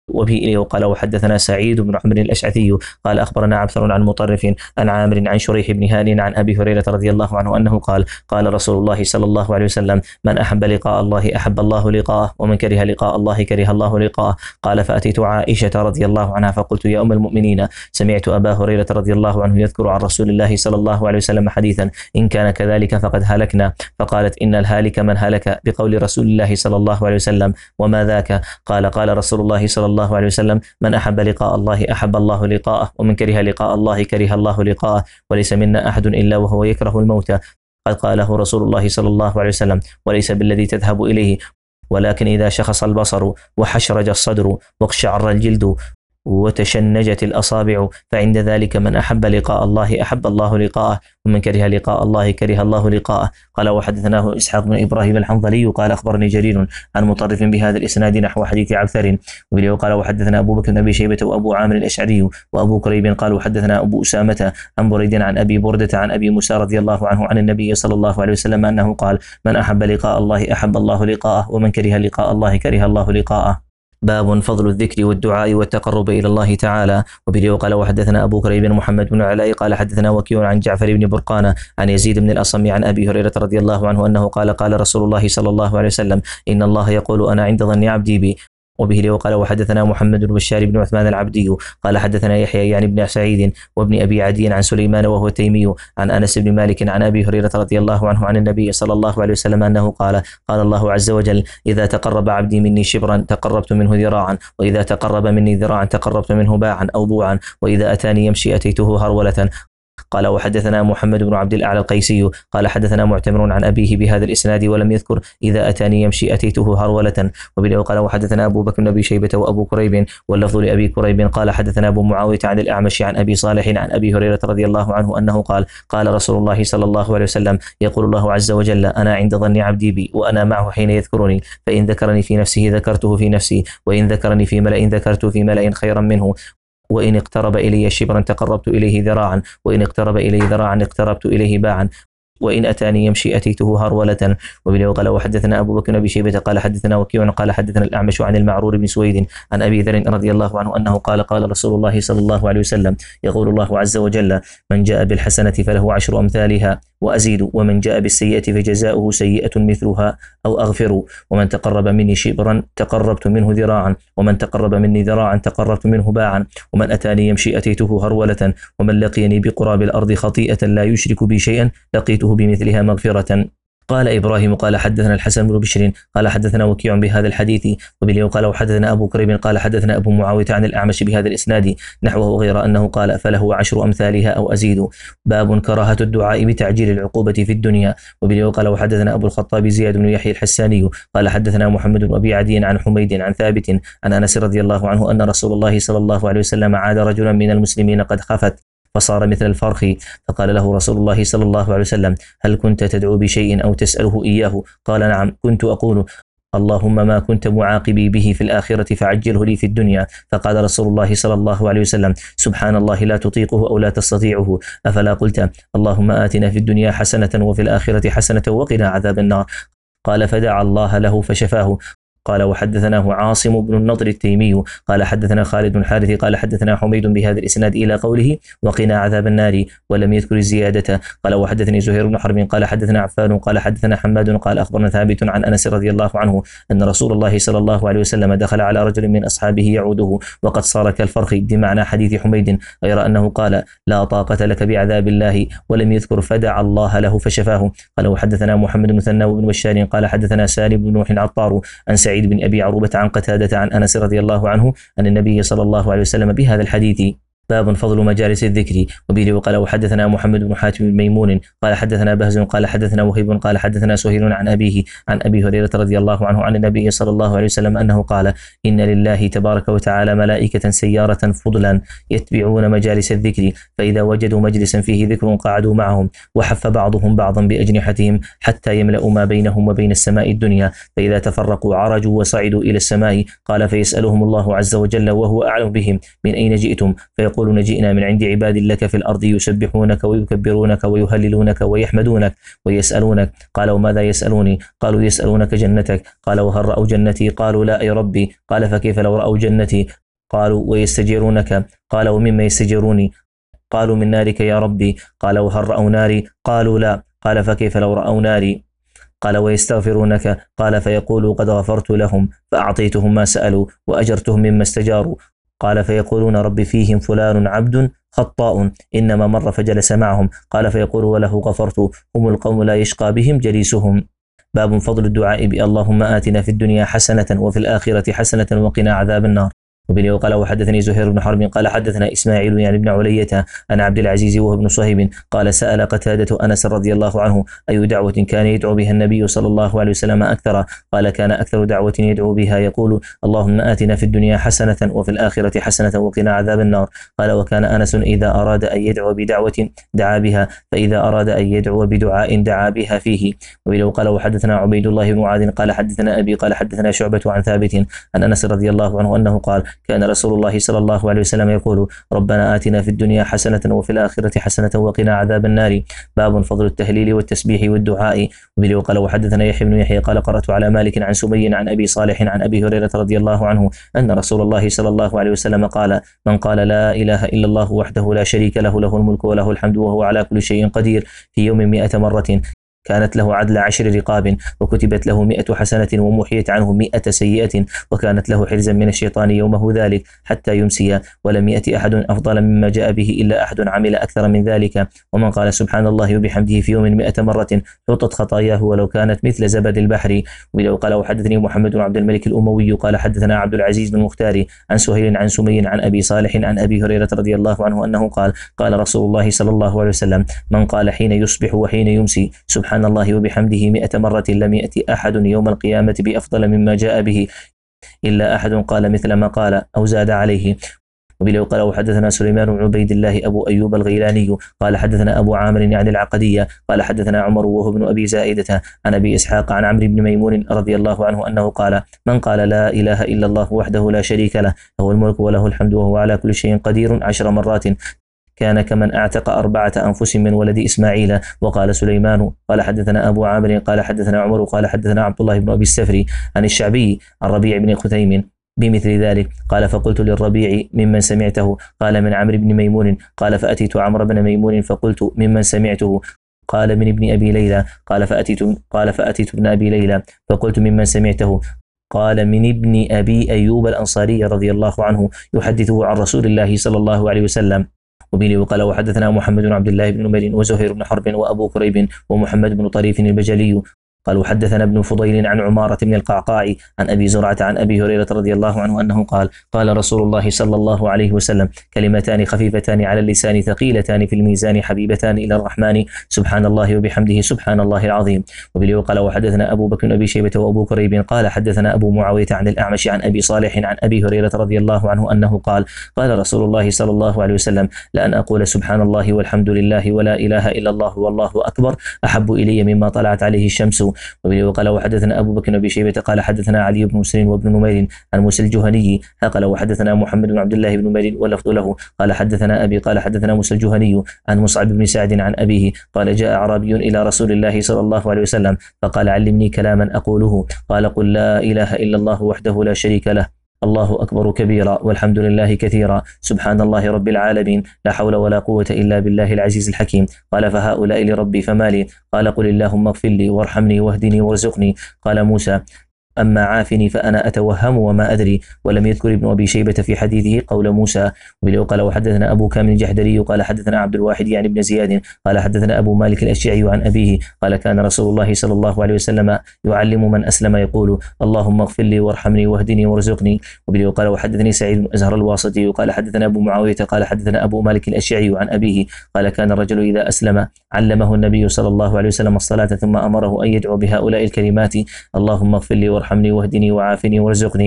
وبه إليه قال وحدثنا سعيد بن عمرو الأشعثي قال أخبرنا عبثر عن مطرف عن عامر عن شريح بن هانٍ عن أبي هريرة رضي الله عنه أنه قال قال رسول الله صلى الله عليه وسلم من أحب لقاء الله أحب الله لقاءه ومن كره لقاء الله كره الله لقاءه. قال فأتيت عائشة رضي الله عنها فقلت يا أم المؤمنين سمعت أبا هريرة رضي الله عنه يذكر عن رسول الله صلى الله عليه وسلم حديثا إن كان كذلك فقد هلكنا. فقالت إن الهالك من هلك بقول رسول الله صلى الله عليه وسلم وما ذاك؟ قال قال رسول الله صلى الله عليه وسلم من أحب لقاء الله أحب الله لقاءه ومن كره لقاء الله كره الله لقاءه وليس منا أحد إلا وهو يكره الموت. قد قاله رسول الله صلى الله عليه وسلم وليس بالذي تذهب إليه ولكن إذا شخص البصر وحشرج الصدر واقشعر الجلد وتشنجت الأصابع فعند ذلك من أحب لقاء الله أحب الله لقاءه ومن كره لقاء الله كره الله لقاءه. قال وحدثناه إسحاق بن إبراهيم الحنظلي قال أخبرني جرير عن مطرف بهذا الإسناد نحو حديث عبثر. وقال وحدثنا أبو بكر بن أبي شيبة وأبو عامر الأشعري وأبو كريب قال وحدثنا أبو أسامة عن بريد عن أبي بردة عن أبي موسى رضي الله عنه عن النبي صلى الله عليه وسلم أنه قال من أحب لقاء الله أحب الله لقاءه ومن كره لقاء الله كره الله لقاءه. باب فضل الذكر والدعاء والتقرب إلى الله تعالى. وبه قال وحدثنا أبو كريب محمد بن علاء قال حدثنا وكيع عن جعفر بن برقانة عن يزيد بن الأصم عن أبي هريرة رضي الله عنه أنه قال قال رسول الله صلى الله عليه وسلم إن الله يقول أنا عند ظن عبدي بي. وبه قال وحدثنا محمد بن بشار بن عثمان العبدي قال حدثنا يحيى يعني بن سعيد وابن أبي عدي عن سليمان وهو تيمي عن أنس بن مالك عن أبي هريرة رضي الله عنه عن النبي صلى الله عليه وسلم أنه قال قال الله عز وجل إذا تقرب عبدي مني شبرا تقربت منه ذراعا وإذا تقرب مني ذراعا تقربت منه باعا أو بوعا وإذا أتاني يمشي أتيته هرولة. قال وحدثنا محمد بن عبد الأعلى القيسي قال حدثنا معتمر عن أبيه بهذا الإسناد ولم يذكر إذا أتاني يمشي أتيته هرولة. وبه قال وحدثنا أبو بكر بن أبي شيبة وأبو كريب واللفظ لأبي كريب قال حدثنا أبو معاوية عن الأعمش عن أبي صالح عن أبي هريرة رضي الله عنه أنه قال قال رسول الله صلى الله عليه وسلم يقول الله عز وجل أنا عند ظن عبدي بي وأنا معه حين يذكرني فإن ذكرني في نفسه ذكرته في نفسي وإن ذكرني في ملأ ذكرته في ملأ خيرا منه وإن اقترب إلي شبرا تقربت إليه ذراعا وإن اقترب إلي ذراعا اقتربت إليه باعا وإن أتاني يمشي أتيته هرولة. وبه قال وحدثنا أبو بكر بن أبي شيبة قال حدثنا وكيع قال حدثنا الأعمش عن المعرور بن سويد عن أبي ذر رضي الله عنه أنه قال قال رسول الله صلى الله عليه وسلم يقول الله عز وجل من جاء بالحسنة فله عشر أمثالها وأزيد ومن جاء بالسيئة فجزاؤه سيئة مثلها أو أغفر ومن تقرب مني شبرا تقربت منه ذراعا ومن تقرب مني ذراعا تقربت منه باعا ومن أتاني يمشي أتيته هرولة ومن لقيني بقراب الأرض خطيئة لا يشرك بي شيئا لقيته بمثلها مغفرة. قال إبراهيم قال حدثنا الحسن بن بشر قال حدثنا وكيع بهذا الحديث. وبه قال وحدثنا أبو كريب قال حدثنا أبو معاوية عن الأعمش بهذا الإسناد نحوه غير أنه قال فله عشر أمثالها أو أزيد. باب كراهة الدعاء بتعجيل العقوبة في الدنيا. وبه قال وحدثنا أبو الخطاب زياد بن يحيى الحساني قال حدثنا محمد بن أبي عدي عن حميد عن ثابت عن أنس رضي الله عنه أن رسول الله صلى الله عليه وسلم عاد رجلا من المسلمين قد خفت فصار مثل الفرخ فقال له رسول الله صلى الله عليه وسلم هل كنت تدعو بشيء أو تسأله إياه؟ قال نعم كنت أقول اللهم ما كنت معاقبي به في الآخرة فعجله لي في الدنيا. فقال رسول الله صلى الله عليه وسلم سبحان الله لا تطيقه أو لا تستطيعه أفلا قلت اللهم آتنا في الدنيا حسنة وفي الآخرة حسنة وقنا عذاب النار؟ قال فدعا الله له فشفاه. قال وحدثناه عاصم بن النضر التيمي قال حدثنا خالد بن حارث قال حدثنا حميد بهذا الإسناد إلى قوله وقنا عذاب النار ولم يذكر الزيادة. قال وحدثني زهير بن حرب قال حدثنا عفان قال حدثنا حماد قال أخبرنا ثابت عن أنس رضي الله عنه أن رسول الله صلى الله عليه وسلم دخل على رجل من أصحابه يعوده وقد صار كالفرخ بمعنى حديث حميد غير أنه قال لا طاقة لك بعذاب الله ولم يذكر فدعا الله له فشفاه. قال وحدثنا محمد بن مثنى بن بشار قال حدثنا سالم بن نوح العطار عن سعيد بن أبي عروبة عن قتادة عن أنس رضي الله عنه أن النبي صلى الله عليه وسلم بهذا الحديث. باب فضل مجالس الذكر. وبه قال وحدثنا محمد بن حاتم الميمون قال حدثنا بهز قال حدثنا وهيب قال حدثنا سهيل عن أبيه عن أبي هريرة رضي الله عنه عن النبي صلى الله عليه وسلم أنه قال إن لله تبارك وتعالى ملائكة سيارة فضلا يتبعون مجالس الذكر فإذا وجدوا مجلسا فيه ذكر قعدوا معهم وحف بعضهم بعضا بأجنحتهم حتى يملأوا ما بينهم وبين السماء الدنيا فإذا تفرقوا عرجوا وصعدوا إلى السماء قال فيسألهم الله عز وجل وهو أعلم بهم من أين جئتم فيقول فيقولون جئنا من عند عباد لك في الأرض يسبحونك ويكبرونك ويهللونك ويحمدونك ويسألونك. قال وماذا يسألوني؟ قالوا يسألونك جنتك. قال وهل رأوا جنتي؟ قالوا لا أي ربي. قال فكيف لو رأوا جنتي؟ قالوا ويستجيرونك. قال ومما يستجيروني؟ قالوا من نارك يا ربي. قال وهل رأوا ناري؟ قالوا لا. قال فكيف لو رأوا ناري؟ قال ويستغفرونك. قال فيقولوا قد غفرت لهم فأعطيتهم ما سألوا وأجرتهم مما استجاروا. قال فيقولون رب فيهم فلان عبد خطاء إنما مر فجلس معهم. قال فيقول وله غفرت هم القوم لا يشقى بهم جليسهم. باب فضل الدعاء بأللهم آتنا في الدنيا حسنة وفي الآخرة حسنة وقنا عذاب النار. وبه قال وحدثني زهير بن حرب قال حدثنا إسماعيل يعني بن علية عن عبد العزيز وهو بن صهيب قال سأل قتادة أنس رضي الله عنه أي دعوة كان يدعو بها النبي صلى الله عليه وسلم أكثر؟ قال كان أكثر دعوة يدعو بها يقول اللهم آتنا في الدنيا حسنة وفي الآخرة حسنة وقنا عذاب النار. قال وكان أنس إذا أراد أن يدعو بدعوة دعا بها فإذا أراد أن يدعو بدعاء دعا بها فيه. وبه قال وحدثنا عبيد الله بن معاذ قال حدثنا أبي قال حدثنا شعبة عن ثابت عن أنس رضي الله عنه أنه قال كان رسول الله صلى الله عليه وسلم يقول ربنا آتنا في الدنيا حسنة وفي الآخرة حسنة وقنا عذاب النار. باب فضل التهليل والتسبيح والدعاء. وبه قال وحدثنا يحيى بن يحيى قال قرأت على مالك عن سمي عن أبي صالح عن أبي هريرة رضي الله عنه أن رسول الله صلى الله عليه وسلم قال من قال لا إله إلا الله وحده لا شريك له له الملك وله الحمد وهو على كل شيء قدير في يوم مئة مرة كانت له عدل عشر رقاب وكتبت له مئة حسنة ومحيت عنه مئة سيئة وكانت له حرزا من الشيطان يومه ذلك حتى يمسي ولم يأتي أحد أفضل مما جاء به إلا أحد عمل أكثر من ذلك. ومن قال سبحان الله وبحمده في يوم مئة مرة حطت خطاياه ولو كانت مثل زبد البحر. ولو قال وحدثني محمد بن عبد الملك الأموي قال حدثنا عبد العزيز بن المختار عن سهيل عن سمي عن أبي صالح عن أبي هريرة رضي الله عنه أنه قال قال رسول الله صلى الله عليه وسلم من قال حين يصبح وحين يمسي سبحان الله وبحمده مئة مرة لم يأتي أحد يوم القيامة بأفضل مما جاء به إلا أحد قال مثل ما قال أو زاد عليه. وبه قال وحدثنا سليمان بن عبيد الله أبو أيوب الغيلاني قال حدثنا أبو عامر يعني العقدية قال حدثنا عمر وهو ابن أبي زائدة عن أبي إسحاق عن عمرو بن ميمون رضي الله عنه أنه قال من قال لا إله إلا الله وحده لا شريك له له الملك وله الحمد وهو على كل شيء قدير عشر مرات كان كمن أعتق أربعة أنفس من ولد إسماعيل. وقال سليمان قال حدثنا أبو عامر قال حدثنا عمر قال حدثنا عبد الله بن أبي السفري عن الشعبي عن ربيع بن خثيم بمثل ذلك قال فقلت للربيع ممن سمعته؟ قال من عمرو بن ميمون. قال فأتيت عمرو بن ميمون فقلت ممن سمعته؟ قال من ابن أبي ليلى. قال فأتيت قال فأتيت ابن أبي ليلى فقلت ممن سمعته؟ قال من ابن أبي أيوب الأنصاري رضي الله عنه يحدثه عن رسول الله صلى الله عليه وسلم. وبه وقال وحدثنا محمد بن عبد الله بن نمير وزهير بن حرب وأبو كريب ومحمد بن طريف البجلي قال وحدثنا ابن فضيل عن عمارة بن القعقاع عن أبي زرعة عن أبي هريرة رضي الله عنه أنه قال قال رسول الله صلى الله عليه وسلم كلمتان خفيفتان على اللسان ثقيلتان في الميزان حبيبتان إلى الرحمن سبحان الله وبحمده سبحان الله العظيم. وبه وقال وحدثنا أبو بكر بن أبي شيبة وأبو كريب قال حدثنا أبو معاوية عن الأعمش عن أبي صالح عن أبي هريرة رضي الله عنه أنه قال قال رسول الله صلى الله عليه وسلم لأن أقول سبحان الله والحمد لله ولا إله إلا الله والله أكبر أحب إلي مما طلعت عليه الشمس. وقال وحدثنا أبو بكر بن أبي شيبة قال حدثنا علي بن مسلم وابن نمير عن موسى الجهني قال وحدثنا محمد بن عبد الله بن نمير واللفظ له قال حدثنا أبي قال حدثنا موسى الجهني عن مصعب بن سعد عن أبيه قال جاء أعرابي إلى رسول الله صلى الله عليه وسلم فقال علمني كلاما أقوله قال قل لا إله إلا الله وحده لا شريك له الله أكبر كبيرا والحمد لله كثيرا سبحان الله رب العالمين لا حول ولا قوة إلا بالله العزيز الحكيم. قال فهؤلاء لربي فما لي؟ قال قل اللهم اغفر لي وارحمني واهدني وارزقني. قال موسى أما عافني فأنا أتوهم وما أدري. ولم يذكر ابن أبي شيبة في حديثه قول موسى. قال وحدثنا أبو كامل الجحدري قال حدثنا عبد الواحد يعني ابن زياد قال حدثنا أبو مالك الأشعري عن أبيه قال كان رسول الله صلى الله عليه وسلم يعلم من أسلم يقول اللهم اغفر لي وارحمني واهدني وارزقني. قال وحدثني سعيد بن أزهر الواسطي قال حدثنا أبو معاوية قال حدثنا أبو مالك الأشعري عن أبيه قال كان الرجل إذا أسلم علمه النبي صلى الله عليه وسلم الصلاة ثم أمره أن يدعو بهؤلاء الكلمات اللهم اغفر لي وارحمني واهدني وعافني وارزقني.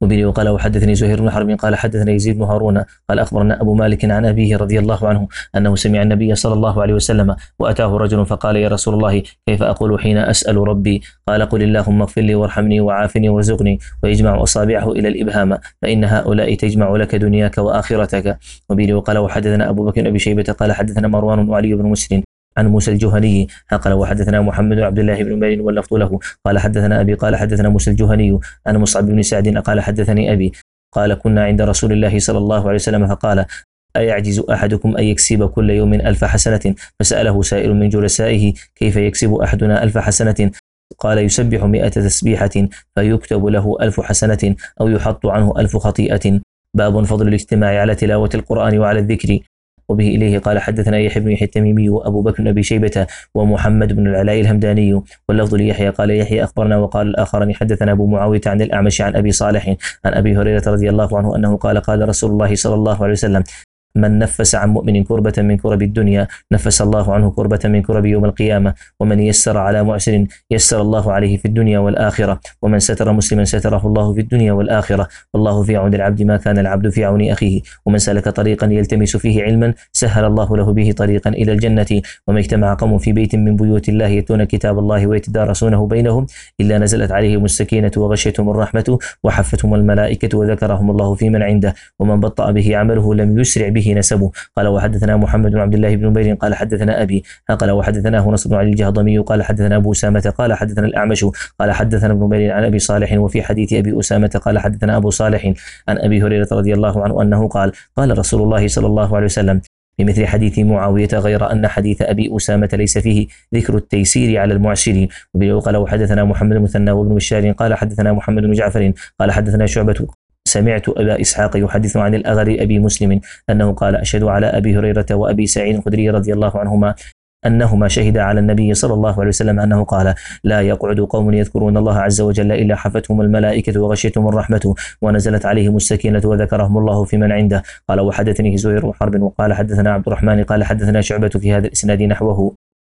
وبه وقال وحدثني زهير بن حرب قال حدثنا يزيد بن هارون قال أخبرنا أبو مالك عن أبيه رضي الله عنه أنه سمع النبي صلى الله عليه وسلم وأتاه رجل فقال يا رسول الله كيف أقول حين أسأل ربي؟ قال قل اللهم اغفر لي وارحمني وعافني وارزقني، ويجمع أصابعه إلى الإبهام، فإن هؤلاء تجمع لك دنياك وآخرتك. وبه وقال وحدثنا أبو بكر أبي شيبة قال حدثنا مروان وعلي بن مسلم عن موسى الجهني قال وحدثنا محمد بن عبد الله بن عمير واللفظ له قال حدثنا أبي قال حدثنا موسى الجهني عن مصعب بن سعد قال حدثني أبي قال كنا عند رسول الله صلى الله عليه وسلم فقال أيعجز أحدكم أن يكسب كل يوم ألف حسنة؟ فسأله سائل من جلسائه كيف يكسب أحدنا ألف حسنة؟ قال يسبح مئة تسبيحة فيكتب له ألف حسنة أو يحط عنه ألف خطيئة. باب فضل الاجتماع على تلاوة القرآن وعلى الذكر. وبه إليه قال حدثنا يحيى بن يحيى التميمي وأبو بكر بن أبي شيبة ومحمد بن العلاء الهمداني واللفظ ليحيى قال يحيى أخبرنا وقال الآخران حدثنا أبو معاوية عن الأعمش عن أبي صالح عن أبي هريرة رضي الله عنه أنه قال قال رسول الله صلى الله عليه وسلم من نفس عن مؤمن كربة من كرب الدنيا نفس الله عنه كربة من كرب يوم القيامة، ومن يسر على معسر يسر الله عليه في الدنيا والآخرة، ومن ستر مسلما ستره الله في الدنيا والآخرة، والله في عون العبد ما كان العبد في عون أخيه، ومن سلك طريقا يلتمس فيه علما سهل الله له به طريقا إلى الجنة، وما اجتمع قوم في بيت من بيوت الله يتلون كتاب الله ويتدارسونه بينهم إلا نزلت عليهم السكينة وغشيتهم الرحمة وحفتهم الملائكة وذكرهم الله في من عنده، ومن بطأ به عمله لم يسرع به نسبه. قال وحدثنا محمد بن عبد الله بن نمير قال حدثنا أبي قال وحدثناه نصر بن علي الجهضمي قال حدثنا أبو أسامة قال حدثنا الأعمش قال حدثنا ابن نمير عن أبي صالح، وفي حديث أبي أسامة قال حدثنا أبو صالح عن أبي هريرة رضي الله عنه أنه قال قال رسول الله صلى الله عليه وسلم بمثل حديث معاوية غير أن حديث أبي أسامة ليس فيه ذكر التيسير على المعسرين. وقال وحدثنا محمد المثنى وابن بشار قال حدثنا محمد بن جعفر قال حدثنا شعبة سمعت أبا إسحاق يحدث عن الأغر أبي مسلم أنه قال أشهد على أبي هريرة وأبي سعيد الخدري رضي الله عنهما أنهما شهدا على النبي صلى الله عليه وسلم أنه قال لا يقعد قوم يذكرون الله عز وجل إلا حفتهم الملائكة وغشيتهم الرحمة ونزلت عليهم السكينة وذكرهم الله في من عنده. قال وحدثني زهير بن حرب وقال حدثنا عبد الرحمن قال حدثنا شعبة في هذا الإسناد نحوه.